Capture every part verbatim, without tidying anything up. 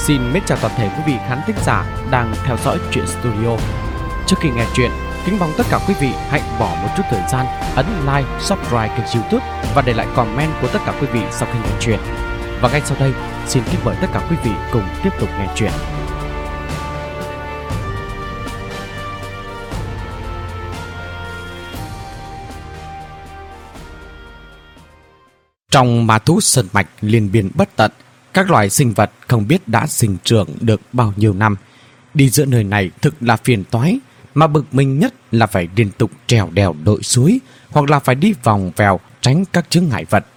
Xin mến chào toàn thể quý vị khán thính giả đang theo dõi Truyện Studio. Trước khi nghe chuyện, kính mong tất cả quý vị hãy bỏ một chút thời gian ấn like, subscribe kênh YouTube và để lại comment của tất cả quý vị sau khi nghe chuyện. Và ngay sau đây, xin kính mời tất cả quý vị cùng tiếp tục nghe chuyện. Trong ma thú sơn mạch liên miên bất tận, các loài sinh vật không biết đã sinh trưởng được bao nhiêu năm. Đi giữa nơi này thực là phiền toái, mà bực mình nhất là phải liên tục trèo đèo đội suối, hoặc là phải đi vòng vèo tránh các chướng ngại vật.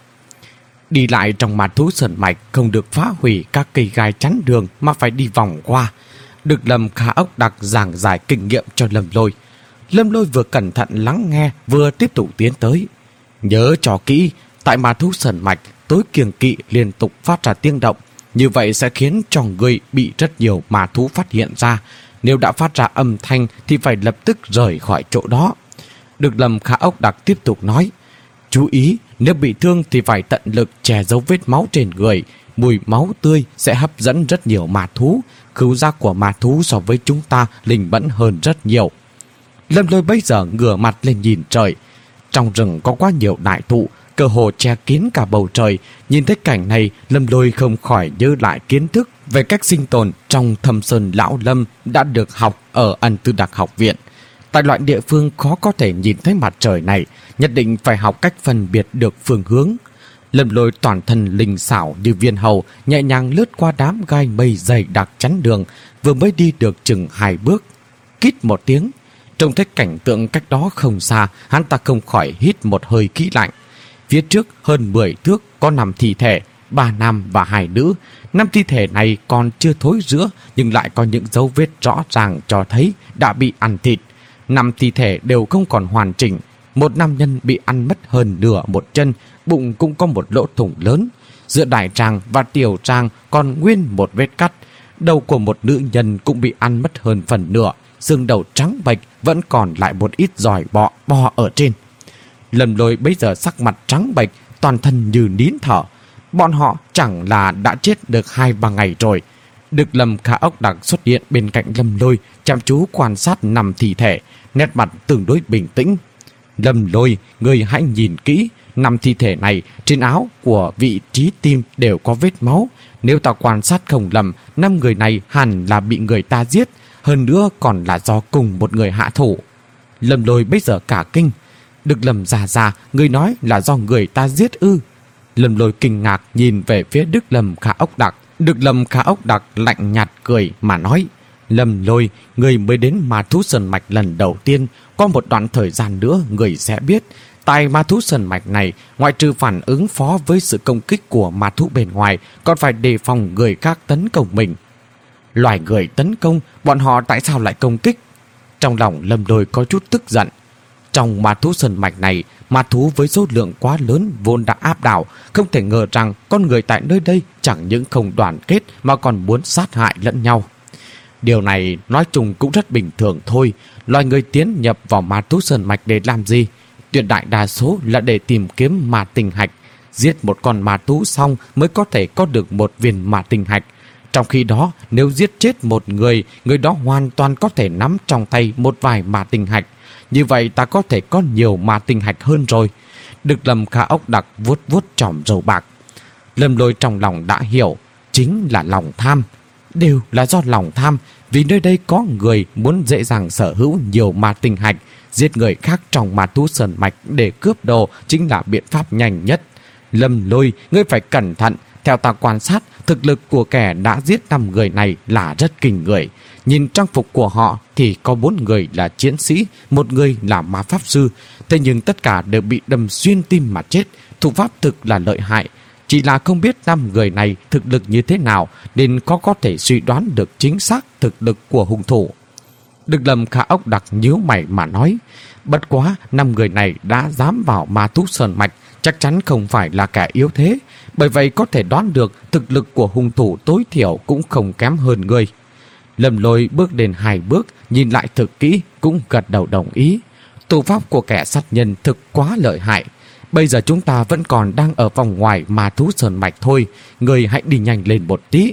Đi lại trong ma thú sơn mạch không được phá hủy các cây gai chắn đường mà phải đi vòng qua. Được Lâm Khả Ốc Đặc giảng giải kinh nghiệm cho Lâm Lôi. Lâm Lôi vừa cẩn thận lắng nghe vừa tiếp tục tiến tới. Nhớ cho kỹ, tại ma thú sơn mạch tối kiêng kỵ liên tục phát ra tiếng động, như vậy sẽ khiến cho người bị rất nhiều ma thú phát hiện ra. Nếu đã phát ra âm thanh thì phải lập tức rời khỏi chỗ đó. Được Lâm Khả Ốc Đặc tiếp tục nói, chú ý, nếu bị thương thì phải tận lực che giấu vết máu trên người. Mùi máu tươi sẽ hấp dẫn rất nhiều ma thú. Khứu giác của ma thú so với chúng ta linh mẫn hơn rất nhiều. Lâm Lôi bây giờ ngửa mặt lên nhìn trời. Trong rừng có quá nhiều đại thụ, cơ hồ che kín cả bầu trời. Nhìn thấy cảnh này, Lâm Lôi không khỏi nhớ lại kiến thức về cách sinh tồn trong Thâm Sơn Lão Lâm đã được học ở Ân Tư Đặc học viện. Tại loại địa phương khó có thể nhìn thấy mặt trời này, nhất định phải học cách phân biệt được phương hướng. Lâm Lôi toàn thân linh xảo như viên hầu, nhẹ nhàng lướt qua đám gai mây dày đặc chắn đường, vừa mới đi được chừng hai bước. Kít một tiếng, trông thấy cảnh tượng cách đó không xa, hắn ta không khỏi hít một hơi khí lạnh. Phía trước hơn mười thước có năm thi thể, ba nam và hai nữ. Năm thi thể này còn chưa thối rữa nhưng lại có những dấu vết rõ ràng cho thấy đã bị ăn thịt. Năm thi thể đều không còn hoàn chỉnh. Một nam nhân bị ăn mất hơn nửa một chân, bụng cũng có một lỗ thủng lớn. Giữa đại tràng và tiểu tràng còn nguyên một vết cắt. Đầu của một nữ nhân cũng bị ăn mất hơn phần nửa. Xương đầu trắng bệch, vẫn còn lại một ít giòi bọ bò ở trên. Lâm Lôi bây giờ sắc mặt trắng bệch, toàn thân như nín thở. Bọn họ chẳng là đã chết được hai ba ngày rồi. Được Lâm Khả Ốc Đặc xuất hiện bên cạnh Lâm Lôi, chăm chú quan sát nằm thi thể, nét mặt tương đối bình tĩnh. Lâm Lôi, người hãy nhìn kỹ, năm thi thể này trên áo của vị trí tim đều có vết máu. Nếu ta quan sát không lầm, năm người này hẳn là bị người ta giết, hơn nữa còn là do cùng một người hạ thủ. Lâm Lôi bây giờ cả kinh. Được Lâm già già, người nói là do người ta giết ư? Lâm Lôi kinh ngạc nhìn về phía Đức Lâm Khả Ốc Đặc. Được Lâm Khả Ốc Đặc lạnh nhạt cười mà nói, Lâm Lôi, người mới đến ma thú sơn mạch lần đầu tiên, có một đoạn thời gian nữa người sẽ biết. Tại ma thú sơn mạch này, ngoại trừ phản ứng phó với sự công kích của ma thú bên ngoài, còn phải đề phòng người khác tấn công mình. Loài người tấn công, bọn họ tại sao lại công kích? Trong lòng Lâm Lôi có chút tức giận. Trong ma thú sơn mạch này, ma thú với số lượng quá lớn vốn đã áp đảo, không thể ngờ rằng con người tại nơi đây chẳng những không đoàn kết mà còn muốn sát hại lẫn nhau. Điều này nói chung cũng rất bình thường thôi. Loài người tiến nhập vào ma thú sơn mạch để làm gì? Tuyệt đại đa số là để tìm kiếm ma tinh hạch. Giết một con ma thú xong mới có thể có được một viên ma tinh hạch. Trong khi đó, nếu giết chết một người, người đó hoàn toàn có thể nắm trong tay một vài ma tinh hạch. Như vậy ta có thể có nhiều ma tinh hạch hơn rồi. Được Lâm Khả Ốc Đặc vuốt vuốt chòm râu bạc. Lâm Lôi trong lòng đã hiểu, chính là lòng tham. Đều là do lòng tham, vì nơi đây có người muốn dễ dàng sở hữu nhiều ma tinh hạch. Giết người khác trong ma thú sơn mạch để cướp đồ chính là biện pháp nhanh nhất. Lâm Lôi, ngươi phải cẩn thận. Theo ta quan sát, thực lực của kẻ đã giết năm người này là rất kinh người. Nhìn trang phục của họ thì có bốn người là chiến sĩ, một người là ma pháp sư. Thế nhưng tất cả đều bị đâm xuyên tim mà chết. Thủ pháp thực là lợi hại. Chỉ là không biết năm người này thực lực như thế nào nên có có thể suy đoán được chính xác thực lực của hung thủ. Được Lâm Khả Ốc Đặc nhíu mày mà nói, bất quá năm người này đã dám vào ma thú sơn mạch, chắc chắn không phải là kẻ yếu thế. Bởi vậy có thể đoán được thực lực của hung thủ tối thiểu cũng không kém hơn người. Lâm Lôi bước đến hai bước, nhìn lại thực kỹ, cũng gật đầu đồng ý. Thủ pháp của kẻ sát nhân thực quá lợi hại. Bây giờ chúng ta vẫn còn đang ở vòng ngoài ma thú sơn mạch thôi, người hãy đi nhanh lên một tí.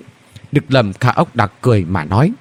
Đức Lâm Khả Ốc Đặc cười mà nói.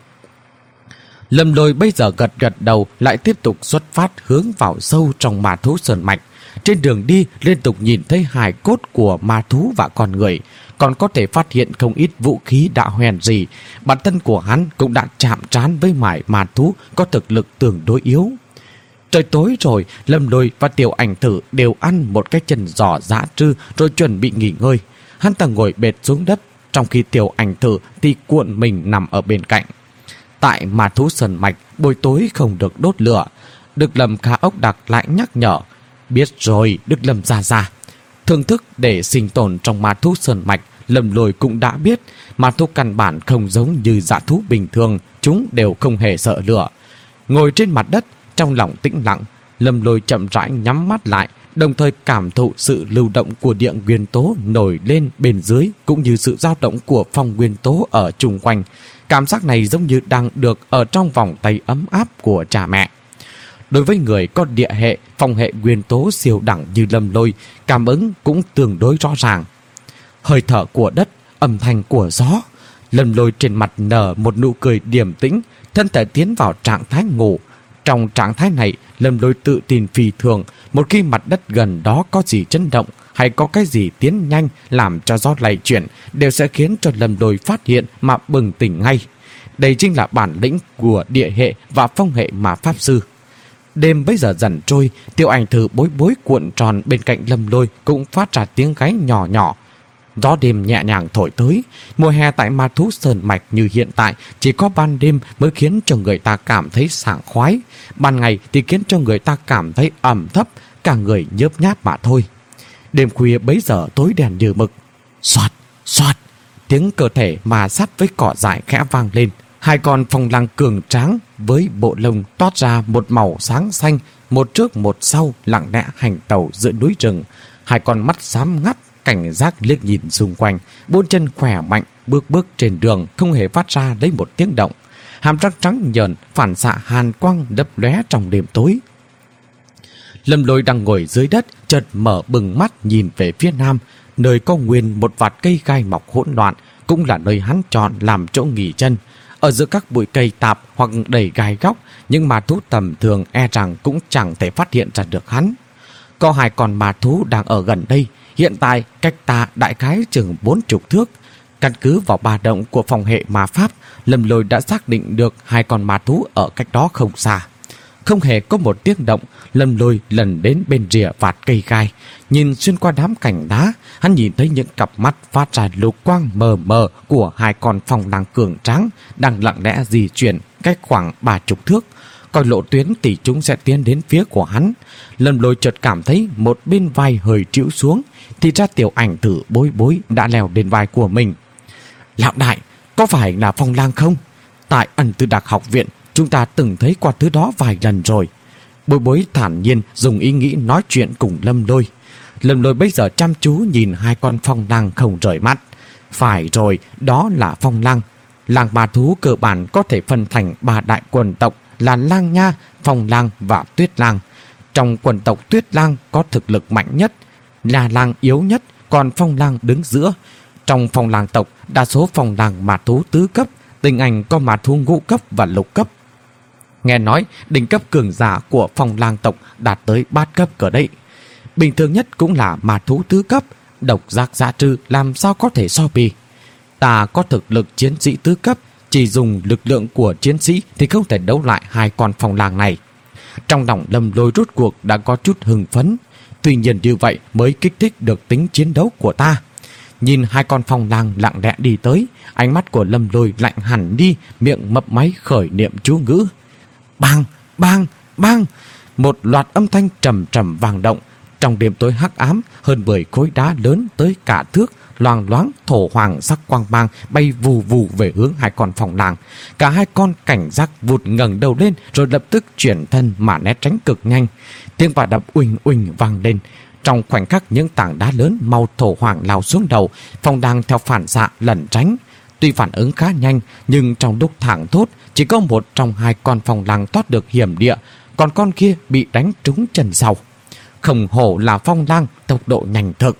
Lâm Lôi bây giờ gật gật đầu, lại tiếp tục xuất phát hướng vào sâu trong ma thú sơn mạch. Trên đường đi liên tục nhìn thấy hài cốt của ma thú và con người, còn có thể phát hiện không ít vũ khí đã hoen gì. Bản thân của hắn cũng đã chạm trán với mải ma thú có thực lực tương đối yếu. Trời tối rồi, Lâm Lôi và Tiểu Ảnh Tử đều ăn một cái chân giò dã trư rồi chuẩn bị nghỉ ngơi. Hắn ta ngồi bệt xuống đất, trong khi Tiểu Ảnh Tử thì cuộn mình nằm ở bên cạnh. Tại ma thú sơn mạch, buổi tối không được đốt lửa. Đức Lâm Khả Ốc Đặc lại nhắc nhở. Biết rồi, Đức Lâm gia gia. Thưởng thức để sinh tồn trong ma thú sơn mạch, Lâm Lôi cũng đã biết ma thú căn bản không giống như dã thú bình thường, chúng đều không hề sợ lửa. Ngồi trên mặt đất, trong lòng tĩnh lặng, Lâm Lôi chậm rãi nhắm mắt lại, đồng thời cảm thụ sự lưu động của địa nguyên tố nổi lên bên dưới cũng như sự dao động của phong nguyên tố ở chung quanh. Cảm giác này giống như đang được ở trong vòng tay ấm áp của cha mẹ. Đối với người có địa hệ, phong hệ nguyên tố siêu đẳng như Lâm Lôi, cảm ứng cũng tương đối rõ ràng. Hơi thở của đất, âm thanh của gió. Lâm Lôi trên mặt nở một nụ cười điềm tĩnh, thân thể tiến vào trạng thái ngủ. Trong trạng thái này, Lâm Lôi tự tin phi thường, một khi mặt đất gần đó có gì chấn động hay có cái gì tiến nhanh làm cho gió lay chuyển, đều sẽ khiến cho Lâm Lôi phát hiện mà bừng tỉnh ngay. Đây chính là bản lĩnh của địa hệ và phong hệ mà pháp sư. Đêm bây giờ dần trôi, Tiểu Ảnh Tử bối bối cuộn tròn bên cạnh Lâm Lôi cũng phát ra tiếng gáy nhỏ nhỏ. Gió đêm nhẹ nhàng thổi tới. Mùa hè tại ma thú sơn mạch như hiện tại chỉ có ban đêm mới khiến cho người ta cảm thấy sảng khoái, ban ngày thì khiến cho người ta cảm thấy ẩm thấp, cả người nhớp nháp mà thôi. Đêm khuya bấy giờ tối đen như mực. Xoạt, xoạt, tiếng cơ thể mà sát với cỏ dại khẽ vang lên. Hai con phong lang cường tráng với bộ lông toát ra một màu sáng xanh, một trước một sau lặng lẽ hành tẩu giữa núi rừng. Hai con mắt xám ngắt cảnh giác liếc nhìn xung quanh, bốn chân khỏe mạnh bước bước trên đường không hề phát ra lấy một tiếng động. Hàm răng trắng nhợn phản xạ hàn quang đấp lóe trong đêm tối. Lâm Lôi đang ngồi dưới đất, chợt mở bừng mắt nhìn về phía nam, nơi có nguyên một vạt cây gai mọc hỗn loạn, cũng là nơi hắn chọn làm chỗ nghỉ chân. Ở giữa các bụi cây tạp hoặc đầy gai góc, nhưng ma thú tầm thường e rằng cũng chẳng thể phát hiện ra được hắn. Có hai con ma thú đang ở gần đây, hiện tại cách ta đại khái chừng bốn chục thước. Căn cứ vào ba động của phòng hệ ma pháp, Lâm Lôi đã xác định được hai con ma thú ở cách đó không xa. Không hề có một tiếng động, Lâm Lôi lần đến bên rìa vạt cây gai, nhìn xuyên qua đám cành đá, hắn nhìn thấy những cặp mắt phát ra lục quang mờ mờ của hai con phong lang cường tráng đang lặng lẽ di chuyển cách khoảng ba chục thước. Coi lộ tuyến thì chúng sẽ tiến đến phía của hắn. Lâm Lôi chợt cảm thấy một bên vai hơi trĩu xuống, thì ra Tiểu Ảnh Tử bối bối đã leo lên vai của mình. Lão đại, có phải là phong lang không? Tại Ẩn Tư Đặc học viện, chúng ta từng thấy qua thứ đó vài lần rồi. Bối bối thản nhiên dùng ý nghĩ nói chuyện cùng Lâm Lôi. Lâm Lôi bây giờ chăm chú nhìn hai con phong lang không rời mắt. Phải rồi, đó là phong lang. Làng ma thú cơ bản có thể phân thành ba đại quần tộc là lang nha, phong lang và tuyết lang. Trong quần tộc tuyết lang có thực lực mạnh nhất, là lang yếu nhất, còn phong lang đứng giữa. Trong phong lang tộc, đa số phong lang ma thú tứ cấp, tinh anh có ma thú ngũ cấp và lục cấp. Nghe nói đỉnh cấp cường giả của phong lang tộc đạt tới bát cấp cỡ đấy. Bình thường nhất cũng là ma thú tứ cấp, độc giác dã trư làm sao có thể so bì. Ta có thực lực chiến sĩ tứ cấp, chỉ dùng lực lượng của chiến sĩ thì không thể đấu lại hai con phong lang này. Trong lòng Lâm Lôi rốt cuộc đã có chút hưng phấn. Tuy nhiên như vậy mới kích thích được tính chiến đấu của ta. Nhìn hai con phong lang lặng lẽ đi tới, ánh mắt của Lâm Lôi lạnh hẳn đi, miệng mấp máy khởi niệm chú ngữ. Bang, bang, bang. Một loạt âm thanh trầm trầm vang động. Trong đêm tối hắc ám, hơn mười khối đá lớn tới cả thước loang loáng thổ hoàng sắc quang mang bay vù vù về hướng hai con phong lang. Cả hai con cảnh giác vụt ngẩng đầu lên rồi lập tức chuyển thân mà né tránh cực nhanh. Tiếng va đập uỳnh uỳnh vang lên. Trong khoảnh khắc những tảng đá lớn màu thổ hoàng lao xuống đầu, phong lang theo phản xạ lẩn tránh. Tuy phản ứng khá nhanh, nhưng trong lúc thảng thốt chỉ có một trong hai con phong lang thoát được hiểm địa, còn con kia bị đánh trúng chân sau. Không hổ là phong lang, tốc độ nhanh thực.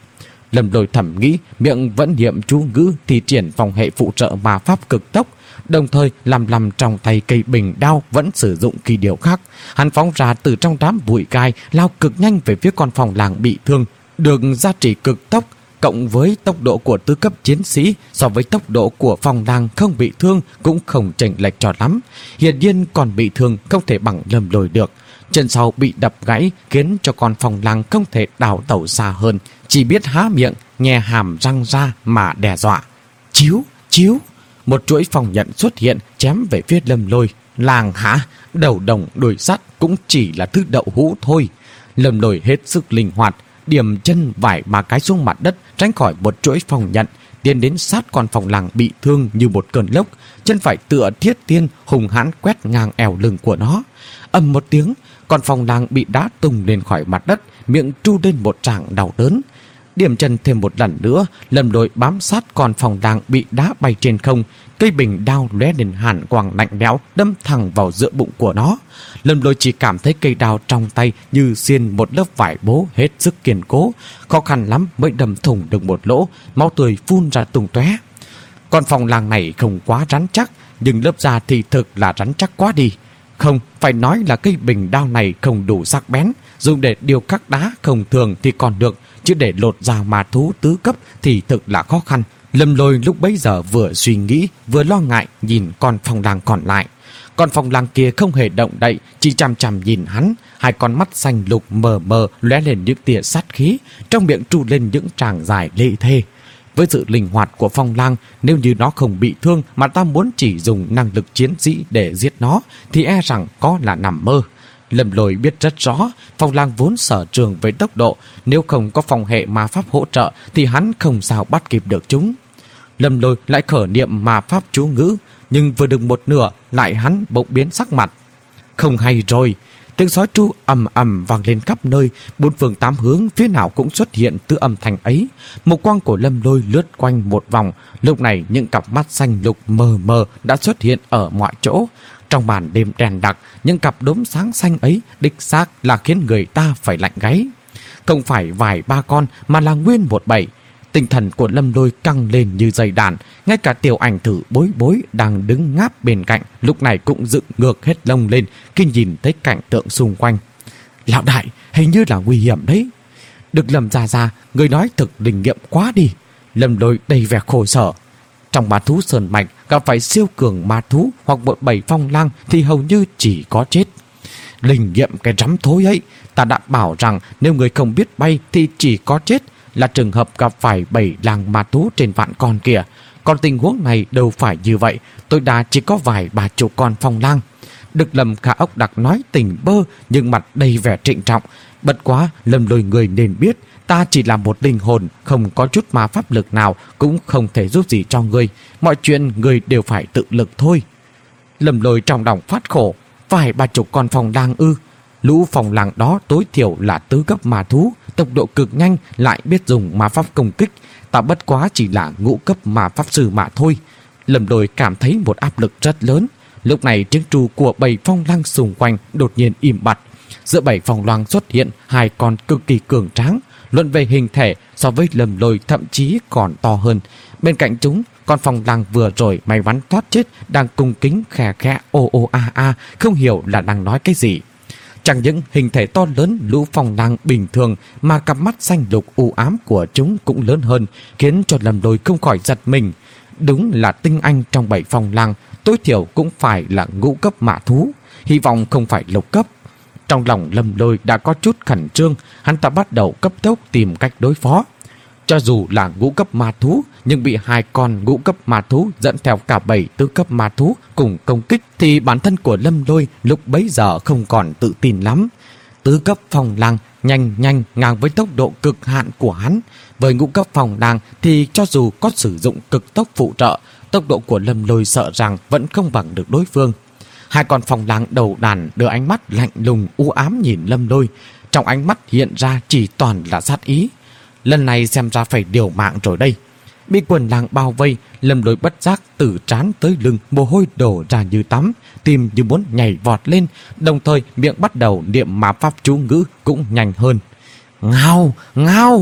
Lâm Lôi thầm nghĩ, miệng vẫn niệm chú ngữ thì triển phòng hệ phụ trợ ma pháp cực tốc, đồng thời làm lầm trong tay cây bình đao vẫn sử dụng kỳ điều khác. Hắn phóng ra từ trong đám bụi gai, lao cực nhanh về phía con phòng làng bị thương. Được gia trì cực tốc cộng với tốc độ của tứ cấp chiến sĩ so với tốc độ của phòng làng không bị thương cũng không chênh lệch cho lắm. Hiển nhiên còn bị thương không thể bằng Lâm Lôi được. Chân sau bị đập gãy khiến cho con phòng làng không thể đào tẩu xa hơn, chỉ biết há miệng nhè hàm răng ra mà đe dọa. Chiếu, chiếu. Một chuỗi phòng nhận xuất hiện chém về phía Lâm Lôi. Làng hả? Đầu đồng đuôi sắt cũng chỉ là thứ đậu hũ thôi. Lâm Lôi hết sức linh hoạt, điểm chân vải ba cái xuống mặt đất, tránh khỏi một chuỗi phòng nhận, tiến đến sát con phòng làng bị thương như một cơn lốc. Chân phải tựa thiết tiên hùng hãn quét ngang eo lưng của nó. Ầm một tiếng, con phòng làng bị đá tung lên khỏi mặt đất, miệng tru lên một tràng đau đớn. Điểm chân thêm một lần nữa, Lâm Lôi bám sát con phòng làng bị đá bay trên không. Cây bình đao lóe lên hàn quang lạnh lẽo đâm thẳng vào giữa bụng của nó. Lâm Lôi chỉ cảm thấy cây đao trong tay như xiên một lớp vải bố hết sức kiên cố, khó khăn lắm mới đâm thủng được một lỗ, máu tươi phun ra tung tóe. Con phòng làng này không quá rắn chắc, nhưng lớp da thì thực là rắn chắc quá đi. Không, phải nói là cây bình đao này không đủ sắc bén, dùng để điều khắc đá không thường thì còn được, chứ để lột da ma thú tứ cấp thì thực là khó khăn. Lâm Lôi lúc bấy giờ vừa suy nghĩ vừa lo ngại nhìn con phòng làng còn lại. Con phòng làng kia không hề động đậy, chỉ chằm chằm nhìn hắn, hai con mắt xanh lục mờ mờ lóe lên những tia sát khí, trong miệng tru lên những tràng dài lệ thê. Với sự linh hoạt của phong lang, nếu như nó không bị thương mà ta muốn chỉ dùng năng lực chiến sĩ để giết nó thì e rằng có là nằm mơ. Lâm Lôi biết rất rõ, phong lang vốn sở trường với tốc độ, nếu không có phòng hệ ma pháp hỗ trợ thì hắn không sao bắt kịp được chúng. Lâm Lôi lại khởi niệm ma pháp chú ngữ, nhưng vừa được một nửa lại hắn bỗng biến sắc mặt. Không hay rồi, tiếng sói tru ầm ầm vang lên khắp nơi, bốn phương tám hướng phía nào cũng xuất hiện từ âm thanh ấy. Mục quang của Lâm Lôi lướt quanh một vòng, lúc này những cặp mắt xanh lục mờ mờ đã xuất hiện ở mọi chỗ. Trong màn đêm đèn đặc, những cặp đốm sáng xanh ấy đích xác là khiến người ta phải lạnh gáy. Không phải vài ba con mà là nguyên một bầy. Tinh thần của Lâm Lôi căng lên như dây đàn, ngay cả tiểu ảnh thử bối bối đang đứng ngáp bên cạnh lúc này cũng dựng ngược hết lông lên khi nhìn thấy cảnh tượng xung quanh. Lão đại, hình như là nguy hiểm đấy. Được Lâm ra ra, người nói thực linh nghiệm quá đi. Lâm Lôi đầy vẻ khổ sở. Trong ma thú sơn mạch gặp phải siêu cường ma thú hoặc một bầy phong lang thì hầu như chỉ có chết. Linh nghiệm cái rắm thối ấy, ta đã bảo rằng nếu người không biết bay thì chỉ có chết, là trường hợp gặp phải bảy làng ma thú trên vạn con kìa. Còn tình huống này đâu phải như vậy, tôi đã chỉ có vài ba chục con phong lang. Được Lâm Khả Ốc Đặc nói tình bơ nhưng mặt đầy vẻ trịnh trọng. Bất quá Lâm Lôi người nên biết, ta chỉ là một linh hồn, không có chút ma pháp lực nào, cũng không thể giúp gì cho ngươi. Mọi chuyện ngươi đều phải tự lực thôi. Lâm Lôi trong lòng phát khổ, vài ba chục con phong lang ư? Lũ phòng làng đó tối thiểu là tứ cấp ma thú, tốc độ cực nhanh, lại biết dùng ma pháp công kích. Ta bất quá chỉ là ngũ cấp ma pháp sư mà thôi. Lâm Lôi cảm thấy một áp lực rất lớn. Lúc này tiếng tru của bầy phong lang xung quanh đột nhiên im bặt. Giữa bầy phong lang xuất hiện hai con cực kỳ cường tráng, luận về hình thể so với Lâm Lôi thậm chí còn to hơn. Bên cạnh chúng, con phong lang vừa rồi may mắn thoát chết đang cung kính khè khẽ ô ô a a, không hiểu là đang nói cái gì. Chẳng những hình thể to lớn lũ phong lang bình thường mà cặp mắt xanh lục u ám của chúng cũng lớn hơn, khiến cho Lâm Lôi không khỏi giật mình. Đúng là tinh anh trong bảy phong lang, tối thiểu cũng phải là ngũ cấp mã thú, hy vọng không phải lục cấp. Trong lòng Lâm Lôi đã có chút khẩn trương, hắn ta bắt đầu cấp tốc tìm cách đối phó. Cho dù là ngũ cấp ma thú, nhưng bị hai con ngũ cấp ma thú dẫn theo cả bảy tứ cấp ma thú cùng công kích thì bản thân của Lâm Lôi lúc bấy giờ không còn tự tin lắm. Tứ cấp phong lang nhanh nhanh ngang với tốc độ cực hạn của hắn. Với ngũ cấp phong lang thì cho dù có sử dụng cực tốc phụ trợ, tốc độ của Lâm Lôi sợ rằng vẫn không bằng được đối phương. Hai con phong lang đầu đàn đưa ánh mắt lạnh lùng u ám nhìn Lâm Lôi, trong ánh mắt hiện ra chỉ toàn là sát ý. Lần này xem ra phải điều mạng rồi đây. Bị quần lang bao vây, Lâm Lôi bất giác từ trán tới lưng mồ hôi đổ ra như tắm, tim như muốn nhảy vọt lên, đồng thời miệng bắt đầu niệm ma pháp chú ngữ cũng nhanh hơn. Ngao, ngao!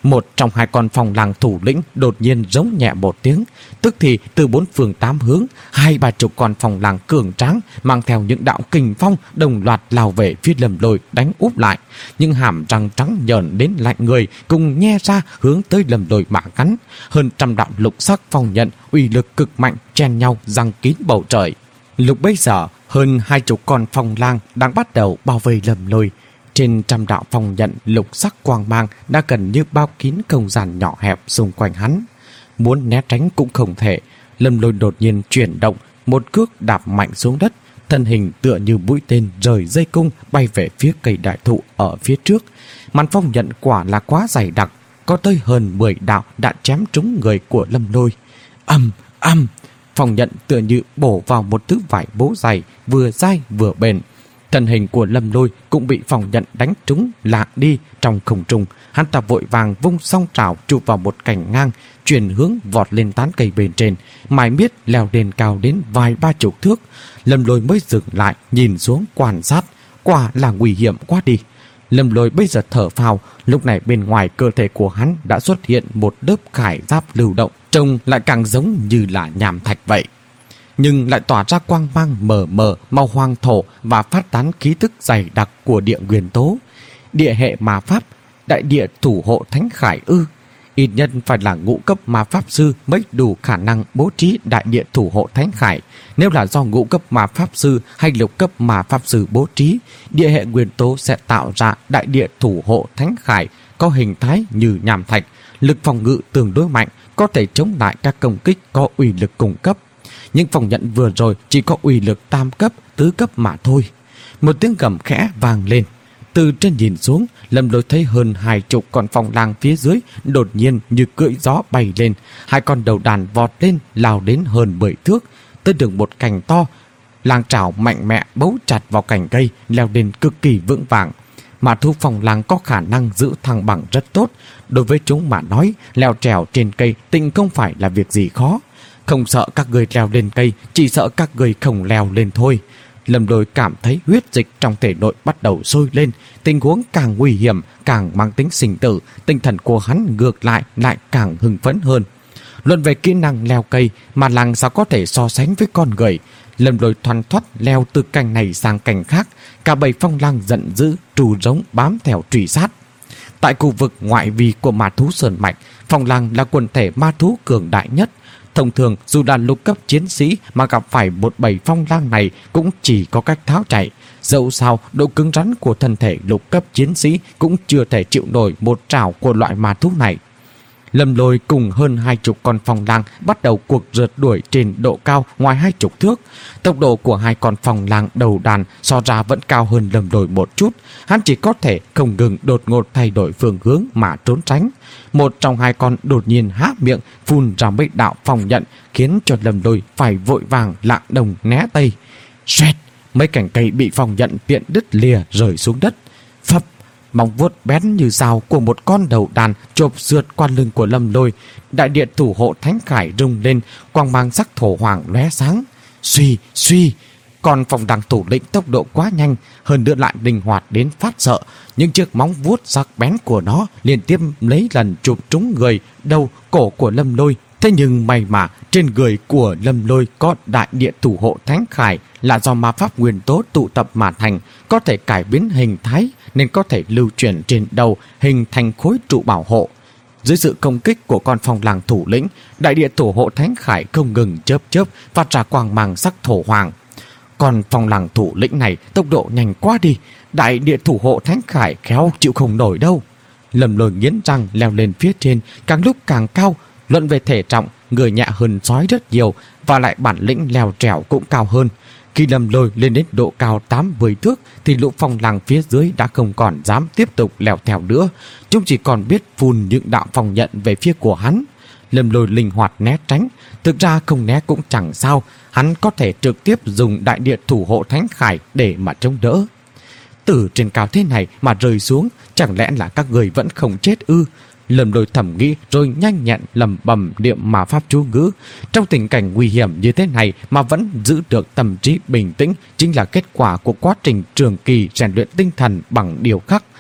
Một trong hai con phòng làng thủ lĩnh đột nhiên giống nhẹ một tiếng, tức thì từ bốn phương tám hướng, hai ba chục con phòng làng cường tráng mang theo những đạo kình phong đồng loạt lao về phía Lâm Lôi đánh úp lại. Những hàm răng trắng nhợn đến lạnh người cùng nhe ra hướng tới Lâm Lôi mà cắn. Hơn trăm đạo lục sắc phong nhận uy lực cực mạnh chen nhau giăng kín bầu trời. Lúc bấy giờ, hơn hai chục con phong lang đang bắt đầu bao vây Lâm Lôi. Trên trăm đạo phong nhận lục sắc quang mang đã gần như bao kín không gian nhỏ hẹp xung quanh hắn. Muốn né tránh cũng không thể. Lâm Lôi đột nhiên chuyển động, một cước đạp mạnh xuống đất, thân hình tựa như mũi tên rời dây cung bay về phía cây đại thụ ở phía trước. Màn phong nhận quả là quá dày đặc, có tới hơn mười đạo đã chém trúng người của Lâm Lôi. Ầm ầm, phong nhận tựa như bổ vào một thứ vải bố dày, vừa dai vừa bền. Thân hình của Lâm Lôi cũng bị phong nhận đánh trúng lạc đi trong không trung. Hắn ta vội vàng vung song trảo chụp vào một cành ngang, chuyển hướng vọt lên tán cây bên trên, mãi miết leo lên cao đến vài ba chục thước. Lâm Lôi mới dừng lại nhìn xuống quan sát, quả là nguy hiểm quá đi. Lâm Lôi bây giờ thở phào, lúc này bên ngoài cơ thể của hắn đã xuất hiện một lớp khải giáp lưu động, trông lại càng giống như là nham thạch vậy, nhưng lại tỏa ra quang mang mờ mờ màu hoang thổ và phát tán khí tức dày đặc của địa nguyên tố. Địa hệ ma pháp, đại địa thủ hộ thánh khải ư? Ít nhất phải là ngũ cấp ma pháp sư mới đủ khả năng bố trí đại địa thủ hộ thánh khải. Nếu là do ngũ cấp ma pháp sư hay lục cấp ma pháp sư bố trí, địa hệ nguyên tố sẽ tạo ra đại địa thủ hộ thánh khải có hình thái như nham thạch, lực phòng ngự tương đối mạnh, có thể chống lại các công kích có uy lực cùng cấp. Nhưng phòng nhận vừa rồi chỉ có uy lực tam cấp, tứ cấp mà thôi. Một tiếng gầm khẽ vang lên. Từ trên nhìn xuống, Lâm Lôi thấy hơn hai chục con phong lang phía dưới đột nhiên như cưỡi gió bay lên. Hai con đầu đàn vọt lên, lao đến hơn mười thước, tới được một cành to. Lang trảo mạnh mẽ bấu chặt vào cành cây, leo lên cực kỳ vững vàng. Mà thú phong lang có khả năng giữ thăng bằng rất tốt. Đối với chúng mà nói, leo trèo trên cây tịnh không phải là việc gì khó. Không sợ các người leo lên cây, chỉ sợ các người không leo lên thôi. Lâm Lôi cảm thấy huyết dịch trong thể nội bắt đầu sôi lên, tình huống càng nguy hiểm, càng mang tính sinh tử, tinh thần của hắn ngược lại lại càng hưng phấn hơn. Luận về kỹ năng leo cây, mà làng sao có thể so sánh với con người. Lâm Lôi thoăn thoắt leo từ cành này sang cành khác, cả bầy phong lang giận dữ, trù rống bám theo truy sát. Tại khu vực ngoại vi của ma thú sơn mạch, phong lang là quần thể ma thú cường đại nhất. Thông thường dù là lục cấp chiến sĩ mà gặp phải một bầy phong lang này cũng chỉ có cách tháo chạy. Dẫu sao độ cứng rắn của thân thể lục cấp chiến sĩ cũng chưa thể chịu nổi một trảo của loại ma thú này. Lâm Lôi cùng hơn hai chục con phong lang bắt đầu cuộc rượt đuổi trên độ cao ngoài hai chục thước. Tốc độ của hai con phong lang đầu đàn so ra vẫn cao hơn Lâm Lôi một chút. Hắn chỉ có thể không ngừng đột ngột thay đổi phương hướng mà trốn tránh. Một trong hai con đột nhiên há miệng phun ra mấy đạo phong nhận, khiến cho Lâm Lôi phải vội vàng lạng đồng né tây. Xoẹt, mấy cành cây bị phong nhận tiện đứt lìa rơi xuống đất. Phập, móng vuốt bén như dao của một con đầu đàn chộp sượt qua lưng của Lâm Lôi. Đại điện thủ hộ thánh khải rung lên, quang mang sắc thổ hoàng lóe sáng. Suy suy, còn phong đằng thủ lĩnh tốc độ quá nhanh, hơn nữa lại linh hoạt đến phát sợ. Những chiếc móng vuốt sắc bén của nó liên tiếp lấy lần chụp trúng người, đầu, cổ của Lâm Lôi. Thế nhưng may mà trên người của Lâm Lôi có đại địa thủ hộ thánh khải là do ma pháp nguyên tố tụ tập mà thành, có thể cải biến hình thái nên có thể lưu chuyển trên đầu hình thành khối trụ bảo hộ. Dưới sự công kích của con phong lang thủ lĩnh, đại địa thủ hộ thánh khải không ngừng chớp chớp phát ra quang mang sắc thổ hoàng. Còn phong lang thủ lĩnh này tốc độ nhanh quá đi, đại địa thủ hộ thánh khải khéo chịu không nổi đâu. Lâm Lôi nghiến răng leo lên phía trên, càng lúc càng cao. Luận về thể trọng, người nhẹ hơn sói rất nhiều, và lại bản lĩnh leo trèo cũng cao hơn. Khi Lâm Lôi lên đến độ cao tám mươi thước thì lũ phong lang phía dưới đã không còn dám tiếp tục leo theo nữa. Chúng chỉ còn biết phun những đạo phong nhận về phía của hắn. Lâm Lôi linh hoạt né tránh, thực ra không né cũng chẳng sao, hắn có thể trực tiếp dùng đại địa thủ hộ thánh khải để mà chống đỡ. Từ trên cao thế này mà rơi xuống, chẳng lẽ là các người vẫn không chết ư? Lâm Lôi thầm nghĩ rồi nhanh nhẹn lầm bầm niệm mà pháp chú ngữ. Trong tình cảnh nguy hiểm như thế này mà vẫn giữ được tâm trí bình tĩnh chính là kết quả của quá trình trường kỳ rèn luyện tinh thần bằng điều khắc.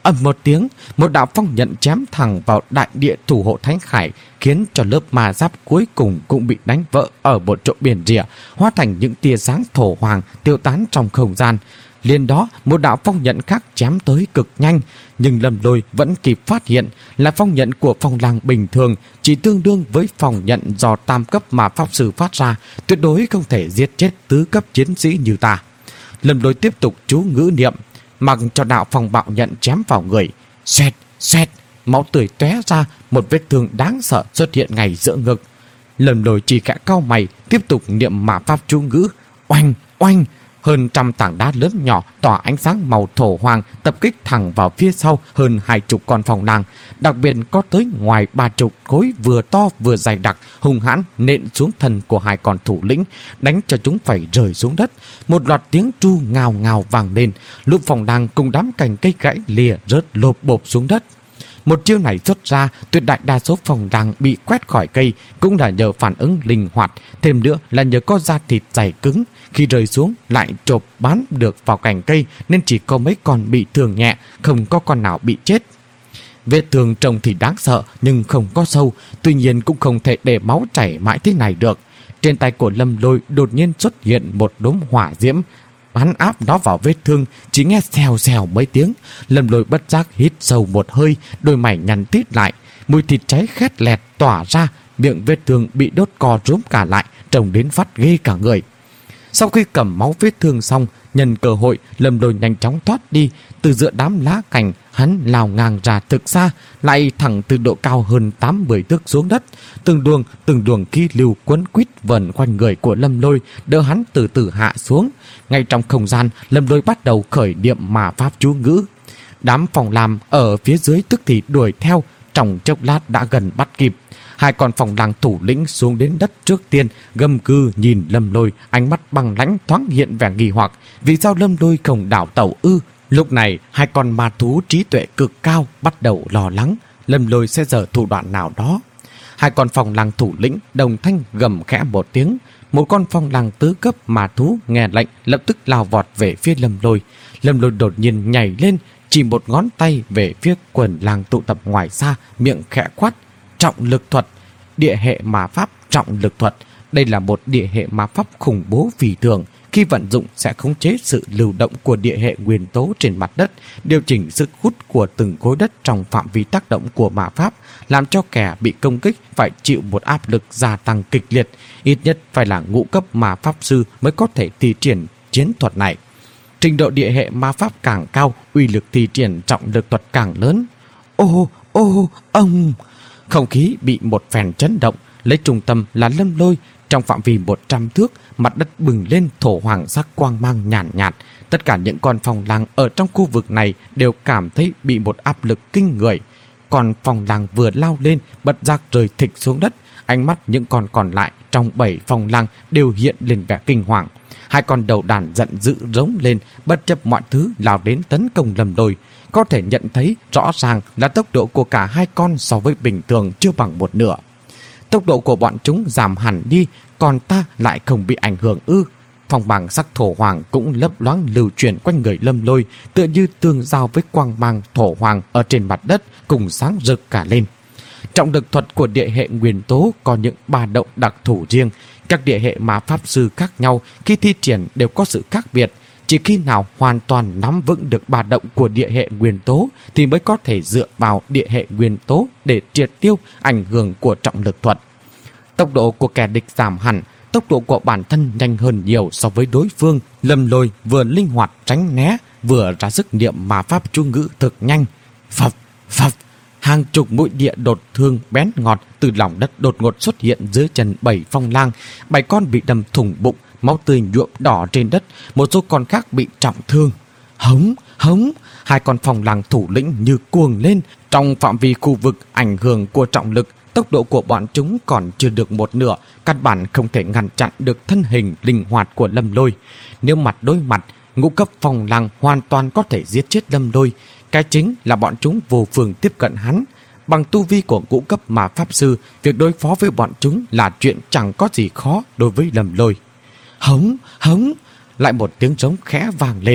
ầm một tiếng, một đạo phong nhận chém thẳng vào đại địa thủ hộ thánh khải, khiến cho lớp ma giáp cuối cùng cũng bị đánh vỡ ở một chỗ biển rìa, hóa thành những tia sáng thổ hoàng tiêu tán trong không gian. Liền đó, một đạo phong nhận khác chém tới cực nhanh, nhưng Lâm Lôi vẫn kịp phát hiện là phong nhận của phong lang bình thường, chỉ tương đương với phong nhận do tam cấp mà pháp sư phát ra, tuyệt đối không thể giết chết tứ cấp chiến sĩ như ta. Lâm Lôi tiếp tục chú ngữ niệm, mặc cho đạo phong bạo nhận chém vào người. Xoẹt, xoẹt, máu tươi tóe ra, một vết thương đáng sợ xuất hiện ngay giữa ngực. Lâm Lôi chỉ khẽ cau mày, tiếp tục niệm mà pháp chú ngữ. Oanh, oanh, hơn trăm tảng đá lớn nhỏ tỏa ánh sáng màu thổ hoàng tập kích thẳng vào phía sau hơn hai chục con phong lang, đặc biệt có tới ngoài ba chục khối vừa to vừa dày đặc hung hãn nện xuống thân của hai con thủ lĩnh, đánh cho chúng phải rơi xuống đất. Một loạt tiếng tru ngào ngào vang lên, lũ phong lang cùng đám cành cây gãy lìa rớt lộp bộp xuống đất. Một chiêu này xuất ra, tuyệt đại đa số phong lang bị quét khỏi cây cũng là nhờ phản ứng linh hoạt, thêm nữa là nhờ có da thịt dày cứng, khi rơi xuống lại chộp bám được vào cành cây nên chỉ có mấy con bị thương nhẹ, không có con nào bị chết. Vết thương trông thì đáng sợ nhưng không có sâu, tuy nhiên cũng không thể để máu chảy mãi thế này được. Trên tay của Lâm Lôi đột nhiên xuất hiện một đốm hỏa diễm, hắn áp nó vào vết thương, chỉ nghe xèo xèo mấy tiếng. Lâm Lôi bất giác hít sâu một hơi, đôi mày nhăn tít lại, mùi thịt cháy khét lẹt tỏa ra, miệng vết thương bị đốt co rúm cả lại, trông đến phát ghê cả người. Sau khi cầm máu vết thương xong, nhân cơ hội Lâm Lôi nhanh chóng thoát đi. Từ giữa đám lá cành, hắn lao ngang ra thực xa, lại thẳng từ độ cao hơn tám mươi thước xuống đất. Từng luồng từng luồng khí lưu quấn quýt vần quanh người của Lâm Lôi, đỡ hắn từ từ hạ xuống. Ngay trong không gian, Lâm Lôi bắt đầu khởi niệm mà pháp chú ngữ. Đám phong lam ở phía dưới tức thì đuổi theo, trong chốc lát đã gần bắt kịp. Hai con phong lang thủ lĩnh xuống đến đất trước tiên, gầm cư nhìn Lâm Lôi, ánh mắt băng lãnh thoáng hiện vẻ nghi hoặc, vì sao Lâm Lôi không đảo tẩu ư? Lúc này, hai con ma thú trí tuệ cực cao bắt đầu lo lắng Lâm Lôi sẽ giở thủ đoạn nào đó. Hai con phong lang thủ lĩnh đồng thanh gầm khẽ một tiếng, một con phong lang tứ cấp ma thú nghe lệnh lập tức lao vọt về phía Lâm Lôi. Lâm Lôi đột nhiên nhảy lên, chỉ một ngón tay về phía quần lang tụ tập ngoài xa, miệng khẽ quát: trọng lực thuật, địa hệ ma pháp trọng lực thuật. Đây là một địa hệ ma pháp khủng bố phi thường, khi vận dụng sẽ khống chế sự lưu động của địa hệ nguyên tố trên mặt đất, điều chỉnh sức hút của từng khối đất trong phạm vi tác động của ma pháp, làm cho kẻ bị công kích phải chịu một áp lực gia tăng kịch liệt. Ít nhất phải là ngũ cấp ma pháp sư mới có thể thi triển chiến thuật này. Trình độ địa hệ ma pháp càng cao, uy lực thi triển trọng lực thuật càng lớn. Ô, ô, ông! Không khí bị một phen chấn động, lấy trung tâm là Lâm Lôi. Trong phạm vi một trăm thước, mặt đất bừng lên thổ hoàng sắc quang mang nhàn nhạt, nhạt. Tất cả những con phong lang ở trong khu vực này đều cảm thấy bị một áp lực kinh người. Con phong lang vừa lao lên, bật giác rơi thịch xuống đất. Ánh mắt những con còn lại trong bảy phong lang đều hiện lên vẻ kinh hoàng. Hai con đầu đàn giận dữ rống lên, bất chấp mọi thứ lao đến tấn công Lâm Lôi. Có thể nhận thấy rõ ràng là tốc độ của cả hai con so với bình thường chưa bằng một nửa. Tốc độ của bọn chúng giảm hẳn đi, còn ta lại không bị ảnh hưởng ư? Phong bàng sắc thổ hoàng cũng lấp loáng lưu chuyển quanh người Lâm Lôi, tựa như tương giao với quang mang thổ hoàng ở trên mặt đất, cùng sáng rực cả lên. Trọng lực thuật của địa hệ nguyên tố có những ba động đặc thù riêng. Các địa hệ ma pháp sư khác nhau khi thi triển đều có sự khác biệt. Chỉ khi nào hoàn toàn nắm vững được ba động của địa hệ nguyên tố thì mới có thể dựa vào địa hệ nguyên tố để triệt tiêu ảnh hưởng của trọng lực thuật. Tốc độ của kẻ địch giảm hẳn, tốc độ của bản thân nhanh hơn nhiều so với đối phương. Lâm Lôi vừa linh hoạt tránh né, vừa ra sức niệm ma pháp chú ngữ thực nhanh. Phập, phập, hàng chục mũi địa đột thương bén ngọt từ lòng đất đột ngột xuất hiện dưới chân bảy phong lang. Bảy con bị đâm thủng bụng, máu tươi nhuộm đỏ trên đất, một số con khác bị trọng thương. Hống, hống, hai con phong lang thủ lĩnh như cuồng lên. Trong phạm vi khu vực ảnh hưởng của trọng lực, tốc độ của bọn chúng còn chưa được một nửa, căn bản không thể ngăn chặn được thân hình linh hoạt của Lâm Lôi. Nếu mặt đối mặt, ngũ cấp phong lang hoàn toàn có thể giết chết Lâm Lôi. Cái chính là bọn chúng vô phương tiếp cận hắn. Bằng tu vi của ngũ cấp ma pháp sư, việc đối phó với bọn chúng là chuyện chẳng có gì khó đối với Lâm Lôi. Hống, hống, lại một tiếng trống khẽ vang lên.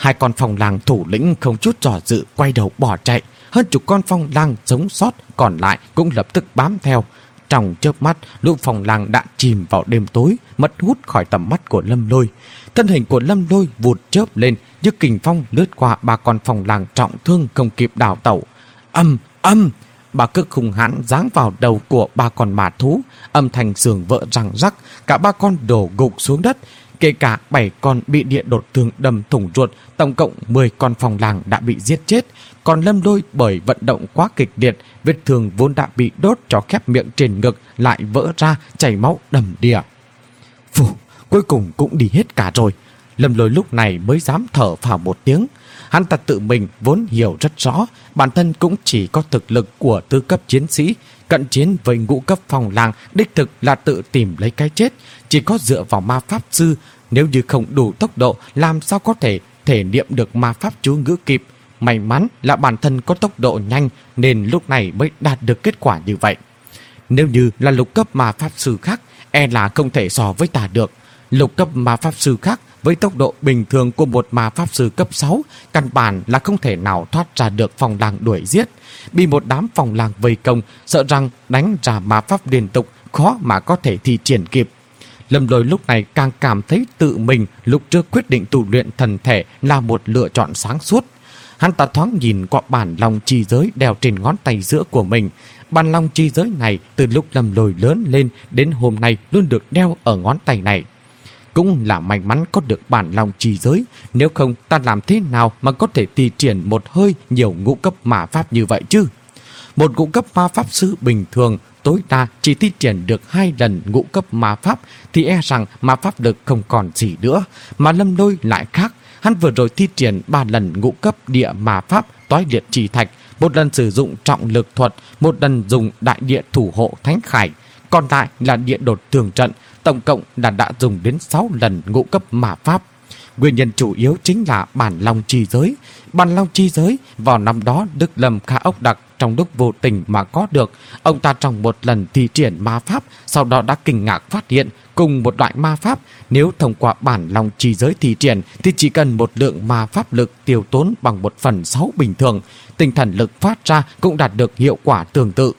Hai con phong lang thủ lĩnh không chút dò dự quay đầu bỏ chạy. Hơn chục con phong lang sống sót còn lại cũng lập tức bám theo. Trong chớp mắt, lũ phong lang đã chìm vào đêm tối, mất hút khỏi tầm mắt của Lâm Lôi. Thân hình của Lâm Lôi vụt chớp lên, như kình phong lướt qua ba con phong lang trọng thương không kịp đào tẩu. Âm, âm! Ba cước hung hãn giáng vào đầu của ba con ma thú, âm thanh xương vỡ răng rắc, cả ba con đổ gục xuống đất. Kể cả bảy con bị địa đột thương đâm thủng ruột, tổng cộng mười con phong lang đã bị giết chết. Còn Lâm Lôi bởi vận động quá kịch liệt, vết thương vốn đã bị đốt cho khép miệng trên ngực lại vỡ ra, chảy máu đầm đìa. Phù, cuối cùng cũng đi hết cả rồi. Lâm Lôi lúc này mới dám thở phào một tiếng. Hắn ta tự mình vốn hiểu rất rõ, bản thân cũng chỉ có thực lực của tứ cấp chiến sĩ, cận chiến với ngũ cấp phong lang đích thực là tự tìm lấy cái chết. Chỉ có dựa vào ma pháp sư, nếu như không đủ tốc độ làm sao có thể thể niệm được ma pháp chú ngữ kịp. May mắn là bản thân có tốc độ nhanh nên lúc này mới đạt được kết quả như vậy. Nếu như là lục cấp ma pháp sư khác, e là không thể so với ta được. Lục cấp ma pháp sư khác với tốc độ bình thường của một ma pháp sư cấp sáu, căn bản là không thể nào thoát ra được phong lang đuổi giết. Bị một đám phong lang vây công, sợ rằng đánh ra ma pháp liên tục khó mà có thể thi triển kịp. Lâm Lôi lúc này càng cảm thấy tự mình lúc trước quyết định tu luyện thần thể là một lựa chọn sáng suốt. Hắn ta thoáng nhìn qua bản long chi giới đeo trên ngón tay giữa của mình. Bản long chi giới này từ lúc Lâm Lôi lớn lên đến hôm nay luôn được đeo ở ngón tay này. Cũng là may mắn có được bản long chi giới, nếu không ta làm thế nào mà có thể thi triển một hơi nhiều ngũ cấp ma pháp như vậy chứ? Một ngũ cấp ma pháp sư bình thường tối đa chỉ thi triển được hai lần ngũ cấp ma pháp thì e rằng ma pháp lực không còn gì nữa. Mà Lâm Lôi lại khác, hắn vừa rồi thi triển ba lần ngũ cấp địa ma pháp toái liệt trì thạch, một lần sử dụng trọng lực thuật, một lần dùng đại địa thủ hộ thánh khải, còn lại là địa đột tường trận, tổng cộng là đã dùng đến sáu lần ngũ cấp ma pháp. Nguyên nhân chủ yếu chính là bản long chi giới. Bản long chi giới vào năm đó Đức Lâm Kha Ốc Đặc trong lúc vô tình mà có được. Ông ta trong một lần thi triển ma pháp, sau đó đã kinh ngạc phát hiện cùng một loại ma pháp, nếu thông qua bản long chi giới thi triển thì chỉ cần một lượng ma pháp lực tiêu tốn bằng một phần sáu bình thường, tinh thần lực phát ra cũng đạt được hiệu quả tương tự.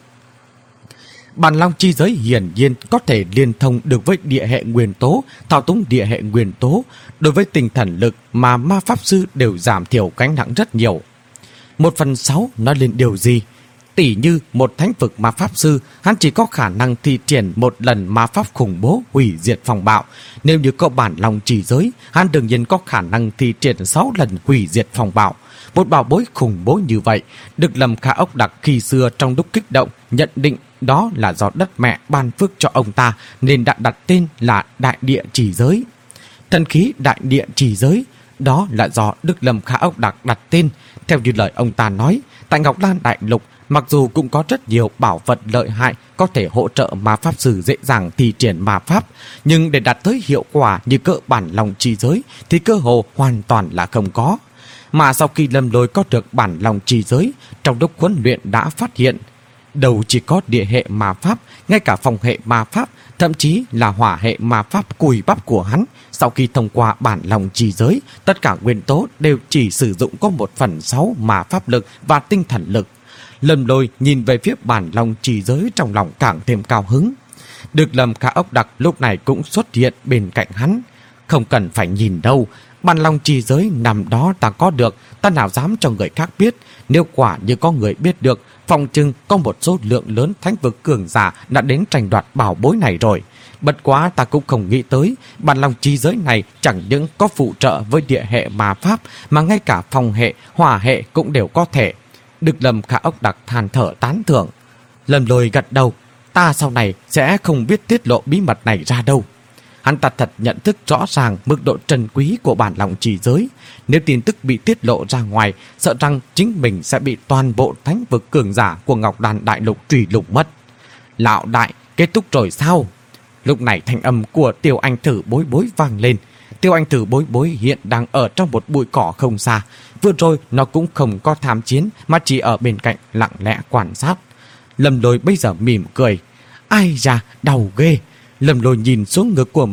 Bản long chi giới hiển nhiên có thể liên thông được với địa hệ nguyên tố, thao túng địa hệ nguyên tố. Đối với tinh thần lực mà ma pháp sư đều giảm thiểu gánh nặng rất nhiều. Một phần sáu nói lên điều gì? Tỉ như một thánh vực ma pháp sư, hắn chỉ có khả năng thi triển một lần ma pháp khủng bố hủy diệt phòng bạo. Nếu như có bản long chỉ giới, hắn đương nhiên có khả năng thi triển sáu lần hủy diệt phòng bạo. Một bảo bối khủng bố như vậy, Đức Lâm Kha Ốc Đặc khi xưa trong lúc kích động nhận định đó là do đất mẹ ban phước cho ông ta nên đã đặt tên là Đại Địa Chỉ Giới. Thần khí Đại Địa Chỉ Giới đó là do Đức Lâm Kha Ốc Đặc đặt tên. Theo như lời ông ta nói, tại Ngọc Lan Đại Lục mặc dù cũng có rất nhiều bảo vật lợi hại có thể hỗ trợ ma pháp sư dễ dàng thi triển ma pháp, nhưng để đạt tới hiệu quả như cỡ bản long chi giới thì cơ hồ hoàn toàn là không có. Mà sau khi Lâm Lôi có được bản long chi giới, trong lúc huấn luyện đã phát hiện đầu chỉ có địa hệ ma pháp, ngay cả phòng hệ ma pháp, thậm chí là hỏa hệ ma pháp cùi bắp của hắn, sau khi thông qua bản long chi giới, tất cả nguyên tố đều chỉ sử dụng có một phần sáu ma pháp lực và tinh thần lực. Lâm Lôi nhìn về phía bản long chi giới trong lòng càng thêm cao hứng. Được Lâm Kha Ốc Đặc lúc này cũng xuất hiện bên cạnh hắn. Không cần phải nhìn đâu, bản long chi giới nằm đó ta có được, ta nào dám cho người khác biết. Nếu quả như có người biết được, phòng chừng có một số lượng lớn thánh vực cường giả đã đến tranh đoạt bảo bối này rồi. Bất quá ta cũng không nghĩ tới, bản long chi giới này chẳng những có phụ trợ với địa hệ ma pháp, mà ngay cả phòng hệ, hỏa hệ cũng đều có thể. Đức Lâm Kha Ốc Đặc than thở tán thưởng. Lâm Lôi gật đầu, ta sau này sẽ không biết tiết lộ bí mật này ra đâu. Hắn ta thật nhận thức rõ ràng mức độ trân quý của bản long chỉ giới. Nếu tin tức bị tiết lộ ra ngoài, sợ rằng chính mình sẽ bị toàn bộ thánh vực cường giả của Ngọc Đàn Đại Lục truy lùng mất. Lão đại, kết thúc rồi sao? Lúc này thanh âm của Tiêu Anh Thử Bối Bối vang lên. Tiêu Anh Thử Bối Bối hiện đang ở trong một bụi cỏ không xa. Vừa rồi nó cũng không có tham chiến, mà chỉ ở bên cạnh lặng lẽ quan sát. Lâm Lôi bây giờ mỉm cười. Ai da, đau ghê. Lâm Lôi nhìn xuống ngực của mình,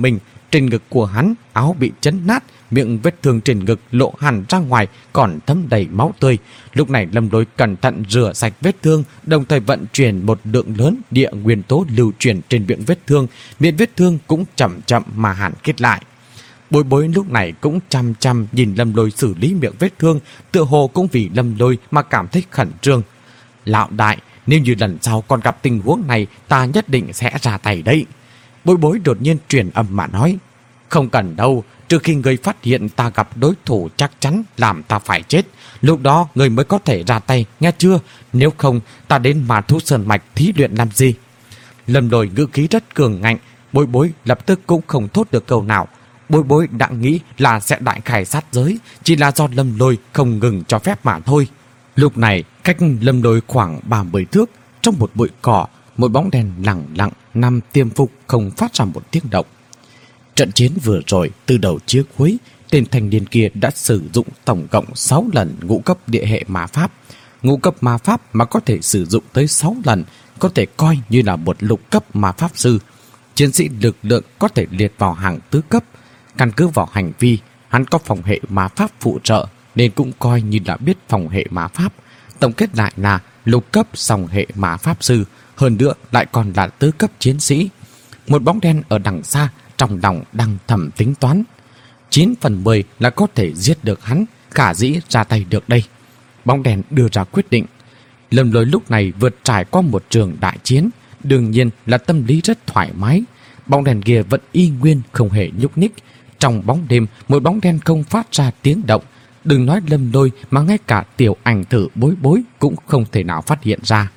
Trên ngực của hắn, áo bị chấn nát, miệng vết thương trên ngực lộ hẳn ra ngoài, còn thấm đầy máu tươi. Lúc này Lâm Lôi cẩn thận rửa sạch vết thương, đồng thời vận chuyển một lượng lớn địa nguyên tố lưu chuyển trên miệng vết thương. Miệng vết thương cũng chậm chậm mà hàn kết lại. Bối Bối lúc này cũng chăm chăm nhìn Lâm Lôi xử lý miệng vết thương, tựa hồ cũng vì Lâm Lôi mà cảm thấy khẩn trương. Lão đại, nếu như lần sau còn gặp tình huống này, ta nhất định sẽ ra tay đấy. Bối Bối đột nhiên truyền âm mà nói. Không cần đâu, trừ khi người phát hiện ta gặp đối thủ chắc chắn làm ta phải chết, lúc đó người mới có thể ra tay, nghe chưa? Nếu không, ta đến Ma Thú Sơn Mạch thí luyện làm gì? Lâm Lôi ngữ khí rất cường ngạnh. Bối Bối lập tức cũng không thốt được câu nào. Bối Bối đã nghĩ là sẽ đại khai sát giới, chỉ là do Lâm Lôi không ngừng cho phép mà thôi. Lúc này, cách Lâm Lôi khoảng ba mươi thước, trong một bụi cỏ, một bóng đen lặng lặng nằm tiêm phục không phát ra một tiếng động. Trận chiến vừa rồi, từ đầu chí cuối, tên thanh niên kia đã sử dụng tổng cộng sáu lần ngũ cấp địa hệ ma pháp. Ngũ cấp ma pháp mà có thể sử dụng tới sáu lần, có thể coi như là một lục cấp ma pháp sư. Chiến sĩ lực lượng có thể liệt vào hàng tứ cấp. Căn cứ vào hành vi, hắn có phòng hệ ma pháp phụ trợ, nên cũng coi như là biết phòng hệ ma pháp. Tổng kết lại là lục cấp song hệ ma pháp sư, hơn nữa lại còn là tứ cấp chiến sĩ. Một bóng đen ở đằng xa, trong lòng đang thầm tính toán. chín phần mười là có thể giết được hắn, khả dĩ ra tay được đây. Bóng đen đưa ra quyết định. Lâm Lôi lúc này vượt trải qua một trường đại chiến, đương nhiên là tâm lý rất thoải mái. Bóng đen kia vẫn y nguyên không hề nhúc nhích. Trong bóng đêm, một bóng đen không phát ra tiếng động. Đừng nói Lâm Lôi mà ngay cả tiểu ảnh tử Bối Bối cũng không thể nào phát hiện ra.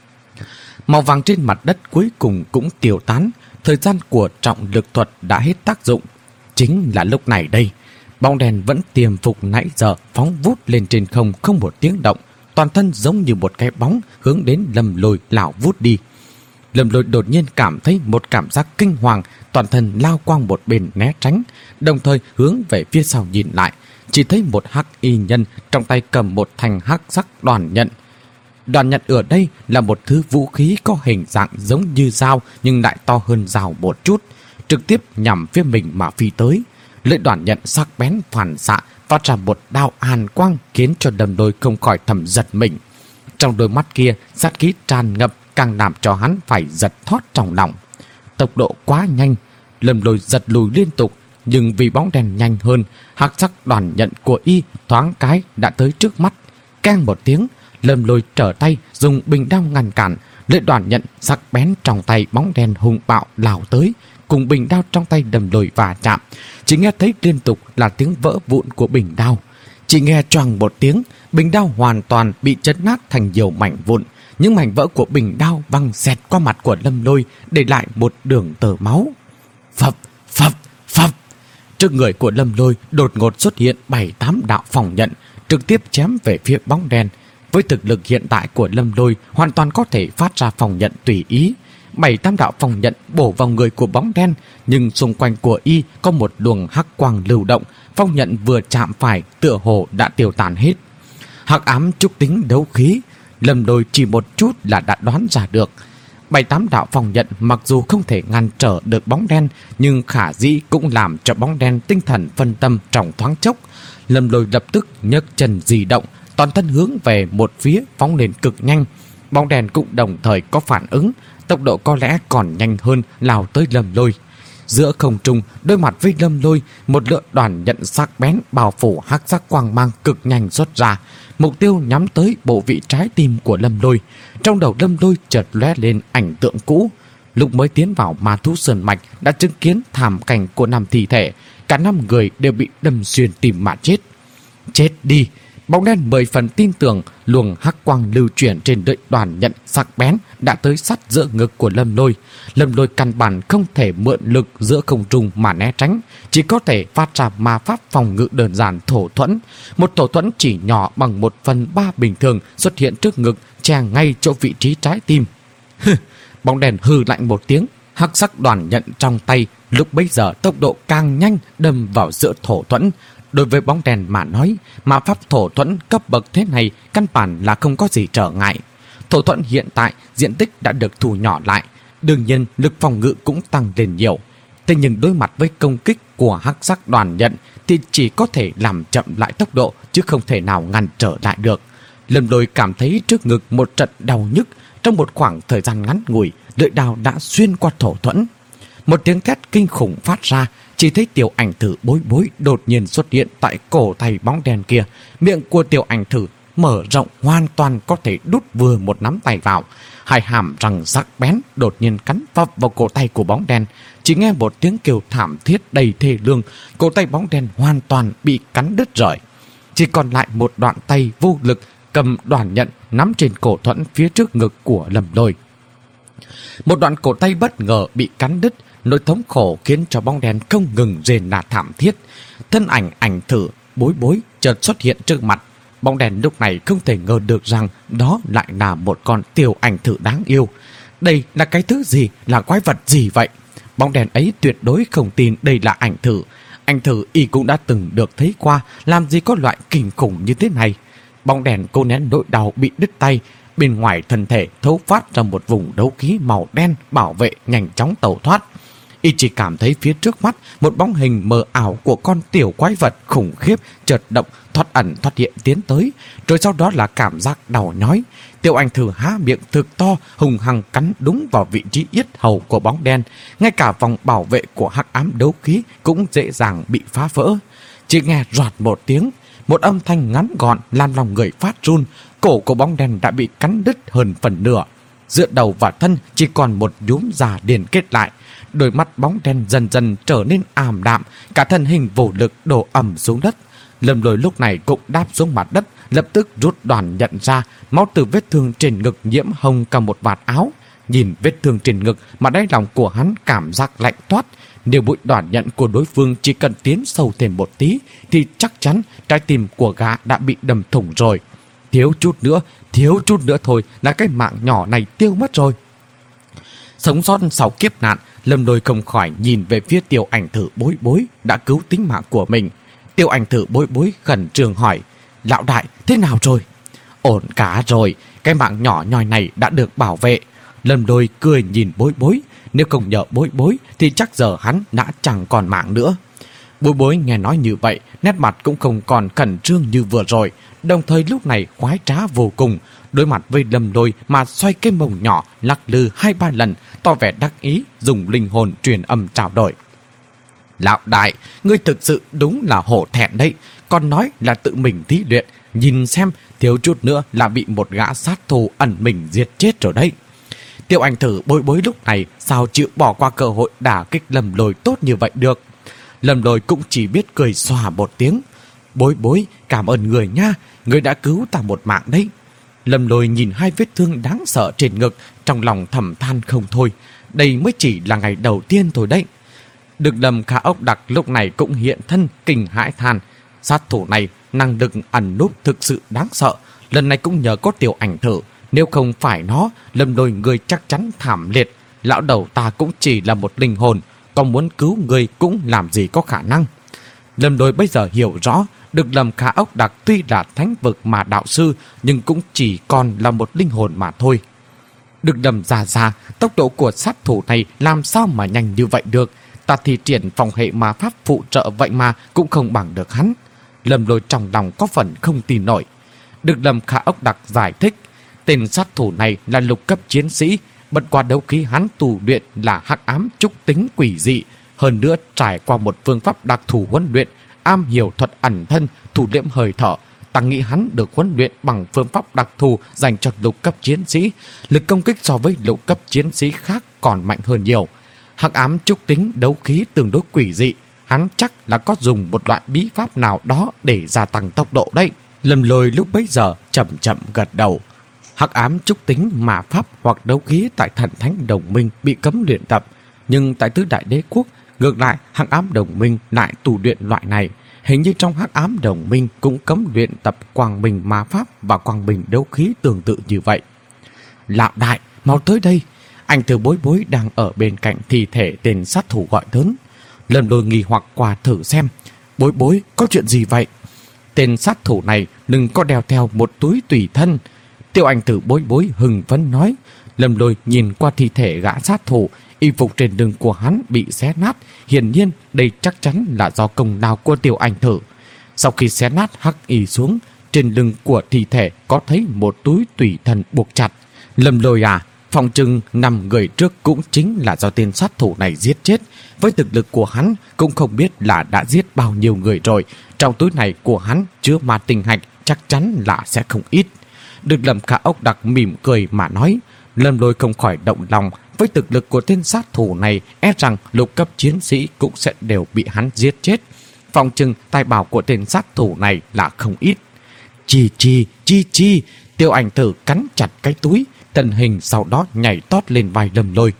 Màu vàng trên mặt đất cuối cùng cũng tiêu tán. Thời gian của trọng lực thuật đã hết tác dụng. Chính là lúc này đây, bóng đèn vẫn tiềm phục nãy giờ phóng vút lên trên không không một tiếng động, toàn thân giống như một cái bóng hướng đến Lâm Lôi lão vút đi. Lâm Lôi đột nhiên cảm thấy một cảm giác kinh hoàng, toàn thân lao qua một bên né tránh, đồng thời hướng về phía sau nhìn lại, chỉ thấy một hắc y nhân trong tay cầm một thanh hắc sắc đoàn nhận. Đoàn nhận ở đây là một thứ vũ khí có hình dạng giống như dao nhưng lại to hơn dao một chút, trực tiếp nhằm phía mình mà phi tới. Lưỡi đoàn nhận sắc bén phản xạ phát ra một đao hàn quang, khiến cho Lâm Lôi không khỏi thầm giật mình. Trong đôi mắt kia sát khí tràn ngập, càng làm cho hắn phải giật thót trong lòng. Tốc độ quá nhanh, Lâm Lôi giật lùi liên tục, nhưng vì bóng đèn nhanh hơn, hắc sắc đoàn nhận của y thoáng cái đã tới trước mắt. Keng một tiếng, Lâm Lôi trở tay dùng bình đao ngăn cản. Lưỡi đoàn nhận sắc bén trong tay bóng đen hung bạo lao tới, cùng bình đao trong tay Lâm Lôi va chạm. Chỉ nghe thấy liên tục là tiếng vỡ vụn của bình đao. Chỉ nghe choàng một tiếng, bình đao hoàn toàn bị chấn nát thành nhiều mảnh vụn. Những mảnh vỡ của bình đao văng xẹt qua mặt của Lâm Lôi, để lại một đường tơ máu. Phập, phập, phập. Trước người của Lâm Lôi đột ngột xuất hiện bảy tám đạo phòng nhận, trực tiếp chém về phía bóng đen. Với thực lực hiện tại của Lâm Lôi, hoàn toàn có thể phát ra phòng nhận tùy ý. Bảy tám đạo phòng nhận bổ vào người của bóng đen, nhưng xung quanh của y có một luồng hắc quang lưu động. Phong nhận vừa chạm phải, tựa hồ đã tiêu tán hết. Hắc ám trúc tính đấu khí, Lâm Lôi chỉ một chút là đã đoán ra được. Bảy tám đạo phòng nhận mặc dù không thể ngăn trở được bóng đen, nhưng khả dĩ cũng làm cho bóng đen tinh thần phân tâm trong thoáng chốc. Lâm Lôi lập tức nhấc chân di động, toàn thân hướng về một phía phóng lên cực nhanh. Bóng đèn cũng đồng thời có phản ứng, tốc độ có lẽ còn nhanh hơn, lao tới Lâm Lôi. Giữa không trung, đối mặt với Lâm Lôi, một lượng đoàn nhận sắc bén bao phủ hắc sắc quang mang cực nhanh xuất ra, mục tiêu nhắm tới bộ vị trái tim của Lâm Lôi. Trong đầu Lâm Lôi chợt lóe lên ảnh tượng cũ. Lúc mới tiến vào Ma Thú Sơn Mạch đã chứng kiến thảm cảnh của năm thi thể, cả năm người đều bị đâm xuyên tim mà chết. Chết đi! Bóng đen mười phần tin tưởng luồng hắc quang lưu chuyển trên lưỡi đoàn nhận sắc bén đã tới sát giữa ngực của Lâm Lôi. Lâm Lôi căn bản không thể mượn lực giữa không trung mà né tránh, chỉ có thể phát ra ma pháp phòng ngự đơn giản thổ thuẫn. Một thổ thuẫn chỉ nhỏ bằng một phần ba bình thường xuất hiện trước ngực, che ngay chỗ vị trí trái tim. Bóng đèn hừ lạnh một tiếng, hắc sắc đoàn nhận trong tay lúc bấy giờ tốc độ càng nhanh đâm vào giữa thổ thuẫn. Đối với bóng đèn mà nói, ma pháp thổ thuẫn cấp bậc thế này căn bản là không có gì trở ngại. Thổ thuẫn hiện tại diện tích đã được thu nhỏ lại, đương nhiên lực phòng ngự cũng tăng lên nhiều. Thế nhưng đối mặt với công kích của hắc sắc đoàn nhận thì chỉ có thể làm chậm lại tốc độ chứ không thể nào ngăn trở lại được. Lâm Lôi cảm thấy trước ngực một trận đau nhức. Trong một khoảng thời gian ngắn ngủi, lưỡi đao đã xuyên qua thổ thuẫn. Một tiếng két kinh khủng phát ra, chỉ thấy tiểu ảnh thử bối bối đột nhiên xuất hiện tại cổ tay bóng đen kia. Miệng của tiểu ảnh thử mở rộng hoàn toàn có thể đút vừa một nắm tay vào. Hai hàm răng sắc bén đột nhiên cắn vấp vào cổ tay của bóng đen. Chỉ nghe một tiếng kêu thảm thiết đầy thê lương, cổ tay bóng đen hoàn toàn bị cắn đứt rời. Chỉ còn lại một đoạn tay vô lực cầm đoàn nhận nắm trên cổ thuẫn phía trước ngực của Lâm Lôi. Một đoạn cổ tay bất ngờ bị cắn đứt, nỗi thống khổ khiến cho bóng đen không ngừng rên là thảm thiết. Thân ảnh ảnh thử bối bối chợt xuất hiện trước mặt. Bóng đèn lúc này không thể ngờ được rằng đó lại là một con tiểu ảnh thử đáng yêu. Đây là cái thứ gì, là quái vật gì vậy? Bóng đèn ấy tuyệt đối không tin đây là ảnh thử. Ảnh thử y cũng đã từng được thấy qua, làm gì có loại kinh khủng như thế này. Bóng đèn cô nén nỗi đau bị đứt tay, bên ngoài thân thể thấu phát ra một vùng đấu khí màu đen bảo vệ nhanh chóng tẩu thoát. Y chỉ cảm thấy phía trước mắt một bóng hình mờ ảo của con tiểu quái vật khủng khiếp chợt động, thoát ẩn thoát hiện tiến tới, rồi sau đó là cảm giác đau nhói. Tiểu ảnh thử há miệng thực to, hùng hăng cắn đúng vào vị trí yết hầu của bóng đen. Ngay cả vòng bảo vệ của hắc ám đấu khí cũng dễ dàng bị phá vỡ. Chỉ nghe roạt một tiếng, một âm thanh ngắn gọn làm lòng người phát run. Cổ của bóng đen đã bị cắn đứt hơn phần nửa. Giữa đầu và thân chỉ còn một nhúm da liền kết lại. Đôi mắt bóng đen dần dần trở nên ảm đạm, cả thân hình vô lực đổ ầm xuống đất. Lâm Lôi lúc này cũng đáp xuống mặt đất, lập tức rút đoàn nhận ra, máu từ vết thương trên ngực nhiễm hồng cả một vạt áo. Nhìn vết thương trên ngực mà đáy lòng của hắn cảm giác lạnh toát. Nếu bụi đoàn nhận của đối phương chỉ cần tiến sâu thêm một tí thì chắc chắn trái tim của gã đã bị đâm thủng rồi. Thiếu chút nữa, thiếu chút nữa thôi là cái mạng nhỏ này tiêu mất rồi. Sống sót sau kiếp nạn, Lâm Lôi không khỏi nhìn về phía tiểu ảnh thử bối bối đã cứu tính mạng của mình. Tiểu ảnh thử bối bối khẩn trương hỏi: lão đại, thế nào rồi? Ổn cả rồi, cái mạng nhỏ nhoi này đã được bảo vệ. Lâm Lôi cười nhìn bối bối, nếu không nhờ bối bối thì chắc giờ hắn đã chẳng còn mạng nữa. Bối bối nghe nói như vậy, nét mặt cũng không còn khẩn trương như vừa rồi, đồng thời lúc này khoái trá vô cùng. Đối mặt với Lâm Lôi mà xoay cái mông nhỏ lắc lư hai ba lần, tỏ vẻ đắc ý, dùng linh hồn truyền âm trao đổi. Lão đại, ngươi thực sự đúng là hổ thẹn đấy, còn nói là tự mình thí luyện, nhìn xem thiếu chút nữa là bị một gã sát thủ ẩn mình giết chết rồi đấy. Tiểu ảnh thử bối bối lúc này sao chịu bỏ qua cơ hội đả kích Lâm Lôi tốt như vậy được. Lâm Lôi cũng chỉ biết cười xòa một tiếng. Bối bối, cảm ơn người nha, người đã cứu ta một mạng đấy. Lâm Lôi nhìn hai vết thương đáng sợ trên ngực, trong lòng thầm than không thôi. Đây mới chỉ là ngày đầu tiên thôi đấy. Được lầm Khả Ốc Đặc lúc này cũng hiện thân kinh hãi than. Sát thủ này năng lực ẩn núp thực sự đáng sợ. Lần này cũng nhờ có tiểu ảnh thử. Nếu không phải nó, Lâm Lôi người chắc chắn thảm liệt. Lão đầu ta cũng chỉ là một linh hồn, còn muốn cứu người cũng làm gì có khả năng. Lâm Lôi bây giờ hiểu rõ, Được lầm Khả Ốc Đặc tuy là thánh vực mà đạo sư, nhưng cũng chỉ còn là một linh hồn mà thôi. Được lầm già già, tốc độ của sát thủ này làm sao mà nhanh như vậy được. Ta thi triển phòng hệ ma pháp phụ trợ vậy mà cũng không bằng được hắn. Lâm Lôi trong lòng có phần không tin nổi. Được lầm Khả Ốc Đặc giải thích, tên sát thủ này là lục cấp chiến sĩ, bất qua đấu khí hắn tu luyện là hắc ám trúc tính quỷ dị, hơn nữa trải qua một phương pháp đặc thù huấn luyện, am hiểu thuật ẩn thân, thủ liễm hơi thở. Ta nghĩ hắn được huấn luyện bằng phương pháp đặc thù dành cho lục cấp chiến sĩ, lực công kích so với lục cấp chiến sĩ khác còn mạnh hơn nhiều. Hắc ám trúc tính đấu khí tương đối quỷ dị, hắn chắc là có dùng một loại bí pháp nào đó để gia tăng tốc độ đấy. Lâm Lôi lúc bấy giờ chậm chậm gật đầu. Hắc ám trúc tính mà pháp hoặc đấu khí tại Thần Thánh Đồng Minh bị cấm luyện tập, nhưng tại Tứ Đại Đế Quốc ngược lại Hắc ám Đồng Minh lại tu luyện loại này. Hình như trong Hắc ám Đồng Minh cũng cấm luyện tập quang minh ma pháp và quang minh đấu khí tương tự như vậy. Lão đại, mau tới đây! Anh Từ Bối Bối đang ở bên cạnh thi thể tên sát thủ gọi lớn. Lâm Lôi nghi hoặc qua thử xem. Bối Bối, có chuyện gì vậy? Tên sát thủ này đừng có đeo theo một túi tùy thân. Tiêu Anh Từ Bối Bối hừng phấn nói. Lâm Lôi nhìn qua thi thể gã sát thủ, Y phục trên lưng của hắn bị xé nát, hiển nhiên đây chắc chắn là do công lao của Tiêu Anh Thử. Sau khi xé nát hắc y xuống, trên lưng của thi thể có thấy một túi tùy thân buộc chặt. Lâm Lôi à, phòng trừng năm người trước cũng chính là do tên sát thủ này giết chết. Với thực lực của hắn cũng không biết là đã giết bao nhiêu người rồi. Trong túi này của hắn chứa ma tinh hạch, chắc chắn là sẽ không ít. Được Lâm Khả Ốc Đặc mỉm cười mà nói. Lâm Lôi không khỏi động lòng. Với thực lực của tên sát thủ này, e rằng lục cấp chiến sĩ cũng sẽ đều bị hắn giết chết. Phòng trừng tài bảo của tên sát thủ này là không ít. Chi chi, chi chi, Tiêu Anh Tử cắn chặt cái túi, thân hình sau đó nhảy tót lên vai Lâm Lôi.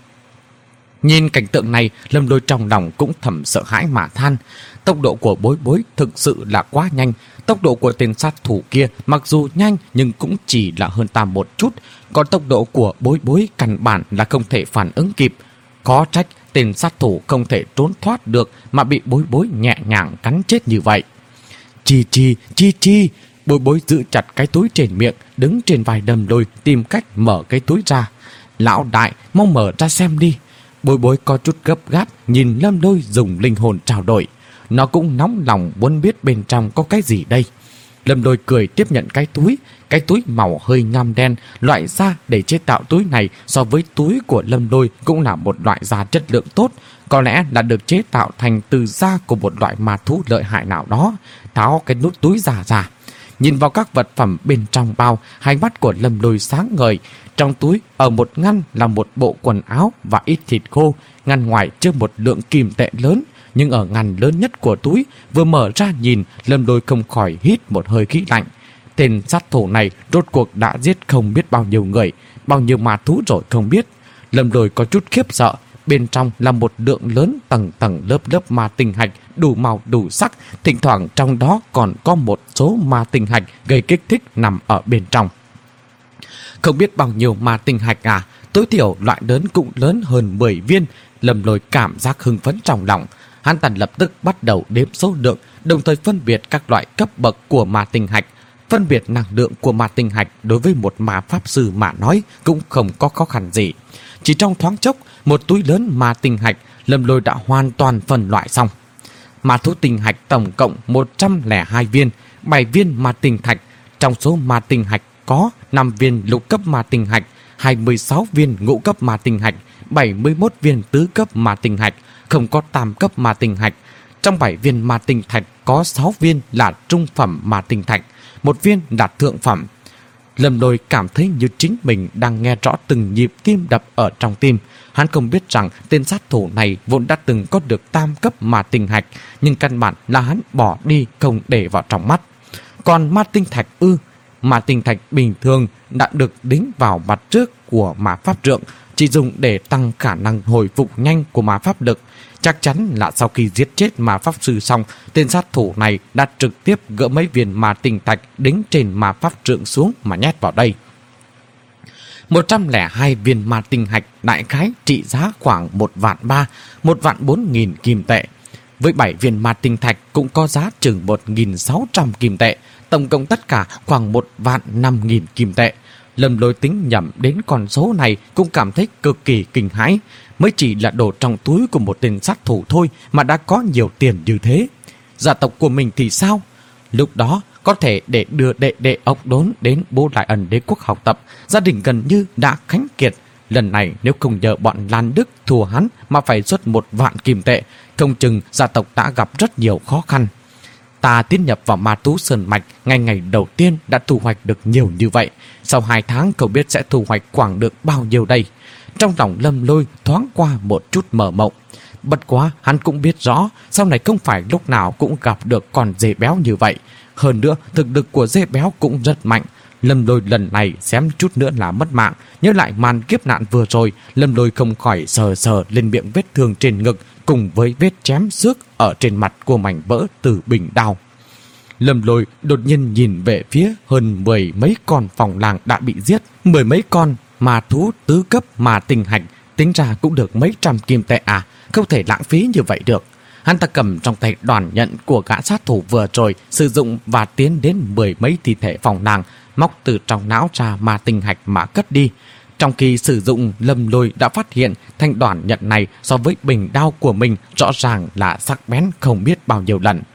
Nhìn cảnh tượng này, Lâm Lôi trong lòng cũng thầm sợ hãi mà than. Tốc độ của Bối Bối thực sự là quá nhanh. Tốc độ của tên sát thủ kia mặc dù nhanh nhưng cũng chỉ là hơn ta một chút. Còn tốc độ của Bối Bối căn bản là không thể phản ứng kịp. Có trách tên sát thủ không thể trốn thoát được mà bị Bối Bối nhẹ nhàng cắn chết như vậy. Chi chi, chi chi, Bối Bối giữ chặt cái túi trên miệng, đứng trên vai Lâm Lôi tìm cách mở cái túi ra. Lão đại, mau mở ra xem đi. Bối Bối có chút gấp gáp nhìn Lâm Lôi dùng linh hồn trao đổi. Nó cũng nóng lòng muốn biết bên trong có cái gì đây. Lâm Lôi cười tiếp nhận cái túi. Cái túi màu hơi ngăm đen, loại da để chế tạo túi này so với túi của Lâm Lôi cũng là một loại da chất lượng tốt. Có lẽ là được chế tạo thành từ da của một loại ma thú lợi hại nào đó. Tháo cái nút túi da ra. Nhìn vào các vật phẩm bên trong bao, hai mắt của Lâm Lôi sáng ngời. Trong túi ở một ngăn là một bộ quần áo và ít thịt khô. Ngăn ngoài chứa một lượng kim tệ lớn. Nhưng ở ngăn lớn nhất của túi, vừa mở ra nhìn, Lâm Lôi không khỏi hít một hơi khí lạnh. Tên sát thủ này rốt cuộc đã giết không biết bao nhiêu người, bao nhiêu ma thú rồi không biết. Lâm Lôi có chút khiếp sợ. Bên trong là một lượng lớn tầng tầng lớp lớp ma tinh hạch đủ màu đủ sắc. Thỉnh thoảng trong đó còn có một số ma tinh hạch gây kích thích nằm ở bên trong. Không biết bao nhiêu ma tinh hạch à, tối thiểu loại lớn cũng lớn hơn mười viên. Lâm Lôi cảm giác hưng phấn trong lòng. Hắn ta lập tức bắt đầu đếm số lượng, đồng thời phân biệt các loại cấp bậc của ma tinh hạch. Phân biệt năng lượng của ma tinh hạch đối với một ma pháp sư mà nói cũng không có khó khăn gì. Chỉ trong thoáng chốc, một túi lớn ma tinh hạch, Lâm Lôi đã hoàn toàn phân loại xong. Ma thú tinh hạch tổng cộng một trăm lẻ hai viên, bảy viên ma tinh thạch. Trong số ma tinh hạch có năm viên lục cấp ma tinh hạch, hai mươi sáu viên ngũ cấp ma tinh hạch, bảy mươi mốt viên tứ cấp ma tinh hạch, không có tam cấp ma tinh hạch. Trong bảy viên ma tinh thạch có sáu viên là trung phẩm ma tinh thạch, một viên là thượng phẩm. Lâm Lôi cảm thấy như chính mình đang nghe rõ từng nhịp tim đập ở trong tim. Hắn không biết rằng tên sát thủ này vốn đã từng có được tam cấp ma tinh hạch, nhưng căn bản là hắn bỏ đi không để vào trong mắt. Còn ma tinh thạch ư, ma tinh thạch bình thường đã được đính vào mặt trước của ma pháp trượng, chỉ dùng để tăng khả năng hồi phục nhanh của ma pháp lực. Chắc chắn là sau khi giết chết ma pháp sư xong, tên sát thủ này đã trực tiếp gỡ mấy viên ma tinh thạch đính trên ma pháp trượng xuống mà nhét vào đây. một trăm lẻ hai viên ma tinh hạch đại khái trị giá khoảng một vạn ba, một vạn bốn nghìn kim tệ. Với bảy viên ma tinh thạch cũng có giá chừng một nghìn sáu trăm kim tệ, tổng cộng tất cả khoảng một vạn năm nghìn kim tệ. Lâm Lôi tính nhầm đến con số này cũng cảm thấy cực kỳ kinh hãi. Mới chỉ là đồ trong túi của một tên sát thủ thôi mà đã có nhiều tiền như thế. Gia tộc của mình thì sao? Lúc đó có thể để đưa đệ đệ ốc đốn đến Bố Đại Ẩn Đế quốc học tập, gia đình gần như đã khánh kiệt. Lần này nếu không nhờ bọn Lan Đức thua hắn mà phải xuất một vạn kim tệ, không chừng gia tộc đã gặp rất nhiều khó khăn. Ta tiến nhập vào Ma Thú Sơn Mạch ngay ngày đầu tiên đã thu hoạch được nhiều như vậy. Sau hai tháng không biết sẽ thu hoạch khoảng được bao nhiêu đây. Trong lòng Lâm Lôi thoáng qua một chút mờ mộng. Bất quá hắn cũng biết rõ sau này không phải lúc nào cũng gặp được con dê béo như vậy. Hơn nữa thực lực của dê béo cũng rất mạnh. Lâm Lôi lần này xém chút nữa là mất mạng. Nhớ lại màn kiếp nạn vừa rồi, Lâm Lôi không khỏi sờ sờ lên miệng vết thương trên ngực cùng với vết chém xước ở trên mặt của mảnh vỡ từ bình đao. Lâm Lôi đột nhiên nhìn về phía hơn mười mấy con phòng làng đã bị giết. Mười mấy con ma thú tứ cấp mà tinh hạch, tính ra cũng được mấy trăm kim tệ à, không thể lãng phí như vậy được. Hắn ta cầm trong tay đoàn nhận của gã sát thủ vừa rồi, sử dụng và tiến đến mười mấy thi thể phòng làng, móc từ trong não ra ma tinh hạch mà cất đi. Trong khi sử dụng, Lâm Lôi đã phát hiện thanh đoàn nhận này so với bình đao của mình rõ ràng là sắc bén không biết bao nhiêu lần.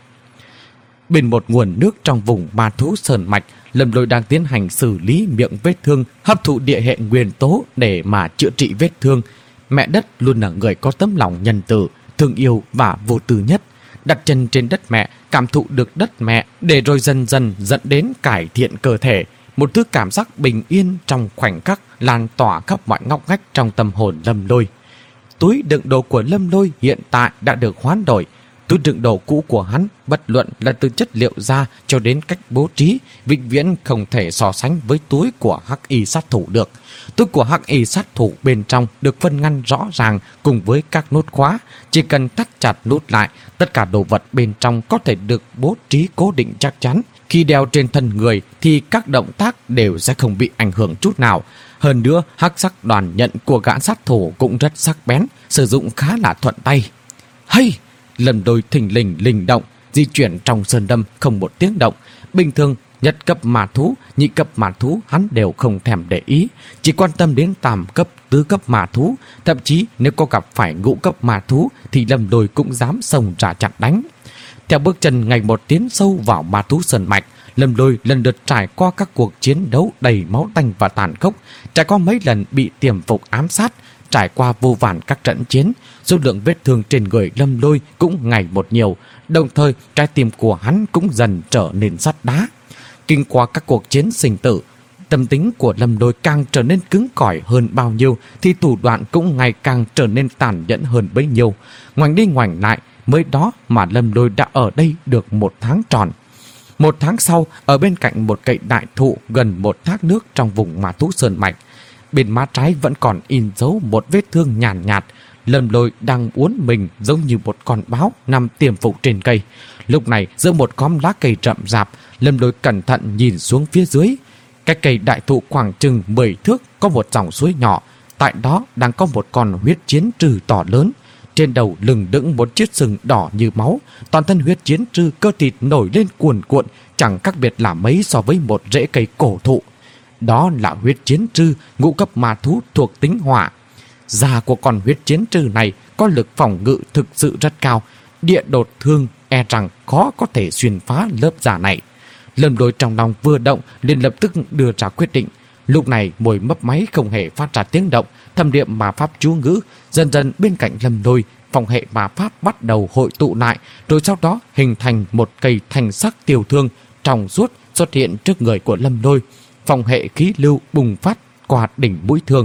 Bên một nguồn nước trong vùng ma thú sơn mạch, Lâm Lôi đang tiến hành xử lý miệng vết thương, hấp thụ địa hệ nguyên tố để mà chữa trị vết thương. Mẹ đất luôn là người có tấm lòng nhân từ, thương yêu và vô tư nhất. Đặt chân trên đất mẹ, cảm thụ được đất mẹ, để rồi dần dần dẫn đến cải thiện cơ thể. Một thứ cảm giác bình yên trong khoảnh khắc lan tỏa khắp mọi ngóc ngách trong tâm hồn Lâm Lôi. Túi đựng đồ của Lâm Lôi hiện tại đã được hoán đổi. Túi đựng đồ cũ của hắn, bất luận là từ chất liệu da cho đến cách bố trí, vĩnh viễn không thể so sánh với túi của hắc y sát thủ được. Túi của hắc y sát thủ bên trong được phân ngăn rõ ràng cùng với các nút khóa. Chỉ cần thắt chặt nút lại, tất cả đồ vật bên trong có thể được bố trí cố định chắc chắn. Khi đeo trên thân người thì các động tác đều sẽ không bị ảnh hưởng chút nào. Hơn nữa, hắc sắc đoàn nhận của gã sát thủ cũng rất sắc bén, sử dụng khá là thuận tay. Hay! Lâm Lôi thình lình linh động, di chuyển trong sơn đâm không một tiếng động. Bình thường, nhất cấp ma thú, nhị cấp ma thú hắn đều không thèm để ý, chỉ quan tâm đến tam cấp, tứ cấp ma thú. Thậm chí nếu có gặp phải ngũ cấp ma thú thì Lâm Lôi cũng dám xông ra chặn đánh. Theo bước chân ngày một tiến sâu vào ma thú sơn mạch, Lâm Lôi lần lượt trải qua các cuộc chiến đấu đầy máu tanh và tàn khốc, trải qua mấy lần bị tiềm phục ám sát, trải qua vô vàn các trận chiến. Số lượng vết thương trên người Lâm Lôi cũng ngày một nhiều, đồng thời trái tim của hắn cũng dần trở nên sắt đá. Kinh qua các cuộc chiến sinh tử, tâm tính của Lâm Lôi càng trở nên cứng cỏi hơn bao nhiêu thì thủ đoạn cũng ngày càng trở nên tàn nhẫn hơn bấy nhiêu. Ngoảnh đi ngoảnh lại, mới đó mà Lâm Lôi đã ở đây được một tháng tròn. Một tháng sau, ở bên cạnh một cây đại thụ gần một thác nước trong vùng ma thú sơn mạch, bên má trái vẫn còn in dấu một vết thương nhàn nhạt, nhạt. Lâm Lôi đang uốn mình giống như một con báo nằm tiềm phục trên cây. Lúc này, giữa một khóm lá cây rậm rạp, Lâm Lôi cẩn thận nhìn xuống phía dưới. Cái cây đại thụ khoảng chừng mười thước có một dòng suối nhỏ. Tại đó đang có một con huyết chiến trư to lớn. Trên đầu lưng đững một chiếc sừng đỏ như máu. Toàn thân huyết chiến trư cơ thịt nổi lên cuồn cuộn, chẳng khác biệt là mấy so với một rễ cây cổ thụ. Đó là huyết chiến trư, ngũ cấp ma thú thuộc tính hỏa. Da của con huyết chiến trư này có lực phòng ngự thực sự rất cao. Địa đột thương e rằng khó có thể xuyên phá lớp da này. Lâm Lôi trong lòng vừa động liền lập tức đưa ra quyết định. Lúc này môi mấp máy không hề phát ra tiếng động, thâm niệm ma pháp chú ngữ. Dần dần bên cạnh Lâm Lôi, phong hệ ma pháp bắt đầu hội tụ lại, rồi sau đó hình thành một cây thanh sắc tiêu thương trong suốt xuất hiện trước người của Lâm Lôi. Phong hệ khí lưu bùng phát qua đỉnh mũi thương.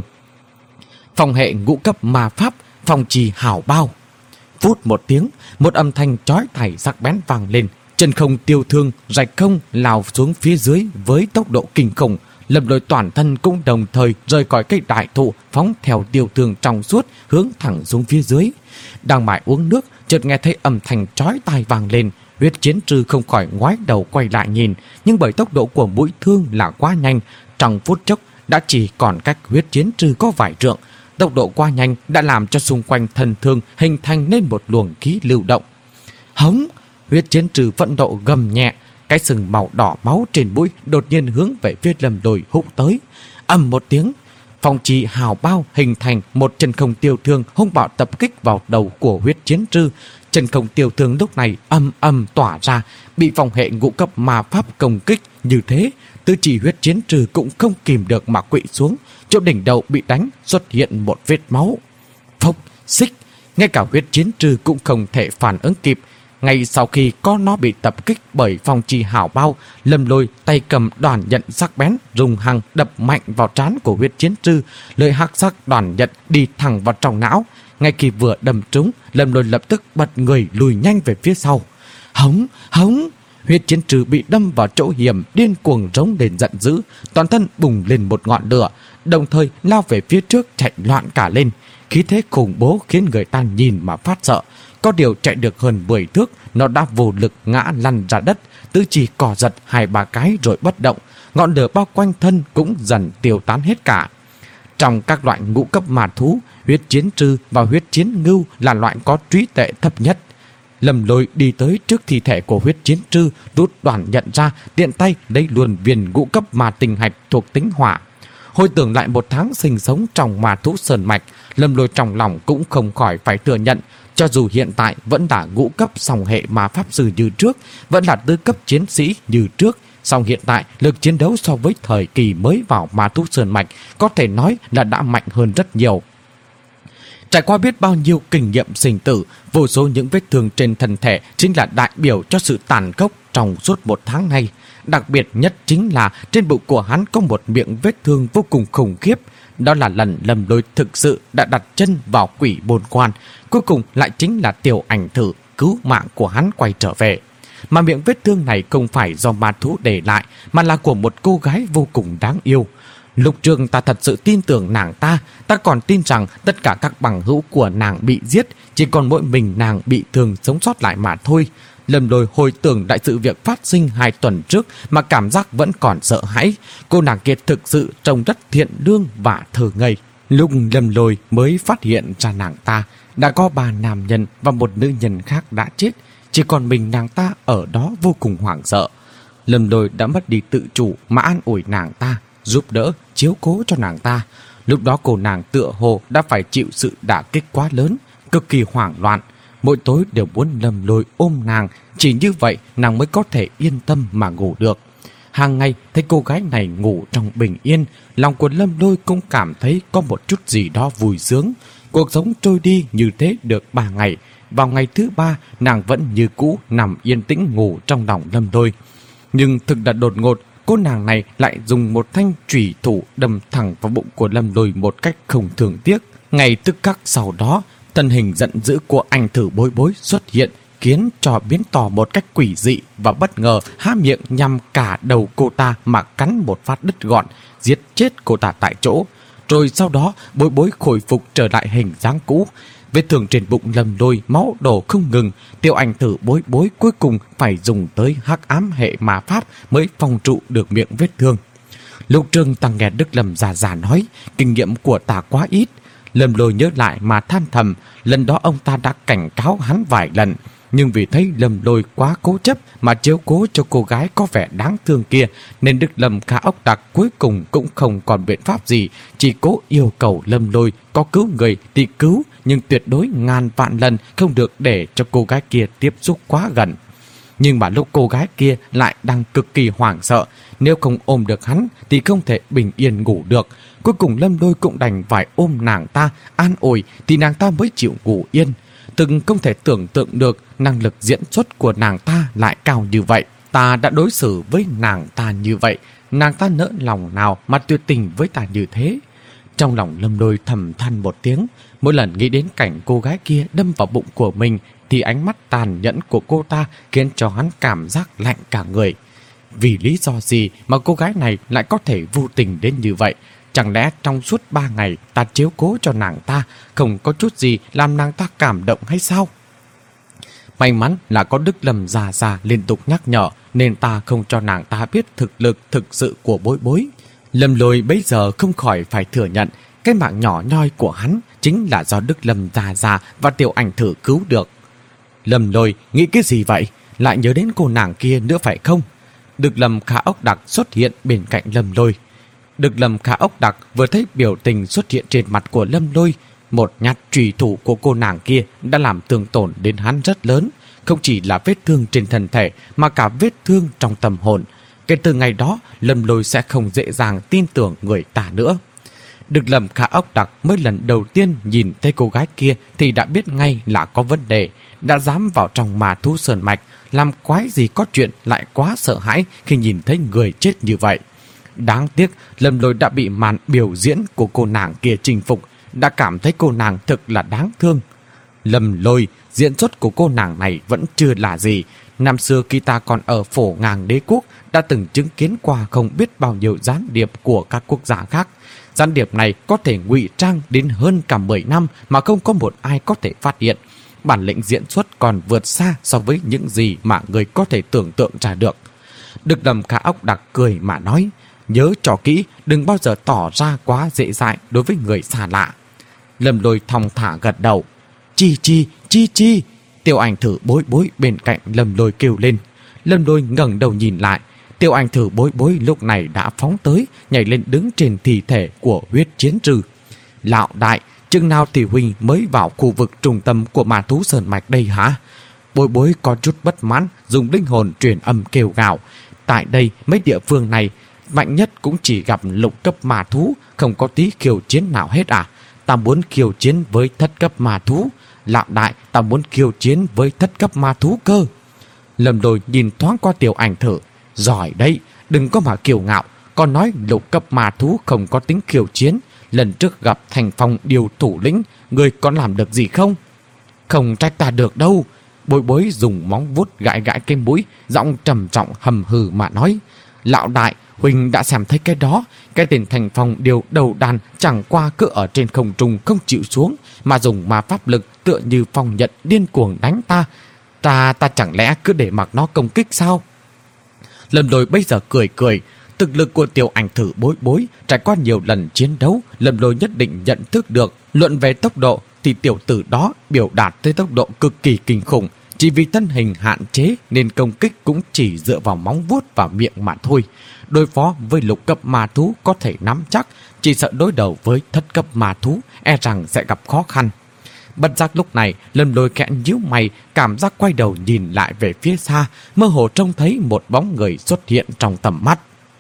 Phong hệ ngũ cấp ma pháp, phong trì hào bao. Phút một tiếng, một âm thanh chói tai sắc bén vang lên. Chân không tiêu thương rạch không lao xuống phía dưới với tốc độ kinh khủng. Lâm Lôi toàn thân cũng đồng thời rời khỏi cây đại thụ, phóng theo tiêu thương trong suốt hướng thẳng xuống phía dưới. Đang mải uống nước, chợt nghe thấy âm thanh chói tai vang lên. Huyết chiến trư không khỏi ngoái đầu quay lại nhìn, nhưng bởi tốc độ của mũi thương là quá nhanh, trong phút chốc đã chỉ còn cách huyết chiến trư có vài trượng. Tốc độ quá nhanh đã làm cho xung quanh thân thương hình thành nên một luồng khí lưu động. Hống! Huyết chiến trư vận độ gầm nhẹ, cái sừng màu đỏ máu trên mũi đột nhiên hướng về phía Lâm Lôi húc tới. Ầm một tiếng, phong trì hào bao hình thành một chân không tiêu thương hung bạo tập kích vào đầu của huyết chiến trư. Chân không tiêu thương lúc này âm âm tỏa ra, bị phong hệ ngũ cấp ma pháp công kích như thế, tư chỉ huyết chiến trư cũng không kìm được mà quỵ xuống. Chỗ đỉnh đầu bị đánh xuất hiện một vết máu. Phốc, xích, ngay cả huyết chiến trư cũng không thể phản ứng kịp. Ngay sau khi có nó bị tập kích bởi phong trì hào bao, Lâm Lôi tay cầm đoàn nhận sắc bén dùng hăng đập mạnh vào trán của huyết chiến trư, lời hắc sắc đoàn nhận đi thẳng vào trong não. Ngay khi vừa đâm trúng, Lâm Lôi lập tức bật người lùi nhanh về phía sau. Hống, hống! Huyết chiến trư bị đâm vào chỗ hiểm, điên cuồng rống lên giận dữ, toàn thân bùng lên một ngọn lửa, đồng thời lao về phía trước chạy loạn cả lên. Khí thế khủng bố khiến người ta nhìn mà phát sợ. Có điều chạy được hơn mười thước, nó đã vô lực ngã lăn ra đất, tứ chỉ cò giật hai ba cái rồi bất động. Ngọn lửa bao quanh thân cũng dần tiêu tán hết cả. Trong các loại ngũ cấp ma thú, huyết chiến trư và huyết chiến ngưu là loại có trí tuệ thấp nhất. Lâm Lôi đi tới trước thi thể của huyết chiến trư, rút đoàn nhận ra, tiện tay lấy luôn viên ngũ cấp ma tinh hạch thuộc tính hỏa. Hồi tưởng lại một tháng sinh sống trong Ma Thú Sơn Mạch, Lâm Lôi trong lòng cũng không khỏi phải thừa nhận, cho dù hiện tại vẫn là ngũ cấp song hệ ma pháp sư như trước, vẫn là tứ cấp chiến sĩ như trước, song hiện tại lực chiến đấu so với thời kỳ mới vào Ma Thú Sơn Mạch có thể nói là đã mạnh hơn rất nhiều. Trải qua biết bao nhiêu kinh nghiệm sinh tử, vô số những vết thương trên thân thể chính là đại biểu cho sự tàn khốc trong suốt một tháng nay. Đặc biệt nhất chính là trên bụng của hắn có một miệng vết thương vô cùng khủng khiếp. Đó là lần Lâm Lôi thực sự đã đặt chân vào quỷ bồn quan. Cuối cùng lại chính là Tiểu Ảnh Thử cứu mạng của hắn quay trở về. Mà miệng vết thương này không phải do ma thú để lại, mà là của một cô gái vô cùng đáng yêu. Lúc trước ta thật sự tin tưởng nàng ta, ta còn tin rằng tất cả các bằng hữu của nàng bị giết, chỉ còn mỗi mình nàng bị thương sống sót lại mà thôi. Lâm Lôi hồi tưởng đại sự việc phát sinh hai tuần trước mà cảm giác vẫn còn sợ hãi. Cô nàng kia thực sự trông rất thiện lương và thơ ngây. Lúc Lâm Lôi mới phát hiện ra nàng ta, đã có ba nam nhân và một nữ nhân khác đã chết, chỉ còn mình nàng ta ở đó vô cùng hoảng sợ. Lâm Lôi đã mất đi tự chủ mà an ủi nàng ta, giúp đỡ, chiếu cố cho nàng ta. Lúc đó cô nàng tựa hồ đã phải chịu sự đả kích quá lớn, cực kỳ hoảng loạn. Mỗi tối đều muốn Lâm Lôi ôm nàng, chỉ như vậy nàng mới có thể yên tâm mà ngủ được. Hàng ngày thấy cô gái này ngủ trong bình yên, lòng của Lâm Lôi cũng cảm thấy có một chút gì đó vui sướng. Cuộc sống trôi đi như thế được ba ngày. Vào ngày thứ ba, nàng vẫn như cũ nằm yên tĩnh ngủ trong lòng Lâm Lôi. Nhưng thực đã đột ngột, cô nàng này lại dùng một thanh chủy thủ đâm thẳng vào bụng của Lâm Lôi một cách không thường tiếc. Ngay tức khắc sau đó, thân hình giận dữ của Ảnh Thử Bối Bối xuất hiện, khiến cho biến tỏ một cách quỷ dị và bất ngờ, há miệng nhằm cả đầu cô ta mà cắn một phát đứt gọn, giết chết cô ta tại chỗ. Rồi sau đó Bối Bối khôi phục trở lại hình dáng cũ. Vết thương trên bụng Lâm Lôi máu đổ không ngừng. Tiểu Ảnh Thử Bối Bối cuối cùng phải dùng tới hắc ám hệ ma pháp mới phòng trụ được miệng vết thương. Lúc Trương ta nghe Đức Lâm già già nói, kinh nghiệm của ta quá ít. Lâm Lôi nhớ lại mà than thầm, lần đó ông ta đã cảnh cáo hắn vài lần, nhưng vì thấy Lâm Lôi quá cố chấp mà chiếu cố cho cô gái có vẻ đáng thương kia, nên Đức Lâm Khả Ốc Đặc cuối cùng cũng không còn biện pháp gì, chỉ cố yêu cầu Lâm Lôi có cứu người thì cứu, nhưng tuyệt đối ngàn vạn lần không được để cho cô gái kia tiếp xúc quá gần. Nhưng mà lúc cô gái kia lại đang cực kỳ hoảng sợ, nếu không ôm được hắn thì không thể bình yên ngủ được. Cuối cùng Lâm Lôi cũng đành phải ôm nàng ta, an ủi thì nàng ta mới chịu ngủ yên. Từng không thể tưởng tượng được năng lực diễn xuất của nàng ta lại cao như vậy. Ta đã đối xử với nàng ta như vậy, nàng ta nỡ lòng nào mà tuyệt tình với ta như thế. Trong lòng Lâm Lôi thầm than một tiếng, mỗi lần nghĩ đến cảnh cô gái kia đâm vào bụng của mình thì ánh mắt tàn nhẫn của cô ta khiến cho hắn cảm giác lạnh cả người. Vì lý do gì mà cô gái này lại có thể vô tình đến như vậy? Chẳng lẽ trong suốt ba ngày ta chiếu cố cho nàng ta không có chút gì làm nàng ta cảm động hay sao? May mắn là có Đức Lâm già già liên tục nhắc nhở, nên ta không cho nàng ta biết thực lực thực sự của Bối Bối. Lâm Lôi bây giờ không khỏi phải thừa nhận, cái mạng nhỏ nhoi của hắn chính là do Đức Lâm già già và Tiểu Ảnh Thử cứu được. Lâm Lôi nghĩ cái gì vậy? Lại nhớ đến cô nàng kia nữa phải không? Đức Lâm Khả Ốc Đặc xuất hiện bên cạnh Lâm Lôi. Đức Lâm Khả Ốc Đặc vừa thấy biểu tình xuất hiện trên mặt của Lâm Lôi, một nhát chủy thủ của cô nàng kia đã làm thương tổn đến hắn rất lớn, không chỉ là vết thương trên thân thể mà cả vết thương trong tâm hồn. Kể từ ngày đó, Lâm Lôi sẽ không dễ dàng tin tưởng người ta nữa. Đức Lâm Khả Ốc Đặc mới lần đầu tiên nhìn thấy cô gái kia thì đã biết ngay là có vấn đề, đã dám vào trong Ma Thú Sơn Mạch, làm quái gì có chuyện lại quá sợ hãi khi nhìn thấy người chết như vậy. Đáng tiếc, Lâm Lôi đã bị màn biểu diễn của cô nàng kia chinh phục, đã cảm thấy cô nàng thực là đáng thương. Lâm Lôi, diễn xuất của cô nàng này vẫn chưa là gì. Năm xưa khi ta còn ở Phổ Ngàng Đế Quốc, đã từng chứng kiến qua không biết bao nhiêu gián điệp của các quốc gia khác. Gián điệp này có thể ngụy trang đến hơn cả mười năm mà không có một ai có thể phát hiện. Bản lĩnh diễn xuất còn vượt xa so với những gì mà người có thể tưởng tượng ra được. Đức Lâm Khả Ốc Đặc cười mà nói, nhớ cho kỹ, đừng bao giờ tỏ ra quá dễ dãi đối với người xa lạ. Lâm Lôi thong thả gật đầu. Chi chi, chi chi. Tiểu Ảnh Thử Bối Bối bên cạnh Lâm Lôi kêu lên. Lâm Lôi ngẩng đầu nhìn lại. Tiêu Anh Thử Bối Bối lúc này đã phóng tới, nhảy lên đứng trên thi thể của huyết chiến trư. Lão đại, chừng nào thì huynh mới vào khu vực trung tâm của ma thú sơn mạch đây hả? Bối Bối có chút bất mãn, dùng linh hồn truyền âm kêu gào. Tại đây mấy địa phương này mạnh nhất cũng chỉ gặp lục cấp ma thú, không có tí khiêu chiến nào hết à? Ta muốn khiêu chiến với thất cấp ma thú. Lão đại, ta muốn khiêu chiến với thất cấp ma thú cơ. Lâm Lôi nhìn thoáng qua Tiêu Anh Thử. Giỏi đấy, đừng có mà kiêu ngạo. Còn nói lục cấp ma thú không có tính khiêu chiến. Lần trước gặp Thành Phong điều thủ lĩnh, người còn làm được gì không? Không trách ta được đâu. Bối Bối dùng móng vuốt gãi gãi cái mũi, giọng trầm trọng hầm hừ mà nói. Lão đại, huynh đã xem thấy cái đó. Cái tên Thành Phong điều đầu đàn chẳng qua cứ ở trên không trung không chịu xuống, mà dùng ma pháp lực tựa như phong nhận điên cuồng đánh ta. Ta ta chẳng lẽ cứ để mặc nó công kích sao? Lâm Lôi bây giờ cười cười. Thực lực của Tiêu Anh Thử Bối Bối trải qua nhiều lần chiến đấu, Lâm Lôi nhất định nhận thức được. Luận về tốc độ thì tiểu tử đó biểu đạt tới tốc độ cực kỳ kinh khủng. Chỉ vì thân hình hạn chế nên công kích cũng chỉ dựa vào móng vuốt và miệng mà thôi. Đối phó với lục cấp ma thú có thể nắm chắc, chỉ sợ đối đầu với thất cấp ma thú e rằng sẽ gặp khó khăn. Bất giác lúc này, Lâm Lôi khẽ nhíu mày, cảm giác quay đầu nhìn lại về phía xa, mơ hồ trông thấy một bóng người xuất hiện trong tầm mắt.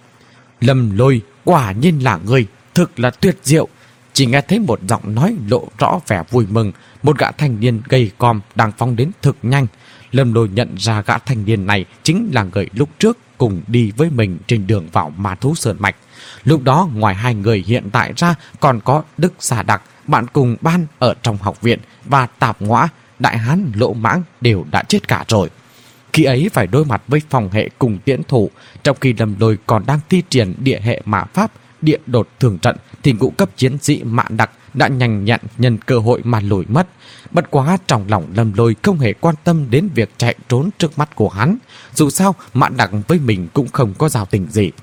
Lâm Lôi, quả nhiên là người, thực là tuyệt diệu. Chỉ nghe thấy một giọng nói lộ rõ vẻ vui mừng. Một gã thanh niên gầy còm đang phóng đến thực nhanh. Lâm Lôi nhận ra gã thanh niên này chính là người lúc trước cùng đi với mình trên đường vào ma thú sơn mạch. Lúc đó ngoài hai người hiện tại ra còn có Đức Xà Đặc, bạn cùng ban ở trong học viện, và Tạp Ngõa, Đại Hán Lỗ Mãng đều đã chết cả rồi. Khi ấy phải đối mặt với phòng hệ cùng tiễn thủ, trong khi Lâm Lôi còn đang thi triển địa hệ mã pháp, địa đột thường trận, thì ngũ cấp chiến sĩ Mạn Đặc đã nhanh nhặn nhân cơ hội mà lùi mất. Bất quá trong lòng Lâm Lôi không hề quan tâm đến việc chạy trốn trước mắt của hắn. Dù sao Mạn Đặc với mình cũng không có giao tình gì.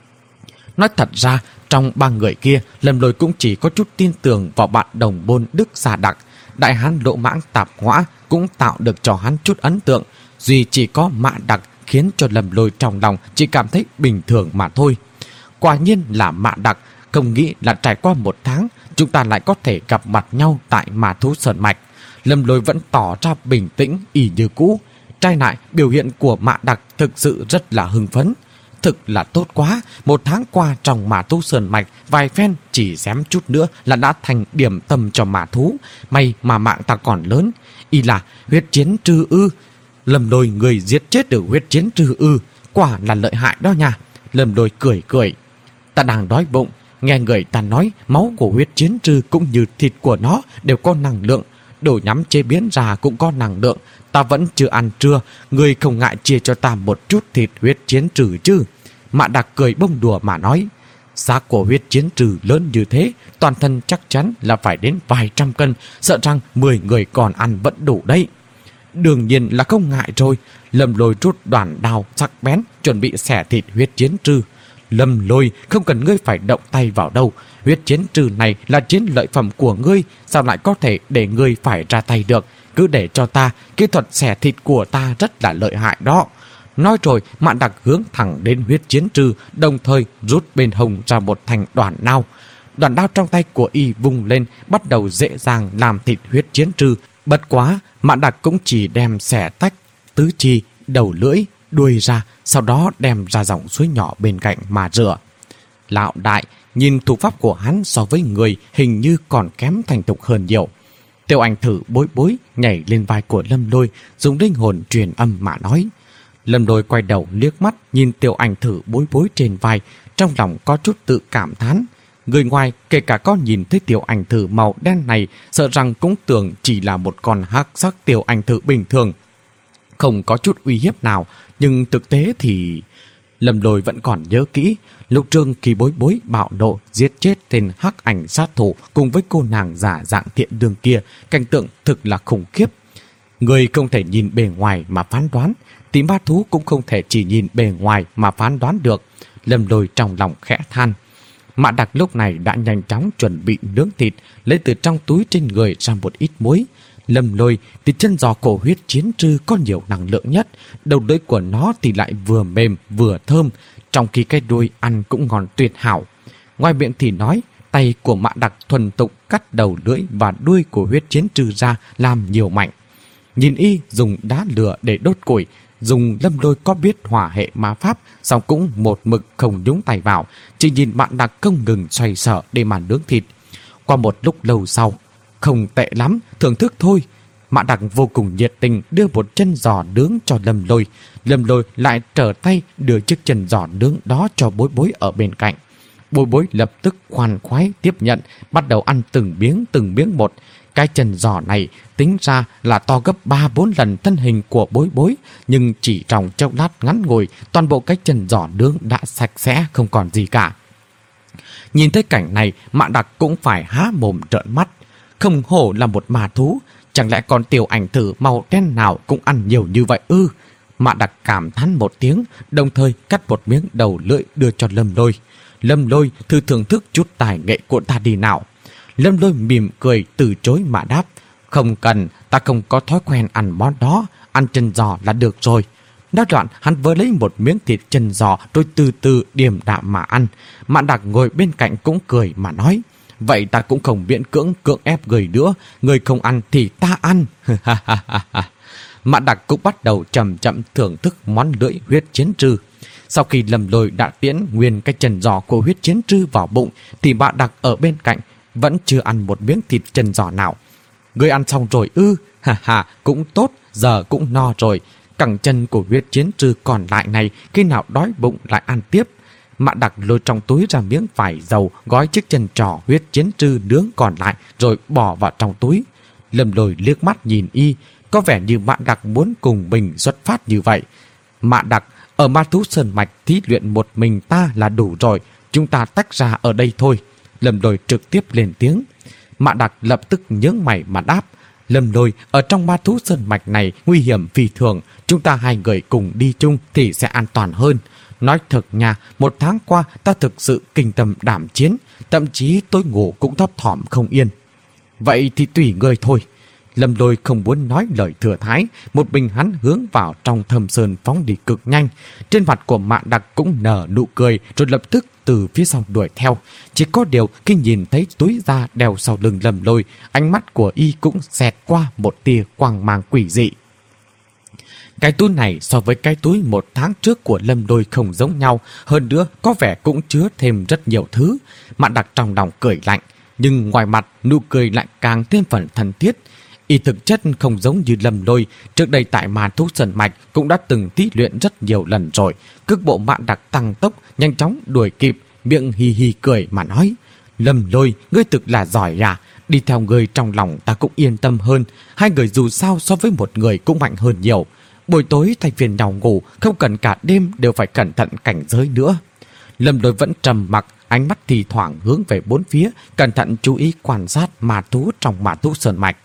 Nói thật ra, trong ba người kia, Lâm Lôi cũng chỉ có chút tin tưởng vào bạn đồng môn Đức Xà Đặc. Đại Hán Lỗ Mãng Tạp Ngõa cũng tạo được cho hắn chút ấn tượng. Duy chỉ có Mạn Đặc khiến cho Lâm Lôi trong lòng chỉ cảm thấy bình thường mà thôi. Quả nhiên là Mạn Đặc, không nghĩ là trải qua một tháng chúng ta lại có thể gặp mặt nhau tại ma thú sơn mạch. Lâm Lôi vẫn tỏ ra bình tĩnh y như cũ. Trai lại biểu hiện của Mạn Đặc thực sự rất là hưng phấn. Thực là tốt quá, một tháng qua trong ma thú sơn mạch vài phen chỉ xém chút nữa là đã thành điểm tâm cho ma thú. May mà mạng ta còn lớn. Y là huyết chiến trư ư. Lâm Lôi người giết chết được huyết chiến trư ư, quả là lợi hại đó nha. Lâm Lôi cười cười. Ta đang đói bụng, nghe người ta nói máu của huyết chiến trư cũng như thịt của nó đều có năng lượng, đồ nhắm chế biến ra cũng có năng lượng. Ta vẫn chưa ăn trưa, người không ngại chia cho ta một chút thịt huyết chiến trừ chứ? Mạn Đặc cười bông đùa mà nói. Xác của huyết chiến trừ lớn như thế, toàn thân chắc chắn là phải đến vài trăm cân, sợ rằng mười người còn ăn vẫn đủ đấy. Đương nhiên là không ngại rồi. Lâm Lôi rút đoàn đao sắc bén chuẩn bị xẻ thịt huyết chiến trư. Lâm Lôi, không cần ngươi phải động tay vào đâu. Huyết chiến trư này là chiến lợi phẩm của ngươi, sao lại có thể để ngươi phải ra tay được? Cứ để cho ta, kỹ thuật xẻ thịt của ta rất là lợi hại đó. Nói rồi, Mạn Đặc hướng thẳng đến huyết chiến trư, đồng thời rút bên hông ra một thành đoàn đao. Đoàn đao trong tay của y vung lên, bắt đầu dễ dàng làm thịt huyết chiến trư. Bất quá, Mạn Đặc cũng chỉ đem xẻ tách tứ chi, đầu lưỡi, đuôi ra, sau đó đem ra dòng suối nhỏ bên cạnh mà rửa. Lão đại, nhìn thủ pháp của hắn so với người hình như còn kém thành thục hơn nhiều. Tiêu Anh Thử Bối Bối nhảy lên vai của Lâm Lôi, dùng linh hồn truyền âm mà nói. Lâm Lôi quay đầu liếc mắt nhìn Tiêu Anh Thử Bối Bối trên vai, trong lòng có chút tự cảm thán. Người ngoài kể cả có nhìn thấy Tiểu Ảnh Thử màu đen này, sợ rằng cũng tưởng chỉ là một con hắc sắc Tiểu Ảnh Thử bình thường, không có chút uy hiếp nào. Nhưng thực tế thì Lâm Lôi vẫn còn nhớ kỹ lúc Trương khi Bối Bối bạo nộ giết chết tên hắc ảnh sát thủ cùng với cô nàng giả dạng thiện đường kia, cảnh tượng thực là khủng khiếp. Người không thể nhìn bề ngoài mà phán đoán, tìm ma thú cũng không thể chỉ nhìn bề ngoài mà phán đoán được. Lâm Lôi trong lòng khẽ than. Mạn Đặc lúc này đã nhanh chóng chuẩn bị nướng thịt, lấy từ trong túi trên người ra một ít muối. Lâm Lôi thì chân giò cổ huyết chiến trư có nhiều năng lượng nhất, đầu lưỡi của nó thì lại vừa mềm vừa thơm, trong khi cái đuôi ăn cũng ngon tuyệt hảo. Ngoài miệng thì nói, tay của Mạ Đặc thuần tục cắt đầu lưỡi và đuôi của huyết chiến trư ra làm nhiều mảnh. Nhìn y dùng đá lửa để đốt củi, dùng Lâm Lôi có biết hỏa hệ ma pháp, song cũng một mực không nhúng tay vào, chỉ nhìn Mạ Đặc không ngừng xoay sở để mà nướng thịt. Qua một lúc lâu sau, không tệ lắm, thưởng thức thôi. Mạ Đặc vô cùng nhiệt tình đưa một chân giò nướng cho Lâm Lôi. Lâm Lôi lại trở tay đưa chiếc chân giò nướng đó cho Bối Bối ở bên cạnh. Bối Bối lập tức khoan khoái tiếp nhận, bắt đầu ăn từng miếng từng miếng một. Cái chân giò này tính ra là to gấp ba bốn lần thân hình của Bối Bối, nhưng chỉ trong chốc lát ngắn ngủi, toàn bộ cái chân giò nướng đã sạch sẽ không còn gì cả. Nhìn thấy cảnh này, Mạ Đặc cũng phải há mồm trợn mắt. Không hổ là một ma thú, chẳng lẽ con tiểu ảnh tử màu đen nào cũng ăn nhiều như vậy ư? Mạ Đặc cảm thán một tiếng, đồng thời cắt một miếng đầu lưỡi đưa cho Lâm Lôi. Lâm Lôi thử thưởng thức chút tài nghệ của ta đi nào. Lâm Lôi mỉm cười từ chối mà đáp, không cần, ta không có thói quen ăn món đó, ăn chân giò là được rồi. Nói đoạn, hắn vừa lấy một miếng thịt chân giò rồi từ từ điềm đạm mà ăn. Mạ Đặc ngồi bên cạnh cũng cười mà nói, vậy ta cũng không miễn cưỡng cưỡng ép người nữa, người không ăn thì ta ăn. Mạ Đặc cũng bắt đầu chậm chậm thưởng thức món lưỡi huyết chiến trư. Sau khi Lâm Lôi đã tiễn nguyên cái chân giò của huyết chiến trư vào bụng, thì Mạ Đặc ở bên cạnh vẫn chưa ăn một miếng thịt chân giò nào. Người ăn xong rồi ư? Ha ha, cũng tốt, giờ cũng no rồi. Cẳng chân của huyết chiến trư còn lại này khi nào đói bụng lại ăn tiếp. Mạ Đặc lôi trong túi ra miếng vải dầu gói chiếc chân trò huyết chiến trư nướng còn lại rồi bỏ vào trong túi. Lâm Lôi liếc mắt nhìn y, có vẻ như Mạ Đặc muốn cùng mình xuất phát như vậy. Mạ Đặc, ở Ma Thú Sơn Mạch thí luyện một mình ta là đủ rồi, chúng ta tách ra ở đây thôi. Lâm Lôi trực tiếp lên tiếng. Mạ Đặc lập tức nhướng mày mà đáp, Lâm Lôi, ở trong Ma Thú Sơn Mạch này nguy hiểm phi thường, chúng ta hai người cùng đi chung thì sẽ an toàn hơn. Nói thật nha, một tháng qua ta thực sự kinh tâm đảm chiến, thậm chí tôi ngủ cũng thấp thỏm không yên. Vậy thì tùy người thôi. Lâm Lôi không muốn nói lời thừa thãi, một mình hắn hướng vào trong Thâm Sơn phóng đi cực nhanh. Trên mặt của Mạ Đặc cũng nở nụ cười rồi lập tức từ phía sau đuổi theo. Chỉ có điều khi nhìn thấy túi da đeo sau lưng Lâm Lôi, ánh mắt của y cũng xẹt qua một tia quang mang quỷ dị. Cái túi này so với cái túi một tháng trước của Lâm Lôi không giống nhau, hơn nữa có vẻ cũng chứa thêm rất nhiều thứ. Mạ Đặc trong lòng cười lạnh, nhưng ngoài mặt nụ cười lại càng thêm phần thân thiết. Y thực chất không giống như Lâm Lôi, trước đây tại Ma Thú Sơn Mạch cũng đã từng thí luyện rất nhiều lần rồi. Cước bộ Mạ Đặc tăng tốc, nhanh chóng đuổi kịp, miệng hì hì cười mà nói, Lâm Lôi, ngươi thực là giỏi à, đi theo ngươi trong lòng ta cũng yên tâm hơn, hai người dù sao so với một người cũng mạnh hơn nhiều. Buổi tối thay phiên nhau ngủ, không cần cả đêm đều phải cẩn thận cảnh giới nữa. Lâm Lôi vẫn trầm mặc, ánh mắt thì thoảng hướng về bốn phía, cẩn thận chú ý quan sát ma thú trong Ma Thú Sơn Mạch.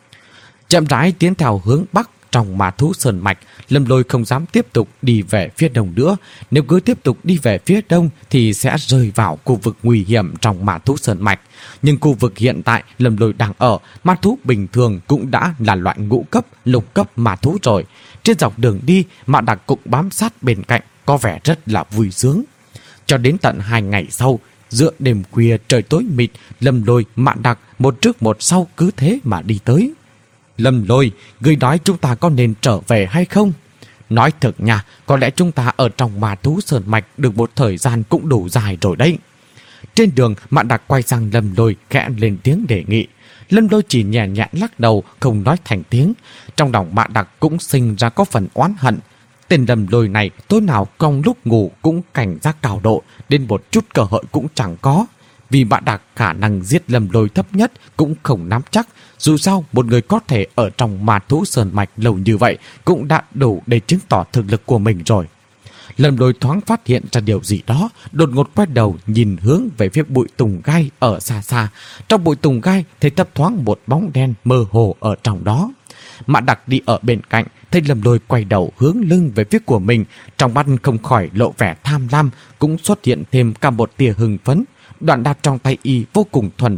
Chậm rãi tiến theo hướng bắc trong Ma Thú Sơn Mạch, Lâm Lôi không dám tiếp tục đi về phía đông nữa. Nếu cứ tiếp tục đi về phía đông thì sẽ rơi vào khu vực nguy hiểm trong Ma Thú Sơn Mạch. Nhưng khu vực hiện tại Lâm Lôi đang ở, ma thú bình thường cũng đã là loại ngũ cấp, lục cấp ma thú rồi. Trên dọc đường đi, Mạ Đặc cũng bám sát bên cạnh, có vẻ rất là vui sướng. Cho đến tận hai ngày sau, giữa đêm khuya trời tối mịt, Lâm Lôi, Mạ Đặc một trước một sau cứ thế mà đi tới. Lâm Lôi, ngươi nói chúng ta có nên trở về hay không? Nói thật nha, có lẽ chúng ta ở trong Ma Thú Sơn Mạch được một thời gian cũng đủ dài rồi đấy. Trên đường, Mạ Đặc quay sang Lâm Lôi khẽ lên tiếng đề nghị. Lâm Lôi chỉ nhẹ nhẹ lắc đầu, không nói thành tiếng. Trong lòng Mạ Đặc cũng sinh ra có phần oán hận. Tên Lâm Lôi này tối nào trong lúc ngủ cũng cảnh giác cao độ, đến một chút cơ hội cũng chẳng có. Vì Mạ Đặc khả năng giết Lâm Lôi thấp nhất cũng không nắm chắc. Dù sao, một người có thể ở trong Ma Thú Sơn Mạch lâu như vậy cũng đã đủ để chứng tỏ thực lực của mình rồi. Lâm Lôi thoáng phát hiện ra điều gì đó, đột ngột quay đầu nhìn hướng về phía bụi tùng gai ở xa xa. Trong bụi tùng gai thấy thấp thoáng một bóng đen mơ hồ ở trong đó. Mạ Đặc đi ở bên cạnh, thấy Lâm Lôi quay đầu hướng lưng về phía của mình, trong mắt không khỏi lộ vẻ tham lam, cũng xuất hiện thêm cả một tia hưng phấn. Đoạn đao trong tay y vô cùng thuần thục,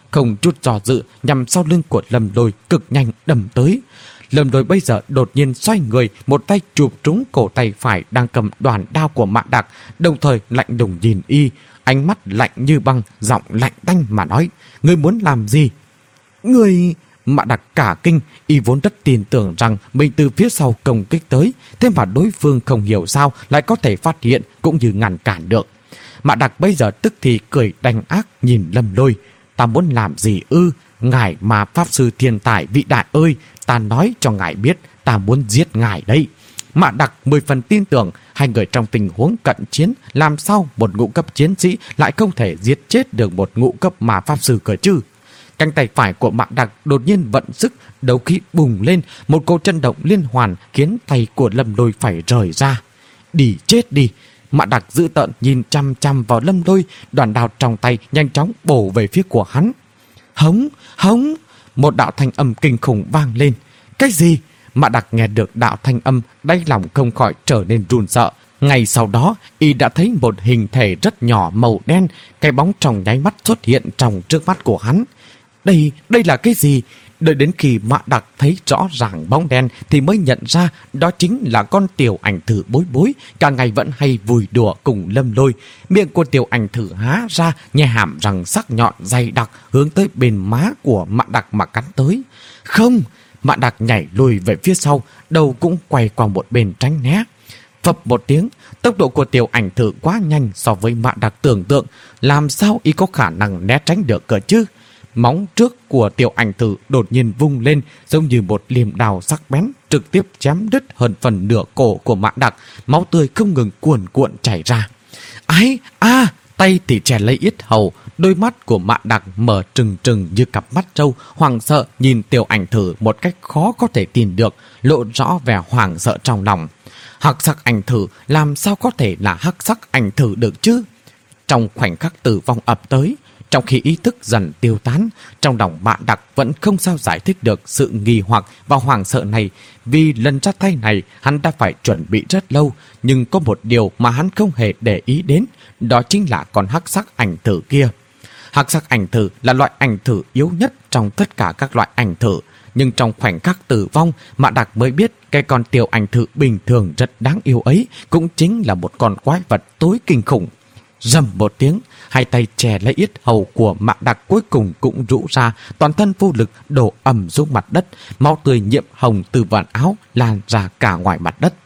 không chút do dự nhằm sau lưng của Lâm Lôi cực nhanh đâm tới. Lâm Lôi bây giờ đột nhiên xoay người, một tay chụp trúng cổ tay phải đang cầm đoàn đao của Mạn Đạc, đồng thời lạnh lùng nhìn y, ánh mắt lạnh như băng, giọng lạnh tanh mà nói: "Ngươi muốn làm gì?" "Ngươi..." Mạn Đạc cả kinh, y vốn rất tin tưởng rằng mình từ phía sau công kích tới, thế mà đối phương không hiểu sao lại có thể phát hiện cũng như ngăn cản được. Mạn Đạc bây giờ tức thì cười đanh ác nhìn Lâm Lôi: "Ta muốn làm gì ư? Ngài mà pháp sư thiên tài vĩ đại ơi, ta nói cho ngài biết, ta muốn giết ngài đây." Mạn Đạc mười phần tin tưởng hai người trong tình huống cận chiến, làm sao một ngũ cấp chiến sĩ lại không thể giết chết được một ngũ cấp mà pháp sư cơ chứ. Cánh tay phải của Mạn Đạc đột nhiên vận sức, đấu khí bùng lên, một cỗ chấn động liên hoàn khiến tay của Lâm Lôi phải rời ra. "Đi chết đi!" Mạn Đạc dữ tợn nhìn chăm chăm vào Lâm Lôi, đoàn đao trong tay nhanh chóng bổ về phía của hắn. "Hống, hống!" Một đạo thanh âm kinh khủng vang lên. "Cái gì?" Mạn Đạc nghe được đạo thanh âm, đáy lòng không khỏi trở nên run sợ. Ngay sau đó, y đã thấy một hình thể rất nhỏ màu đen, cái bóng trong nháy mắt xuất hiện trong trước mắt của hắn. Đây, đây là cái gì? Đợi đến khi Mạn Đạc thấy rõ ràng bóng đen thì mới nhận ra đó chính là con tiểu ảnh thử Bối Bối, cả ngày vẫn hay vui đùa cùng Lâm Lôi. Miệng của tiểu ảnh thử há ra, nhe hàm răng sắc nhọn dày đặc hướng tới bên má của Mạn Đạc mà cắn tới. "Không!" Mạn Đạc nhảy lùi về phía sau, đầu cũng quay qua một bên tránh né. Phập một tiếng, tốc độ của tiểu ảnh thử quá nhanh so với Mạn Đạc tưởng tượng, làm sao y có khả năng né tránh được cơ chứ? Móng trước của tiểu ảnh thử đột nhiên vung lên, giống như một liềm đào sắc bén, trực tiếp chém đứt hơn phần nửa cổ của Mạn Đạc, máu tươi không ngừng cuồn cuộn chảy ra. "Ái, a!" Tay thì chè lấy yết hầu, đôi mắt của Mạn Đạc mở trừng trừng như cặp mắt trâu, hoảng sợ nhìn tiểu ảnh thử một cách khó có thể tin được, lộ rõ vẻ hoảng sợ trong lòng. Hắc sắc ảnh thử làm sao có thể là hắc sắc ảnh thử được chứ? Trong khoảnh khắc tử vong ập tới, trong khi ý thức dần tiêu tán, trong lòng Mạn Đạc vẫn không sao giải thích được sự nghi hoặc và hoảng sợ này. Vì lần ra tay này hắn đã phải chuẩn bị rất lâu, nhưng có một điều mà hắn không hề để ý đến, đó chính là con hắc sắc ảnh thử kia. Hắc sắc ảnh thử là loại ảnh thử yếu nhất trong tất cả các loại ảnh thử, nhưng trong khoảnh khắc tử vong, Mạn Đạc mới biết cái con tiểu ảnh thử bình thường rất đáng yêu ấy cũng chính là một con quái vật tối kinh khủng. Rầm một tiếng, hai tay chè lấy yết hầu của Mạn Đạc cuối cùng cũng rũ ra, toàn thân vô lực đổ ầm xuống mặt đất, máu tươi nhiễm hồng từ vạt áo lan ra cả ngoài mặt đất.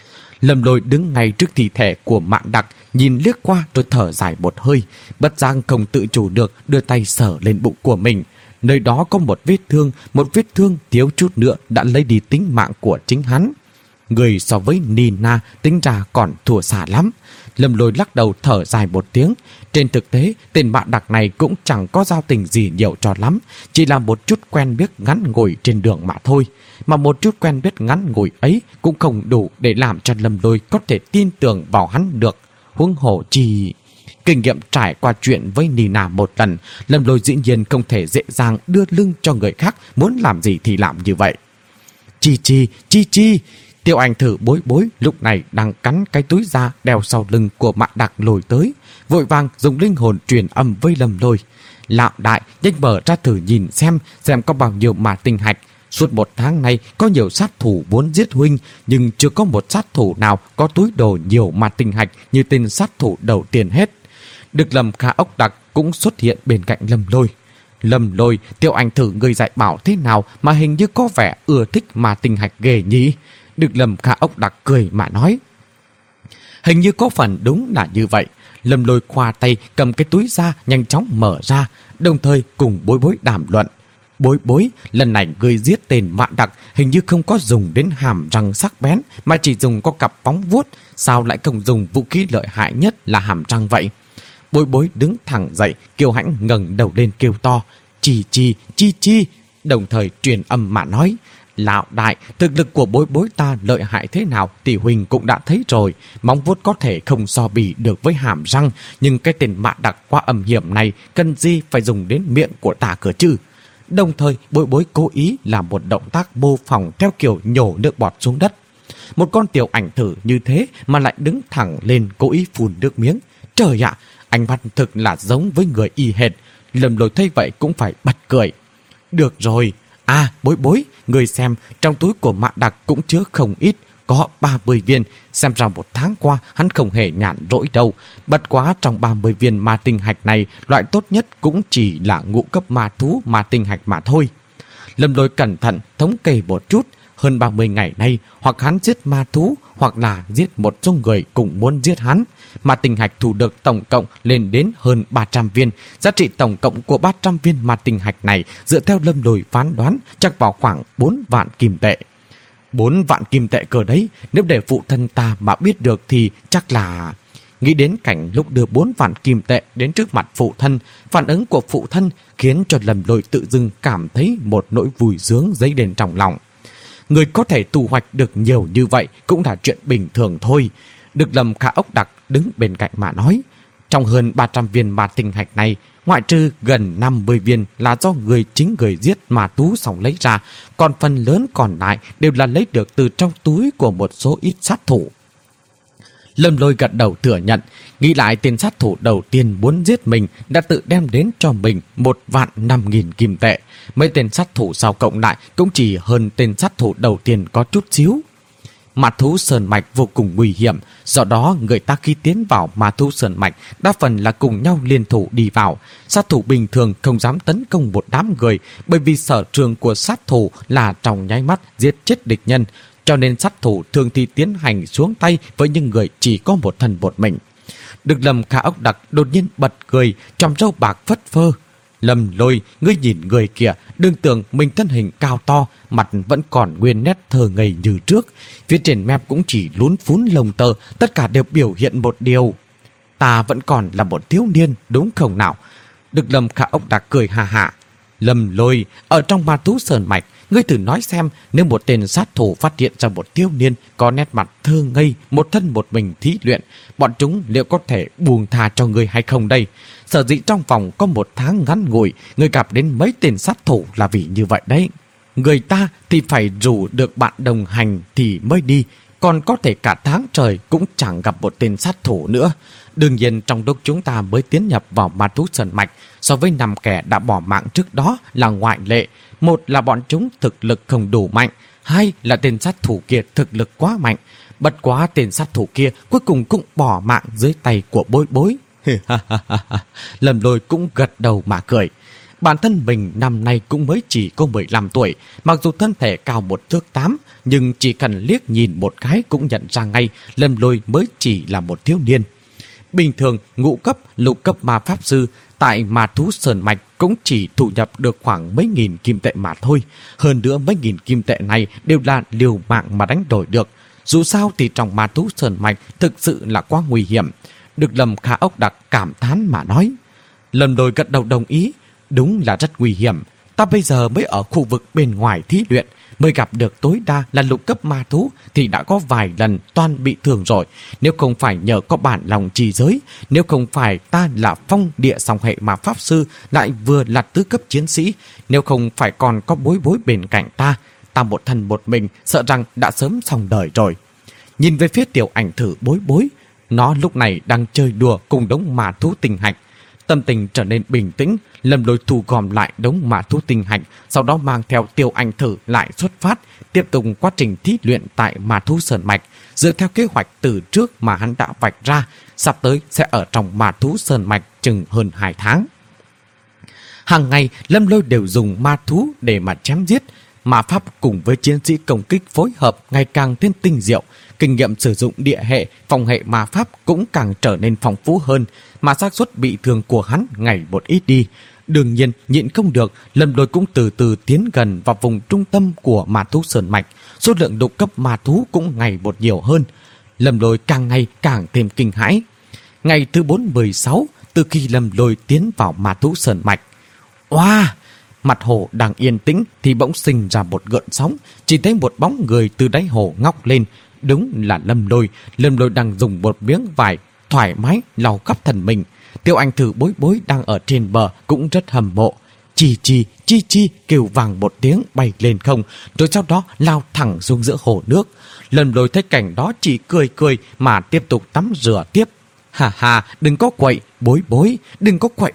Lâm Lôi đứng ngay trước thi thể của Mạn Đạc, nhìn liếc qua rồi thở dài một hơi, bất giác không tự chủ được đưa tay sờ lên bụng của mình. Nơi đó có một vết thương, một vết thương thiếu chút nữa đã lấy đi tính mạng của chính hắn. Người so với Nina tính ra còn thua xa lắm. Lâm Lôi lắc đầu thở dài một tiếng. Trên thực tế, tên Mạn Đạc này cũng chẳng có giao tình gì nhiều cho lắm, chỉ là một chút quen biết ngắn ngủi trên đường mà thôi. Mà một chút quen biết ngắn ngủi ấy cũng không đủ để làm cho Lâm Lôi có thể tin tưởng vào hắn được. Huống hồ chi... Kinh nghiệm trải qua chuyện với Nina một lần, Lâm Lôi dĩ nhiên không thể dễ dàng đưa lưng cho người khác, muốn làm gì thì làm như vậy. Chi chi, chi chi... Tiểu ảnh thử Bối Bối lúc này đang cắn cái túi da đeo sau lưng của Mạn Đạc lồi tới, vội vàng dùng linh hồn truyền âm với Lâm Lôi. Lão đại, nhanh mở ra thử nhìn xem, xem có bao nhiêu ma tinh hạch. Suốt một tháng nay có nhiều sát thủ muốn giết huynh, nhưng chưa có một sát thủ nào có túi đồ nhiều ma tinh hạch như tên sát thủ đầu tiên hết. Được Lâm Kha Ốc Đặc cũng xuất hiện bên cạnh Lâm Lôi. Lâm Lôi, tiểu ảnh thử người dạy bảo thế nào mà hình như có vẻ ưa thích ma tinh hạch ghê nhỉ? Được Lâm Kha Ốc Đặc cười mà nói. Hình như có phần đúng là như vậy. Lâm Lôi khoa tay cầm cái túi ra nhanh chóng mở ra, đồng thời cùng Bối Bối đàm luận. Bối Bối, lần này ngươi giết tên Mạn Đạc hình như không có dùng đến hàm răng sắc bén, mà chỉ dùng có cặp bóng vuốt. Sao lại không dùng vũ khí lợi hại nhất là hàm răng vậy? Bối Bối đứng thẳng dậy, kiêu hãnh ngẩng đầu lên kêu to. Chi chi, chi chi, đồng thời truyền âm mà nói. Lão đại, thực lực của Bối Bối ta lợi hại thế nào thì huynh cũng đã thấy rồi. Móng vuốt có thể không so bì được với hàm răng, nhưng cái tên Mạn Đạc quá âm hiểm này cần gì phải dùng đến miệng của ta cơ chứ? Đồng thời Bối Bối cố ý làm một động tác mô phỏng theo kiểu nhổ nước bọt xuống đất. Một con tiểu ảnh thử như thế mà lại đứng thẳng lên cố ý phun nước miếng. Trời ạ, anh văn thực là giống với người y hệt. Lâm Lôi thấy vậy cũng phải bật cười. Được rồi, à Bối Bối, người xem, trong túi của Mạn Đặc cũng chứa không ít, có ba mươi viên, xem ra một tháng qua hắn không hề nhàn rỗi đâu. Bất quá trong ba mươi viên ma tinh hạch này, loại tốt nhất cũng chỉ là ngũ cấp ma thú ma tinh hạch mà thôi. Lâm Lôi cẩn thận thống kê một chút, hơn ba mươi ngày nay, hoặc hắn giết ma thú, hoặc là giết một số người cùng muốn giết hắn. Ma tinh hạch thu được tổng cộng lên đến hơn ba trăm viên. Giá trị tổng cộng của ba trăm viên ma tinh hạch này dựa theo Lâm Lôi phán đoán chắc vào khoảng bốn vạn kim tệ. bốn vạn kim tệ cơ đấy, nếu để phụ thân ta mà biết được thì chắc là... Nghĩ đến cảnh lúc đưa bốn vạn kim tệ đến trước mặt phụ thân, phản ứng của phụ thân khiến cho Lâm Lôi tự dưng cảm thấy một nỗi vui sướng dấy lên trong lòng. Người có thể thu hoạch được nhiều như vậy cũng là chuyện bình thường thôi. Được Lâm Khả Ốc Đặc đứng bên cạnh mà nói. Trong hơn ba trăm viên ma tinh hạch này, ngoại trừ gần năm mươi viên là do người chính người giết ma thú xong lấy ra, còn phần lớn còn lại đều là lấy được từ trong túi của một số ít sát thủ. Lâm Lôi gật đầu thừa nhận, nghĩ lại tên sát thủ đầu tiên muốn giết mình đã tự đem đến cho mình một vạn năm nghìn kim tệ. Mấy tên sát thủ sau cộng lại cũng chỉ hơn tên sát thủ đầu tiên có chút xíu. Ma thú sơn mạch vô cùng nguy hiểm, do đó người ta khi tiến vào ma thú sơn mạch đa phần là cùng nhau liên thủ đi vào. Sát thủ bình thường không dám tấn công một đám người, bởi vì sở trường của sát thủ là trong nháy mắt giết chết địch nhân, cho nên sát thủ thường thì tiến hành xuống tay với những người chỉ có một thân một mình. Được Lâm Khả Ốc Đặc đột nhiên bật cười, trong râu bạc phất phơ. Lâm Lôi, ngươi nhìn người kìa, đừng tưởng mình thân hình cao to, mặt vẫn còn nguyên nét thờ ngây như trước. Phía trên mép cũng chỉ lún phún lông tơ, tất cả đều biểu hiện một điều. Ta vẫn còn là một thiếu niên, đúng không nào? Được Lâm Khả Ốc Đặc cười hà hạ. Lâm Lôi, ở trong ma thú sơn mạch, ngươi thử nói xem, nếu một tên sát thủ phát hiện ra một thiếu niên có nét mặt thơ ngây, một thân một mình thí luyện, bọn chúng liệu có thể buông tha cho ngươi hay không đây? Sở dĩ trong vòng có một tháng ngắn ngủi, ngươi gặp đến mấy tên sát thủ là vì như vậy đấy. Người ta thì phải rủ được bạn đồng hành thì mới đi, còn có thể cả tháng trời cũng chẳng gặp một tên sát thủ nữa. Đương nhiên trong lúc chúng ta mới tiến nhập vào ma thú sơn mạch, so với năm kẻ đã bỏ mạng trước đó là ngoại lệ. Một là bọn chúng thực lực không đủ mạnh, hai là tên sát thủ kia thực lực quá mạnh. Bất quá tên sát thủ kia cuối cùng cũng bỏ mạng dưới tay của Bối Bối. Lâm Lôi cũng gật đầu mà cười. Bản thân mình năm nay cũng mới chỉ có mười lăm tuổi, mặc dù thân thể cao một thước tám, nhưng chỉ cần liếc nhìn một cái cũng nhận ra ngay Lâm Lôi mới chỉ là một thiếu niên. Bình thường, ngũ cấp, lục cấp ma pháp sư tại ma thú sơn mạch cũng chỉ thu nhập được khoảng mấy nghìn kim tệ mà thôi. Hơn nữa mấy nghìn kim tệ này đều là liều mạng mà đánh đổi được. Dù sao thì trong ma thú sơn mạch thực sự là quá nguy hiểm. Được Lâm Khả Ốc Đặc cảm thán mà nói. Lâm Lôi gật đầu đồng ý. Đúng là rất nguy hiểm. Ta bây giờ mới ở khu vực bên ngoài thí luyện, mới gặp được tối đa là lục cấp ma thú thì đã có vài lần toan bị thương rồi. Nếu không phải nhờ có bản lòng trì giới, nếu không phải ta là phong địa song hệ ma pháp sư, lại vừa là tứ cấp chiến sĩ, nếu không phải còn có Bối Bối bên cạnh ta, ta một thân một mình sợ rằng đã sớm xong đời rồi. Nhìn về phía tiểu ảnh thử Bối Bối, nó lúc này đang chơi đùa cùng đống ma thú tinh hạch. Tâm tình trở nên bình tĩnh, Lâm Lôi thu gom lại đống ma thú tinh hạch, sau đó mang theo tiểu ảnh thử lại xuất phát, tiếp tục quá trình thí luyện tại ma thú sơn mạch. Dựa theo kế hoạch từ trước mà hắn đã vạch ra, sắp tới sẽ ở trong ma thú sơn mạch chừng hơn hai tháng. Hàng ngày, Lâm Lôi đều dùng ma thú để mà chém giết. Ma pháp cùng với chiến sĩ công kích phối hợp ngày càng thêm tinh diệu, kinh nghiệm sử dụng địa hệ, phòng hệ ma pháp cũng càng trở nên phong phú hơn, mà xác suất bị thương của hắn ngày một ít đi. Đương nhiên, nhịn không được, Lâm Lôi cũng từ từ tiến gần vào vùng trung tâm của ma thú sơn mạch, số lượng độc cấp ma thú cũng ngày một nhiều hơn. Lâm Lôi càng ngày càng thêm kinh hãi. Ngày thứ bốn mươi sáu, từ khi Lâm Lôi tiến vào ma thú sơn mạch, oa! Wow! Mặt hồ đang yên tĩnh thì bỗng sinh ra một gợn sóng, chỉ thấy một bóng người từ đáy hồ ngóc lên. Đúng là Lâm Lôi. Lâm Lôi đang dùng một miếng vải thoải mái lau khắp thân mình. Tiểu ảnh thử Bối Bối đang ở trên bờ cũng rất hâm mộ. Chi chi, chi chi kêu vàng một tiếng bay lên không, rồi sau đó lao thẳng xuống giữa hồ nước. Lâm Lôi thấy cảnh đó chỉ cười cười mà tiếp tục tắm rửa tiếp. Hà hà, đừng có quậy, Bối Bối, đừng có quậy nào.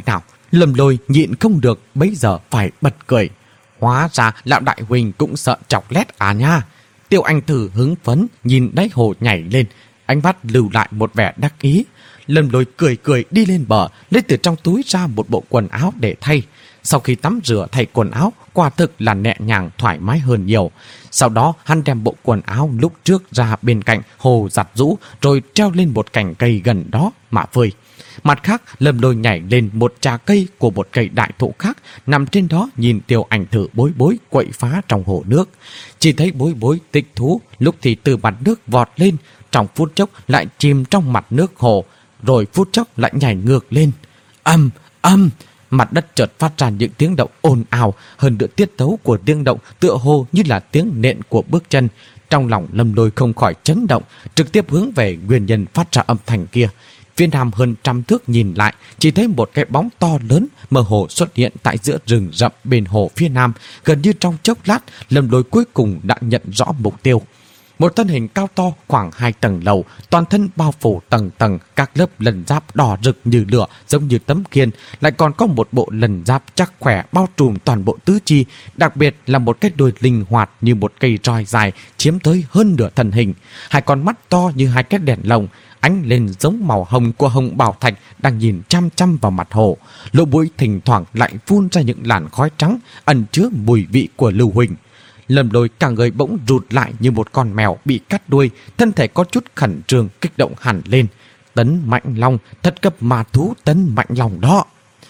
Lâm Lôi nhịn không được, bấy giờ phải bật cười. Hóa ra lão đại huynh cũng sợ chọc lét à nha. Tiêu Anh Tử hứng phấn nhìn đáy hồ nhảy lên, ánh mắt lưu lại một vẻ đắc ý. Lâm Lôi cười cười đi lên bờ, lấy từ trong túi ra một bộ quần áo để thay. Sau khi tắm rửa thay quần áo, quả thực là nhẹ nhàng thoải mái hơn nhiều. Sau đó hắn đem bộ quần áo lúc trước ra bên cạnh hồ giặt rũ, rồi treo lên một cành cây gần đó mà phơi. Mặt khác, Lâm Lôi nhảy lên một trà cây của một cây đại thụ khác, nằm trên đó nhìn Tiêu Ảnh Thử bối bối quậy phá trong hồ nước. Chỉ thấy bối bối thích thú, lúc thì từ mặt nước vọt lên, trong phút chốc lại chìm trong mặt nước hồ, rồi phút chốc lại nhảy ngược lên. Âm, âm, mặt đất chợt phát ra những tiếng động ồn ào, hơn nữa tiết tấu của tiếng động tựa hồ như là tiếng nện của bước chân. Trong lòng Lâm Lôi không khỏi chấn động, trực tiếp hướng về nguyên nhân phát ra âm thanh kia. Phía nam hơn trăm thước nhìn lại, chỉ thấy một cái bóng to lớn mơ hồ xuất hiện tại giữa rừng rậm bên hồ phía nam. Gần như trong chốc lát, Lâm Lôi cuối cùng đã nhận rõ mục tiêu. Một thân hình cao to khoảng hai tầng lầu, toàn thân bao phủ tầng tầng các lớp lân giáp đỏ rực như lửa giống như tấm kiên, lại còn có một bộ lân giáp chắc khỏe bao trùm toàn bộ tứ chi, đặc biệt là một cái đuôi linh hoạt như một cây roi dài chiếm tới hơn nửa thân hình, hai con mắt to như hai cái đèn lồng ánh lên giống màu hồng của hồng bảo thạch đang nhìn chăm chăm vào mặt hồ. Lỗ mũi thỉnh thoảng lại phun ra những làn khói trắng ẩn chứa mùi vị của lưu huỳnh. Lâm Lôi cả người bỗng rụt lại như một con mèo bị cắt đuôi, thân thể có chút khẩn trương kích động hẳn lên. Tấn Mạnh Long, thất cấp ma thú Tấn Mạnh Long đó.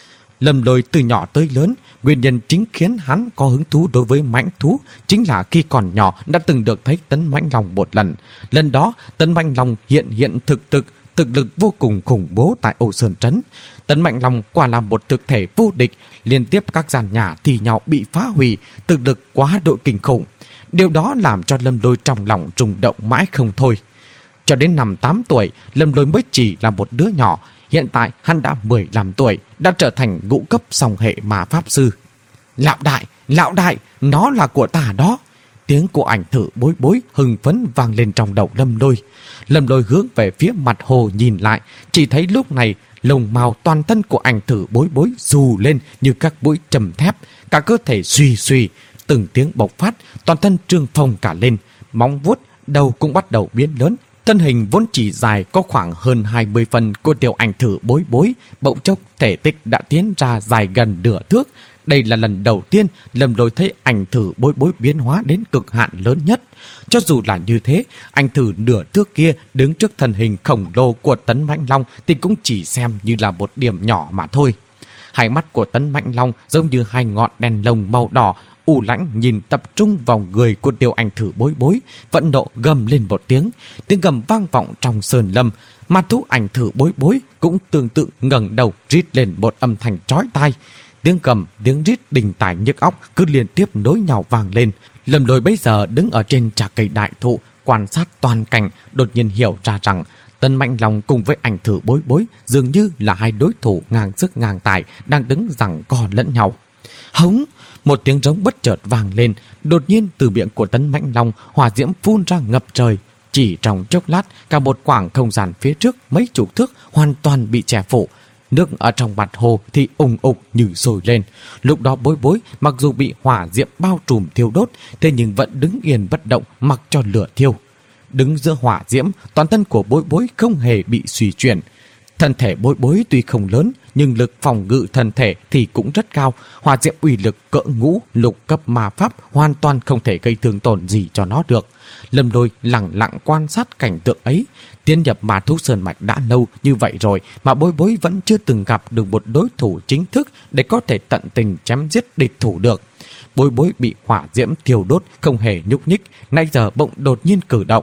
Lâm Lôi từ nhỏ tới lớn, nguyên nhân chính khiến hắn có hứng thú đối với mãnh thú chính là khi còn nhỏ đã từng được thấy Tấn Mạnh Long một lần. Lần đó, Tấn Mạnh Long hiện hiện thực thực, thực lực vô cùng khủng bố tại Âu Sơn Trấn. Tấn Mạnh Long quả là một thực thể vô địch, liên tiếp các gian nhà thì nhau bị phá hủy, thực lực quá độ kinh khủng. Điều đó làm cho Lâm Lôi trong lòng rung động mãi không thôi. Cho đến năm tám tuổi, Lâm Lôi mới chỉ là một đứa nhỏ. Hiện tại hắn đã mười lăm tuổi, đã trở thành ngũ cấp song hệ ma pháp sư. Lão đại, lão đại, nó là của ta đó. Tiếng của Ảnh Thử bối bối hưng phấn vang lên trong đầu Lâm Lôi. Lâm Lôi hướng về phía mặt hồ nhìn lại, chỉ thấy lúc này lông màu toàn thân của Ảnh Thử bối bối dù lên như các mũi trầm thép, cả cơ thể suy suy, từng tiếng bộc phát, toàn thân trương phồng cả lên, móng vuốt, đầu cũng bắt đầu biến lớn. Thân hình vốn chỉ dài có khoảng hơn hai mươi phân của Tiểu Ảnh Thử bối bối, bỗng chốc thể tích đã tiến ra dài gần nửa thước. Đây là lần đầu tiên Lâm Lôi thấy Ảnh Thử bối bối biến hóa đến cực hạn lớn nhất. Cho dù là như thế, Ảnh Thử nửa thước kia đứng trước thân hình khổng lồ của Tấn Mạnh Long thì cũng chỉ xem như là một điểm nhỏ mà thôi. Hai mắt của Tấn Mạnh Long giống như hai ngọn đèn lồng màu đỏ, u lãnh nhìn tập trung vào người của Tiểu Ảnh Thử bối bối, vận nộ gầm lên một tiếng. Tiếng gầm vang vọng trong sơn lâm. Ma thú Ảnh Thử bối bối cũng tương tự ngẩng đầu rít lên một âm thanh chói tai. Tiếng gầm, tiếng rít đình tài nhức óc cứ liên tiếp nối nhau vang lên. Lâm Lôi bây giờ đứng ở trên trà cây đại thụ, quan sát toàn cảnh, đột nhiên hiểu ra rằng Tấn Mạnh Long cùng với Ảnh Thử bối bối dường như là hai đối thủ ngang sức ngang tài đang đứng giằng co lẫn nhau. Hống! Một tiếng rống bất chợt vang lên, đột nhiên từ miệng của Tấn Mạnh Long hỏa diễm phun ra ngập trời. Chỉ trong chốc lát, cả một khoảng không gian phía trước mấy chục thước hoàn toàn bị che phủ. Nước ở trong mặt hồ thì ùng ục như sôi lên. Lúc đó bối bối mặc dù bị hỏa diễm bao trùm thiêu đốt, thế nhưng vẫn đứng yên bất động mặc cho lửa thiêu. Đứng giữa hỏa diễm, toàn thân của bối bối không hề bị suy chuyển. Thân thể bối bối tuy không lớn, nhưng lực phòng ngự thân thể thì cũng rất cao. Hỏa diễm uy lực cỡ ngũ lục cấp ma pháp hoàn toàn không thể gây thương tổn gì cho nó được. Lâm Lôi lặng lặng quan sát cảnh tượng ấy. Tiến nhập ma thú sơn mạch đã lâu như vậy rồi mà bối bối vẫn chưa từng gặp được một đối thủ chính thức để có thể tận tình chém giết địch thủ được. Bối bối bị hỏa diễm thiêu đốt không hề nhúc nhích, nay giờ bỗng đột nhiên cử động.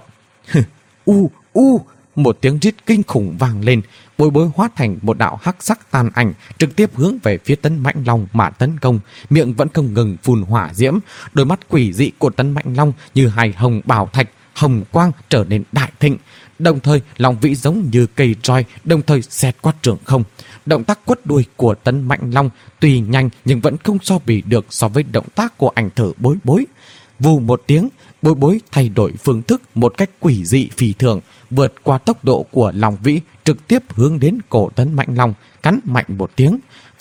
u u Một tiếng rít kinh khủng vang lên, bối bối hóa thành một đạo hắc sắc tàn ảnh trực tiếp hướng về phía Tấn Mạnh Long mà tấn công, miệng vẫn không ngừng phun hỏa diễm. Đôi mắt quỷ dị của Tấn Mạnh Long như hai hồng bảo thạch, hồng quang trở nên đại thịnh, đồng thời long vĩ giống như cây roi đồng thời xẹt qua trường không. Động tác quất đuôi của Tấn Mạnh Long tuy nhanh nhưng vẫn không so bì được so với động tác của Ảnh Thử bối bối. Vù một tiếng, bối bối thay đổi phương thức một cách quỷ dị phi thường, vượt qua tốc độ của long vĩ trực tiếp hướng đến cổ Tấn Mạnh Long, cắn mạnh một tiếng.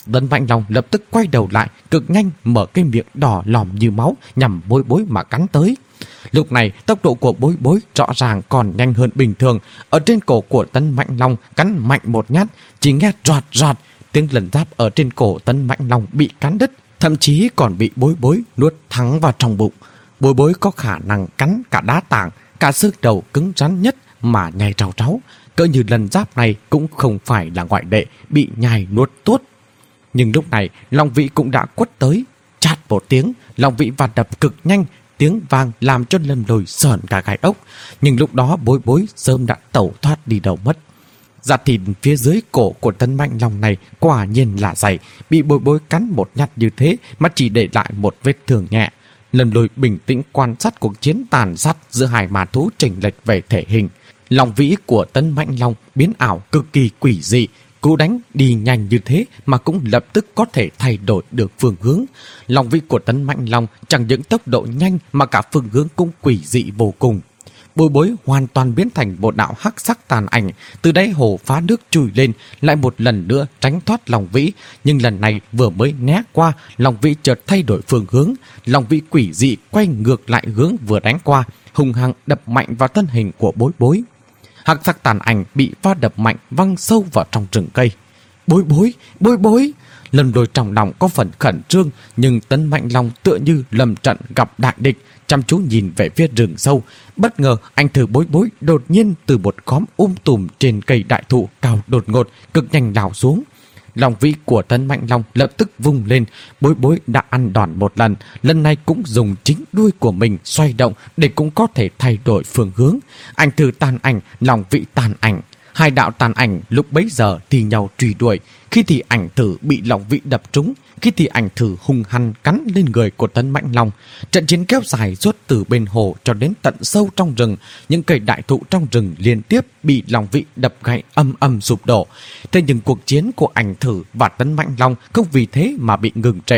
Tấn Mạnh Long lập tức quay đầu lại, cực nhanh mở cái miệng đỏ lòm như máu nhằm Bối Bối mà cắn tới. Lúc này tốc độ của Bối Bối rõ ràng còn nhanh hơn bình thường. Ở trên cổ của Tấn Mạnh Long cắn mạnh một nhát, chỉ nghe rọt rọt, tiếng lần giáp ở trên cổ Tấn Mạnh Long bị cắn đứt, thậm chí còn bị Bối Bối nuốt thẳng vào trong bụng. Bối Bối có khả năng cắn cả đá tảng, cả xương đầu cứng rắn nhất mà nhai trào tráo. Cỡ như lần giáp này cũng không phải là ngoại lệ, bị nhai nuốt tuốt. Nhưng lúc này Long Vĩ cũng đã quất tới. Chát một tiếng, Long Vĩ vạt đập cực nhanh, tiếng vang làm cho Lâm Lôi sởn cả gai ốc. Nhưng lúc đó Bối Bối sớm đã tẩu thoát đi đâu mất. Da thịt phía dưới cổ của Tấn Mạnh Long này quả nhiên là dày, bị Bối Bối cắn một nhát như thế mà chỉ để lại một vết thương nhẹ. Lâm Lôi bình tĩnh quan sát cuộc chiến tàn sát giữa hai ma thú chênh lệch về thể hình. Long vĩ của Tấn Mạnh Long biến ảo cực kỳ quỷ dị, cú đánh đi nhanh như thế mà cũng lập tức có thể thay đổi được phương hướng. Long vĩ của Tấn Mạnh Long chẳng những tốc độ nhanh mà cả phương hướng cũng quỷ dị vô cùng. Bối Bối hoàn toàn biến thành một đạo hắc sắc tàn ảnh, từ đáy hồ phá nước chui lên, lại một lần nữa tránh thoát Long vĩ. Nhưng lần này vừa mới né qua, Long vĩ chợt thay đổi phương hướng. Long vĩ quỷ dị quay ngược lại hướng vừa đánh qua, hung hăng đập mạnh vào thân hình của Bối Bối. Hắc sắc tàn ảnh bị va đập mạnh văng sâu vào trong rừng cây. Bối Bối, Bối Bối! Lâm Lôi trong lòng có phần khẩn trương, nhưng Tấn Mạnh Long tựa như lâm trận gặp đại địch, chăm chú nhìn về phía rừng sâu. Bất ngờ anh thử Bối Bối đột nhiên từ một khóm um tùm trên cây đại thụ cao đột ngột, cực nhanh lao xuống. Long vĩ của Tấn Mạnh Long lập tức vung lên. Bối Bối đã ăn đòn một lần, lần này cũng dùng chính đuôi của mình xoay động để cũng có thể thay đổi phương hướng. Anh thử tàn ảnh, Long vĩ tàn ảnh. Hai đạo tàn ảnh lúc bấy giờ thì nhau truy đuổi. Khi thì ảnh thử bị Long vĩ đập trúng, khi thì ảnh thử hung hăng cắn lên người của Tấn Mạnh Long. Trận chiến kéo dài suốt từ bên hồ cho đến tận sâu trong rừng. Những cây đại thụ trong rừng liên tiếp bị Long vĩ đập gãy âm âm sụp đổ. Thế nhưng cuộc chiến của ảnh thử và Tấn Mạnh Long không vì thế mà bị ngừng trệ.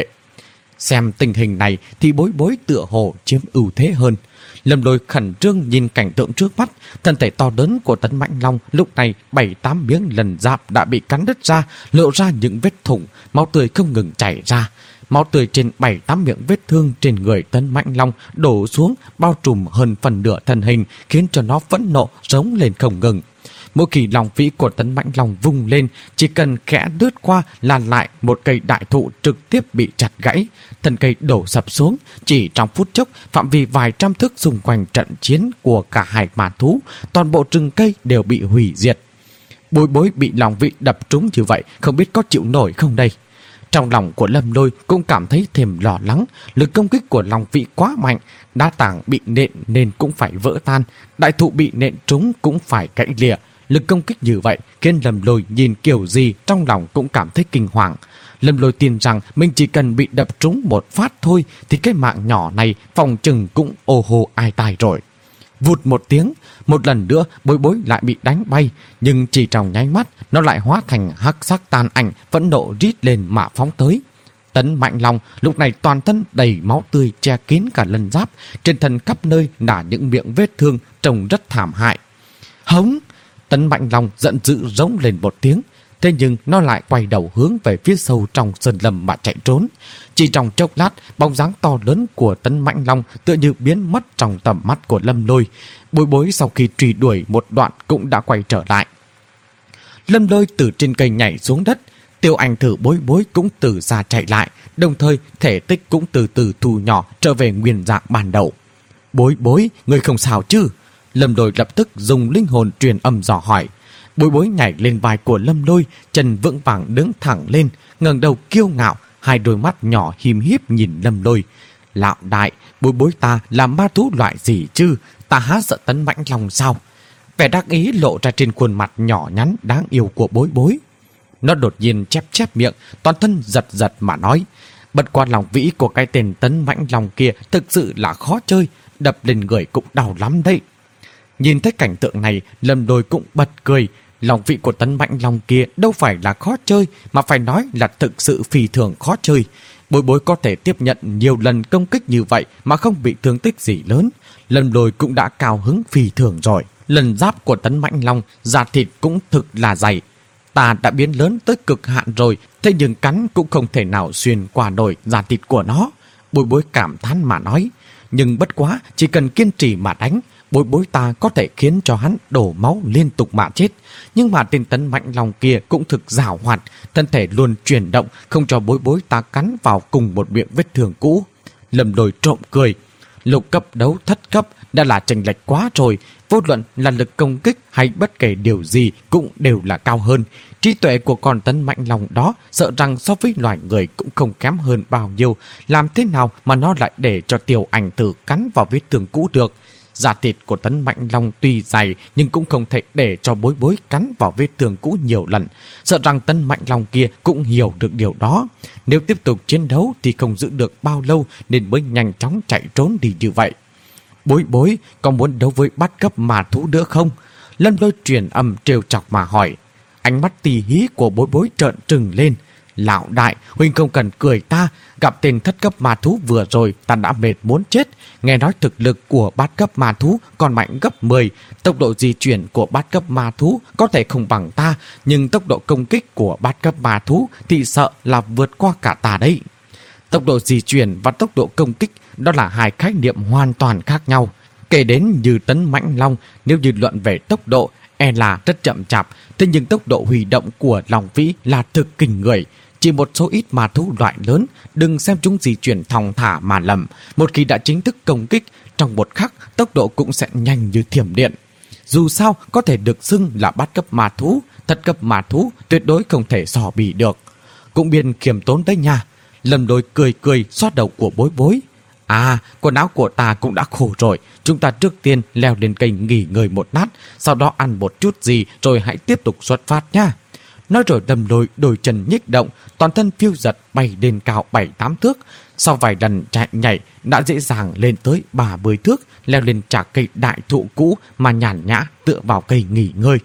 Xem tình hình này thì Bối Bối tựa hồ chiếm ưu thế hơn. Lâm Lôi khẩn trương nhìn cảnh tượng trước mắt. Thân thể to lớn của Tấn Mạnh Long lúc này bảy tám miếng lần giáp đã bị cắn đứt ra, lộ ra những vết thủng, máu tươi không ngừng chảy ra. Máu tươi trên bảy tám miệng vết thương trên người Tấn Mạnh Long đổ xuống, bao trùm hơn phần nửa thân hình, khiến cho nó phẫn nộ rống lên không ngừng. Mỗi khi Long vĩ của Tấn Mạnh Long vung lên, chỉ cần khẽ lướt qua là lại một cây đại thụ trực tiếp bị chặt gãy, thân cây đổ sập xuống. Chỉ trong phút chốc, phạm vi vài trăm thước xung quanh trận chiến của cả hai ma thú, toàn bộ rừng cây đều bị hủy diệt. Bối Bối bị Long vĩ đập trúng như vậy, không biết có chịu nổi không đây? Trong lòng của Lâm Lôi cũng cảm thấy thêm lo lắng. Lực công kích của Long vĩ quá mạnh, đá tảng bị nện nên cũng phải vỡ tan, đại thụ bị nện trúng cũng phải gãy lìa. Lực công kích như vậy khiến Lâm Lôi nhìn kiểu gì trong lòng cũng cảm thấy kinh hoàng. Lâm Lôi tin rằng mình chỉ cần bị đập trúng một phát thôi thì cái mạng nhỏ này phòng chừng cũng ô hô ai tài rồi. Vụt một tiếng, một lần nữa Bối Bối lại bị đánh bay, nhưng chỉ trong nháy mắt nó lại hóa thành hắc sắc tàn ảnh, phẫn nộ rít lên mà phóng tới. Tấn Mạnh Long lúc này toàn thân đầy máu tươi che kín cả lân giáp, trên thân khắp nơi là những miệng vết thương trông rất thảm hại. Hống! Tấn Mạnh Long giận dữ rống lên một tiếng, thế nhưng nó lại quay đầu hướng về phía sâu trong sơn lâm mà chạy trốn. Chỉ trong chốc lát, bóng dáng to lớn của Tấn Mạnh Long tựa như biến mất trong tầm mắt của Lâm Lôi. Bối Bối sau khi truy đuổi một đoạn cũng đã quay trở lại. Lâm Lôi từ trên cây nhảy xuống đất, Tiêu Anh thử Bối Bối cũng từ xa chạy lại, đồng thời thể tích cũng từ từ thu nhỏ trở về nguyên dạng ban đầu. Bối Bối, người không sao chứ? Lâm Lôi lập tức dùng linh hồn truyền âm dò hỏi. Bối Bối nhảy lên vai của Lâm Lôi, chân vững vàng đứng thẳng lên, ngẩng đầu kiêu ngạo, hai đôi mắt nhỏ hím híp nhìn Lâm Lôi. Lão đại, Bối Bối ta là ma thú loại gì chứ? Ta há sợ Tấn Mạnh Long sao? Vẻ đắc ý lộ ra trên khuôn mặt nhỏ nhắn đáng yêu của Bối Bối. Nó đột nhiên chép chép miệng, toàn thân giật giật mà nói. Bất qua lòng vĩ của cái tên Tấn Mạnh Long kia thực sự là khó chơi, đập lên người cũng đau lắm đấy. Nhìn thấy cảnh tượng này, Lâm Lôi cũng bật cười. Lòng vị của Tấn Mạnh Long kia đâu phải là khó chơi, mà phải nói là thực sự phi thường khó chơi. Bối Bối có thể tiếp nhận nhiều lần công kích như vậy mà không bị thương tích gì lớn, Lâm Lôi cũng đã cao hứng phi thường rồi. Lần giáp của Tấn Mạnh Long, da thịt cũng thực là dày. Ta đã biến lớn tới cực hạn rồi, thế nhưng cắn cũng không thể nào xuyên qua nổi da thịt của nó. Bối Bối cảm thán mà nói. Nhưng bất quá, chỉ cần kiên trì mà đánh, Bối Bối ta có thể khiến cho hắn đổ máu liên tục mà chết. Nhưng mà tên Tấn Mạnh Long kia cũng thực giảo hoạt, thân thể luôn chuyển động, không cho Bối Bối ta cắn vào cùng một miệng vết thương cũ. Lâm Lôi trộm cười. Lục cấp đấu thất cấp đã là chênh lệch quá rồi, vô luận là lực công kích hay bất kể điều gì cũng đều là cao hơn. Trí tuệ của con Tấn Mạnh Long đó sợ rằng so với loài người cũng không kém hơn bao nhiêu, làm thế nào mà nó lại để cho Tiểu Ảnh Tử cắn vào vết thương cũ được. Da thịt của Tấn Mạnh Long tuy dày nhưng cũng không thể để cho Bối Bối cắn vào vết thương cũ nhiều lần. Sợ rằng Tấn Mạnh Long kia cũng hiểu được điều đó. Nếu tiếp tục chiến đấu thì không giữ được bao lâu nên mới nhanh chóng chạy trốn đi như vậy. Bối Bối có muốn đấu với bát cấp mà thú nữa không? Lâm Lôi truyền âm trêu chọc mà hỏi. Ánh mắt tì hí của Bối Bối trợn trừng lên. Lão đại, huynh không cần cười ta, gặp tên thất cấp ma thú vừa rồi ta đã mệt muốn chết. Nghe nói thực lực của bát cấp ma thú còn mạnh gấp mười, tốc độ di chuyển của bát cấp ma thú có thể không bằng ta, nhưng tốc độ công kích của bát cấp ma thú thì sợ là vượt qua cả ta đấy. Tốc độ di chuyển và tốc độ công kích đó là hai khái niệm hoàn toàn khác nhau. Kể đến như Tấn Mãnh Long, nếu như luận về tốc độ e là rất chậm chạp, thế nhưng tốc độ huy động của Long Vĩ là thực kinh người. Chỉ một số ít ma thú loại lớn, đừng xem chúng di chuyển thong thả mà lầm. Một khi đã chính thức công kích, trong một khắc tốc độ cũng sẽ nhanh như thiểm điện. Dù sao có thể được xưng là bát cấp ma thú, thất cấp ma thú tuyệt đối không thể so bì được. Cũng biên khiêm tốn đấy nha. Lâm Lôi cười cười xoát đầu của Bối Bối. À, quần áo của ta cũng đã khổ rồi, chúng ta trước tiên leo lên cây nghỉ ngơi một lát, sau đó ăn một chút gì rồi hãy tiếp tục xuất phát nha. Nói rồi Lâm Lôi đôi chân nhích động, toàn thân phiêu giật bay lên cao bảy tám thước. Sau vài lần chạy nhảy đã dễ dàng lên tới ba mươi thước, leo lên chạc cây đại thụ cũ mà nhàn nhã tựa vào cây nghỉ ngơi.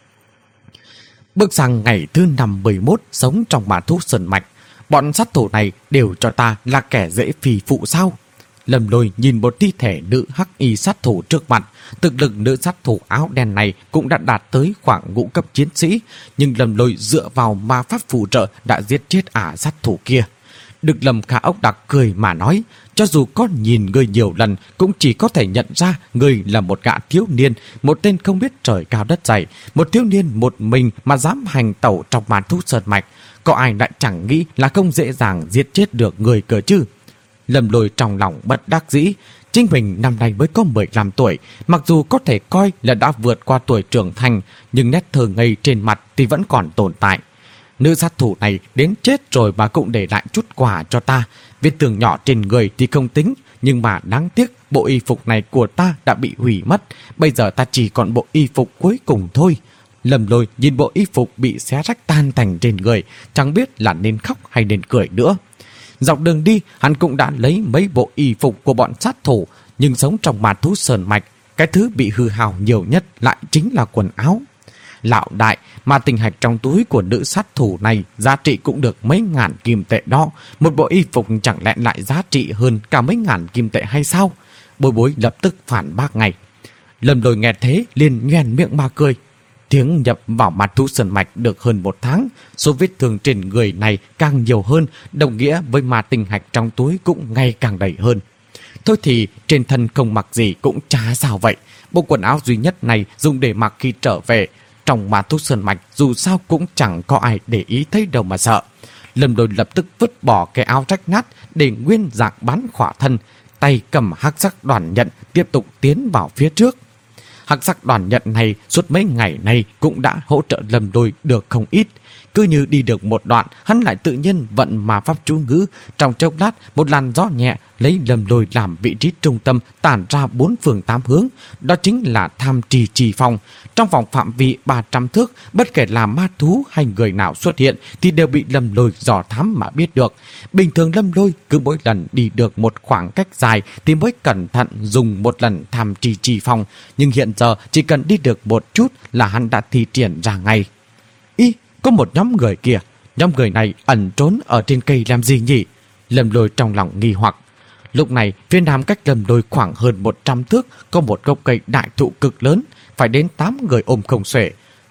Bước sang ngày thứ năm mươi mốt sống trong ma thú sơn mạch, bọn sát thủ này đều cho ta là kẻ dễ phì phụ sao? Lâm Lôi nhìn một thi thể nữ hắc y sát thủ trước mặt. Thực lực nữ sát thủ áo đen này cũng đã đạt tới khoảng ngũ cấp chiến sĩ, nhưng Lâm Lôi dựa vào ma pháp phù trợ đã giết chết ả sát thủ kia. Được Lâm Khả Ốc Đặc cười mà nói, cho dù có nhìn người nhiều lần cũng chỉ có thể nhận ra người là một gã thiếu niên, một tên không biết trời cao đất dày, một thiếu niên một mình mà dám hành tẩu trong ma thú sơn mạch. Có ai lại chẳng nghĩ là không dễ dàng giết chết được người cơ chứ? Lâm Lôi trong lòng bất đắc dĩ. Chính mình năm nay mới có mười lăm tuổi, mặc dù có thể coi là đã vượt qua tuổi trưởng thành, nhưng nét thơ ngây trên mặt thì vẫn còn tồn tại. Nữ sát thủ này đến chết rồi mà cũng để lại chút quà cho ta. Vết thương nhỏ trên người thì không tính, nhưng mà đáng tiếc bộ y phục này của ta đã bị hủy mất. Bây giờ ta chỉ còn bộ y phục cuối cùng thôi. Lâm Lôi nhìn bộ y phục bị xé rách tan tành trên người, chẳng biết là nên khóc hay nên cười nữa. Dọc đường đi, hắn cũng đã lấy mấy bộ y phục của bọn sát thủ, nhưng sống trong ma thú sơn mạch, cái thứ bị hư hao nhiều nhất lại chính là quần áo. Lão đại, mà tinh hạch trong túi của nữ sát thủ này giá trị cũng được mấy ngàn kim tệ đó. Một bộ y phục chẳng lẽ lại giá trị hơn cả mấy ngàn kim tệ hay sao? Bối Bối lập tức phản bác ngay. Lâm Lôi nghe thế liền nhoẻn miệng mà cười. Tiếng nhập vào ma thú sơn mạch được hơn một tháng, số vết thương trên người này càng nhiều hơn, đồng nghĩa với ma tinh hạch trong túi cũng ngày càng đầy hơn. Thôi thì trên thân không mặc gì cũng chả sao vậy. Bộ quần áo duy nhất này dùng để mặc khi trở về. Trong ma thú sơn mạch dù sao cũng chẳng có ai để ý thấy đâu mà sợ. Lâm Lôi lập tức vứt bỏ cái áo rách nát để nguyên dạng bán khỏa thân, tay cầm hắc sắc đoàn nhận tiếp tục tiến vào phía trước. Hắc sắc đoàn nhận này suốt mấy ngày nay cũng đã hỗ trợ Lâm Lôi được không ít. Cứ như đi được một đoạn, hắn lại tự nhiên vận ma pháp chú ngữ. Trong chốc lát, một làn gió nhẹ lấy Lâm Lôi làm vị trí trung tâm, tản ra bốn phương tám hướng. Đó chính là Tham Trì Trì Phong. Trong vòng phạm vi ba trăm thước, bất kể là ma thú hay người nào xuất hiện thì đều bị Lâm Lôi dò thám mà biết được. Bình thường Lâm Lôi cứ mỗi lần đi được một khoảng cách dài thì mới cẩn thận dùng một lần Tham Trì Trì Phong. Nhưng hiện giờ chỉ cần đi được một chút là hắn đã thi triển ra ngay. Ý, có một nhóm người kìa, nhóm người này ẩn trốn ở trên cây làm gì nhỉ? Lâm Lôi trong lòng nghi hoặc. Lúc này, phía nam cách Lâm Lôi khoảng hơn một trăm thước có một gốc cây đại thụ cực lớn, phải đến tám người ôm không xuể.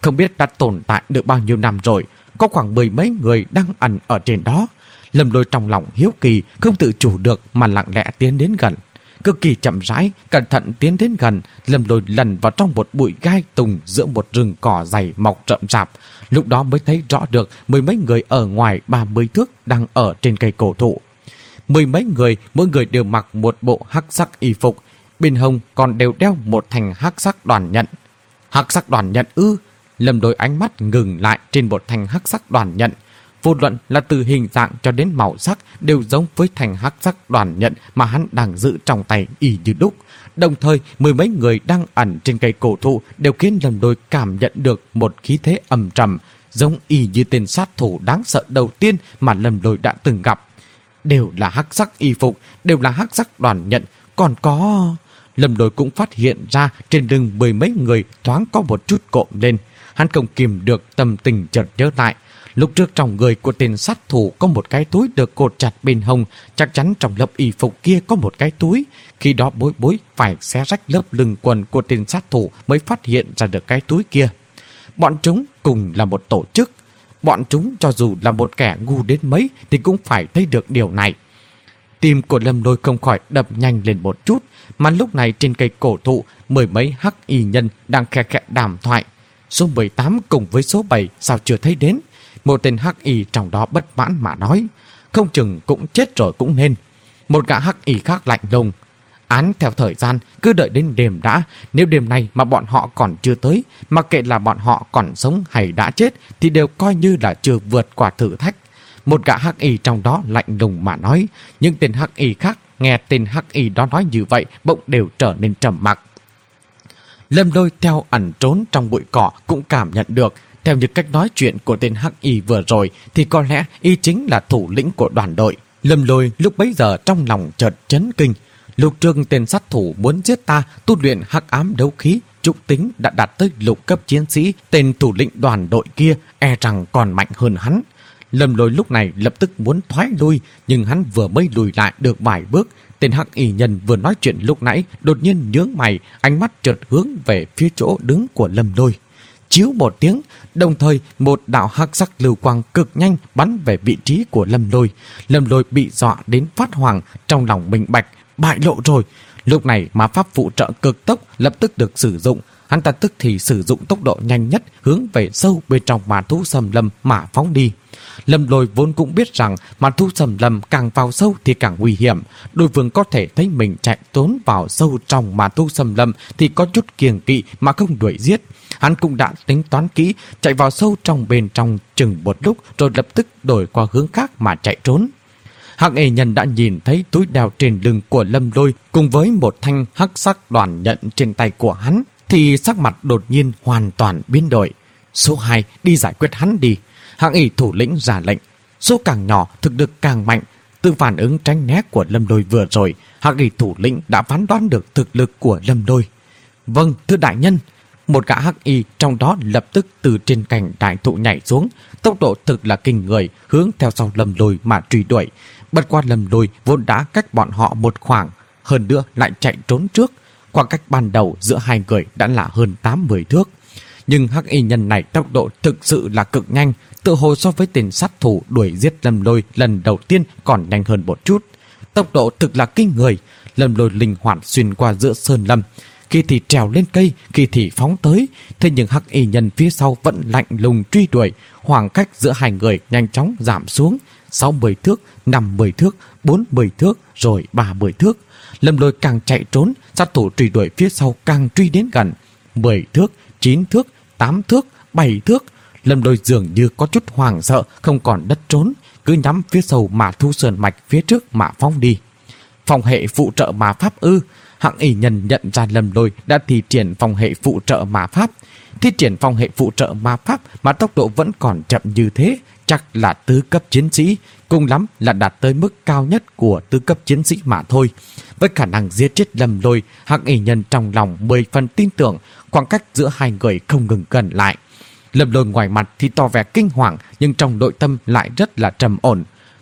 không biết đã tồn tại được bao nhiêu năm rồi, có khoảng mười mấy người đang ẩn ở trên đó. Lâm Lôi trong lòng hiếu kỳ, không tự chủ được mà lặng lẽ tiến đến gần. Cực kỳ chậm rãi, cẩn thận tiến đến gần, Lâm Lôi lần vào trong một bụi gai tùng giữa một rừng cỏ dày mọc rậm rạp. Lúc đó mới thấy rõ được mười mấy người ở ngoài ba mươi thước đang ở trên cây cổ thụ. Mười mấy người, mỗi người đều mặc một bộ hắc sắc y phục, bên hông còn đều đeo một thành hắc sắc đoàn nhận. Hắc sắc đoàn nhận ư? Lâm Lôi ánh mắt ngừng lại trên một thành hắc sắc đoàn nhận. Vô luận là từ hình dạng cho đến màu sắc đều giống với thành hắc sắc đoàn nhận mà hắn đang giữ trong tay y như đúc. Đồng thời, mười mấy người đang ẩn trên cây cổ thụ đều khiến Lâm Lôi cảm nhận được một khí thế ầm trầm, giống y như tên sát thủ đáng sợ đầu tiên mà Lâm Lôi đã từng gặp. Đều là hắc sắc y phục, đều là hắc sắc đoàn nhận, còn có... Lâm Lôi cũng phát hiện ra trên lưng mười mấy người thoáng có một chút cộm lên. Hắn không kìm được tâm tình chợt nhớ lại. Lúc trước trong người của tên sát thủ có một cái túi được cột chặt bên hông, chắc chắn trong lớp y phục kia có một cái túi. Khi đó Bối Bối phải xé rách lớp lưng quần của tên sát thủ mới phát hiện ra được cái túi kia. Bọn chúng cùng là một tổ chức. Bọn chúng cho dù là một kẻ ngu đến mấy thì cũng phải thấy được điều này. Tim của Lâm Lôi không khỏi đập nhanh lên một chút, mà lúc này trên cây cổ thụ mười mấy hắc y nhân đang khe khẽ đàm thoại. Số mười tám cùng với số bảy sao chưa thấy đến? Một tên hắc y trong đó bất mãn mà nói, không chừng cũng chết rồi cũng nên. Một gã hắc y khác lạnh lùng, án theo thời gian, cứ đợi đến đêm đã. Nếu đêm nay mà bọn họ còn chưa tới, mặc kệ là bọn họ còn sống hay đã chết, thì đều coi như là chưa vượt qua thử thách. Một gã hắc y trong đó lạnh lùng mà nói. Nhưng tên hắc y khác nghe tên hắc y đó nói như vậy, bỗng đều trở nên trầm mặc. Lâm Lôi theo ẩn trốn trong bụi cỏ cũng cảm nhận được, theo như cách nói chuyện của tên hắc y vừa rồi, thì có lẽ y chính là thủ lĩnh của đoàn đội. Lâm Lôi lúc bấy giờ trong lòng chợt chấn kinh. Lục Trương tên sát thủ muốn giết ta, tu luyện hắc ám đấu khí, trúc tính đã đạt tới lục cấp chiến sĩ, tên thủ lĩnh đoàn đội kia e rằng còn mạnh hơn hắn. Lâm Lôi lúc này lập tức muốn thoái lui, nhưng hắn vừa mới lùi lại được vài bước, tên hắc y nhân vừa nói chuyện lúc nãy đột nhiên nhướng mày, ánh mắt chợt hướng về phía chỗ đứng của Lâm Lôi. Chiếu một tiếng, đồng thời một đạo hắc sắc lưu quang cực nhanh bắn về vị trí của Lâm Lôi. Lâm Lôi bị dọa đến phát hoảng, trong lòng minh bạch, bại lộ rồi. Lúc này mà pháp phụ trợ cực tốc lập tức được sử dụng. Hắn ta tức thì sử dụng tốc độ nhanh nhất hướng về sâu bên trong màn thú xâm lâm mà phóng đi. Lâm Lôi vốn cũng biết rằng màn thú xâm lâm càng vào sâu thì càng nguy hiểm. Đối phương có thể thấy mình chạy trốn vào sâu trong màn thú xâm lâm thì có chút kiêng kỵ mà không đuổi giết. Hắn cũng đã tính toán kỹ, chạy vào sâu trong bên trong chừng một lúc rồi lập tức đổi qua hướng khác mà chạy trốn. Hắc y nhân đã nhìn thấy túi đeo trên lưng của Lâm Lôi cùng với một thanh hắc sắc đoàn nhận trên tay của hắn, thì sắc mặt đột nhiên hoàn toàn biến đổi. Số hai, đi giải quyết hắn đi. Hắc y thủ lĩnh ra lệnh. Số càng nhỏ, thực lực càng mạnh. Từ phản ứng tránh né của Lâm Lôi vừa rồi, Hắc y thủ lĩnh đã phán đoán được thực lực của Lâm Lôi. Vâng, thưa đại nhân. Một gã hắc y trong đó lập tức từ trên cành đại thụ nhảy xuống, tốc độ thực là kinh người, hướng theo sau Lâm Lôi mà truy đuổi. Bất qua Lâm Lôi vốn đã cách bọn họ một khoảng, hơn nữa lại chạy trốn trước. Khoảng cách ban đầu giữa hai người đã là hơn tám mươi thước. Nhưng hắc y nhân này tốc độ thực sự là cực nhanh, tự hồ so với tên sát thủ đuổi giết Lâm Lôi lần đầu tiên còn nhanh hơn một chút. Tốc độ thực là kinh người. Lâm Lôi linh hoạt xuyên qua giữa sơn lâm, khi thì trèo lên cây, khi thì phóng tới. Thế nhưng hắc y nhân phía sau vẫn lạnh lùng truy đuổi. Khoảng cách giữa hai người nhanh chóng giảm xuống, sáu mươi thước, năm mươi thước, bốn mươi thước, rồi ba mươi thước. Lâm Lôi càng chạy trốn, sát thủ truy đuổi phía sau càng truy đến gần. Mười thước, chín thước, tám thước, bảy thước. Lâm Lôi dường như có chút hoảng sợ, không còn đất trốn, cứ nhắm phía sau mà thu sơn mạch phía trước mà phóng đi. Phòng hệ phụ trợ mà pháp ư? Hạng y nhân nhận ra Lâm Lôi đã thi triển phòng hệ phụ trợ ma pháp. Thi triển phòng hệ phụ trợ ma pháp mà tốc độ vẫn còn chậm như thế, chắc là tứ cấp chiến sĩ, cùng lắm là đạt tới mức cao nhất của tứ cấp chiến sĩ mà thôi. Với khả năng giết chết Lâm Lôi, hạng y nhân trong lòng mười phần tin tưởng, khoảng cách giữa hai người không ngừng gần lại. Lâm Lôi ngoài mặt thì tỏ vẻ kinh hoàng, nhưng trong nội tâm lại rất là trầm ổn.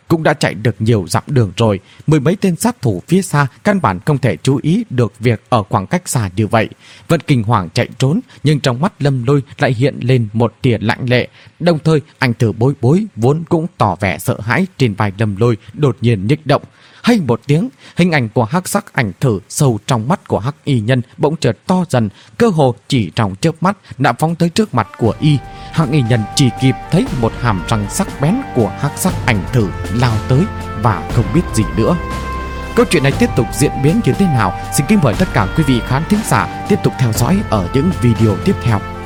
cũng đã chạy được nhiều dặm đường rồi. Mười mấy tên sát thủ phía xa căn bản không thể chú ý được việc ở khoảng cách xa như vậy. Vẫn kinh hoàng chạy trốn, nhưng trong mắt Lâm Lôi lại hiện lên một tia lạnh lệ. Đồng thời anh Thử bối bối vốn cũng tỏ vẻ sợ hãi trên vai Lâm Lôi đột nhiên nhích động. Hay một tiếng, hình ảnh của hắc sắc ảnh thử sâu trong mắt của hắc y nhân bỗng chợt to dần, cơ hồ chỉ trong chớp mắt đã phóng tới trước mặt của y. Hắc y nhân chỉ kịp thấy một hàm răng sắc bén của hắc sắc ảnh thử lao tới và không biết gì nữa. Câu chuyện này tiếp tục diễn biến như thế nào? Xin kính mời tất cả quý vị khán thính giả tiếp tục theo dõi ở những video tiếp theo.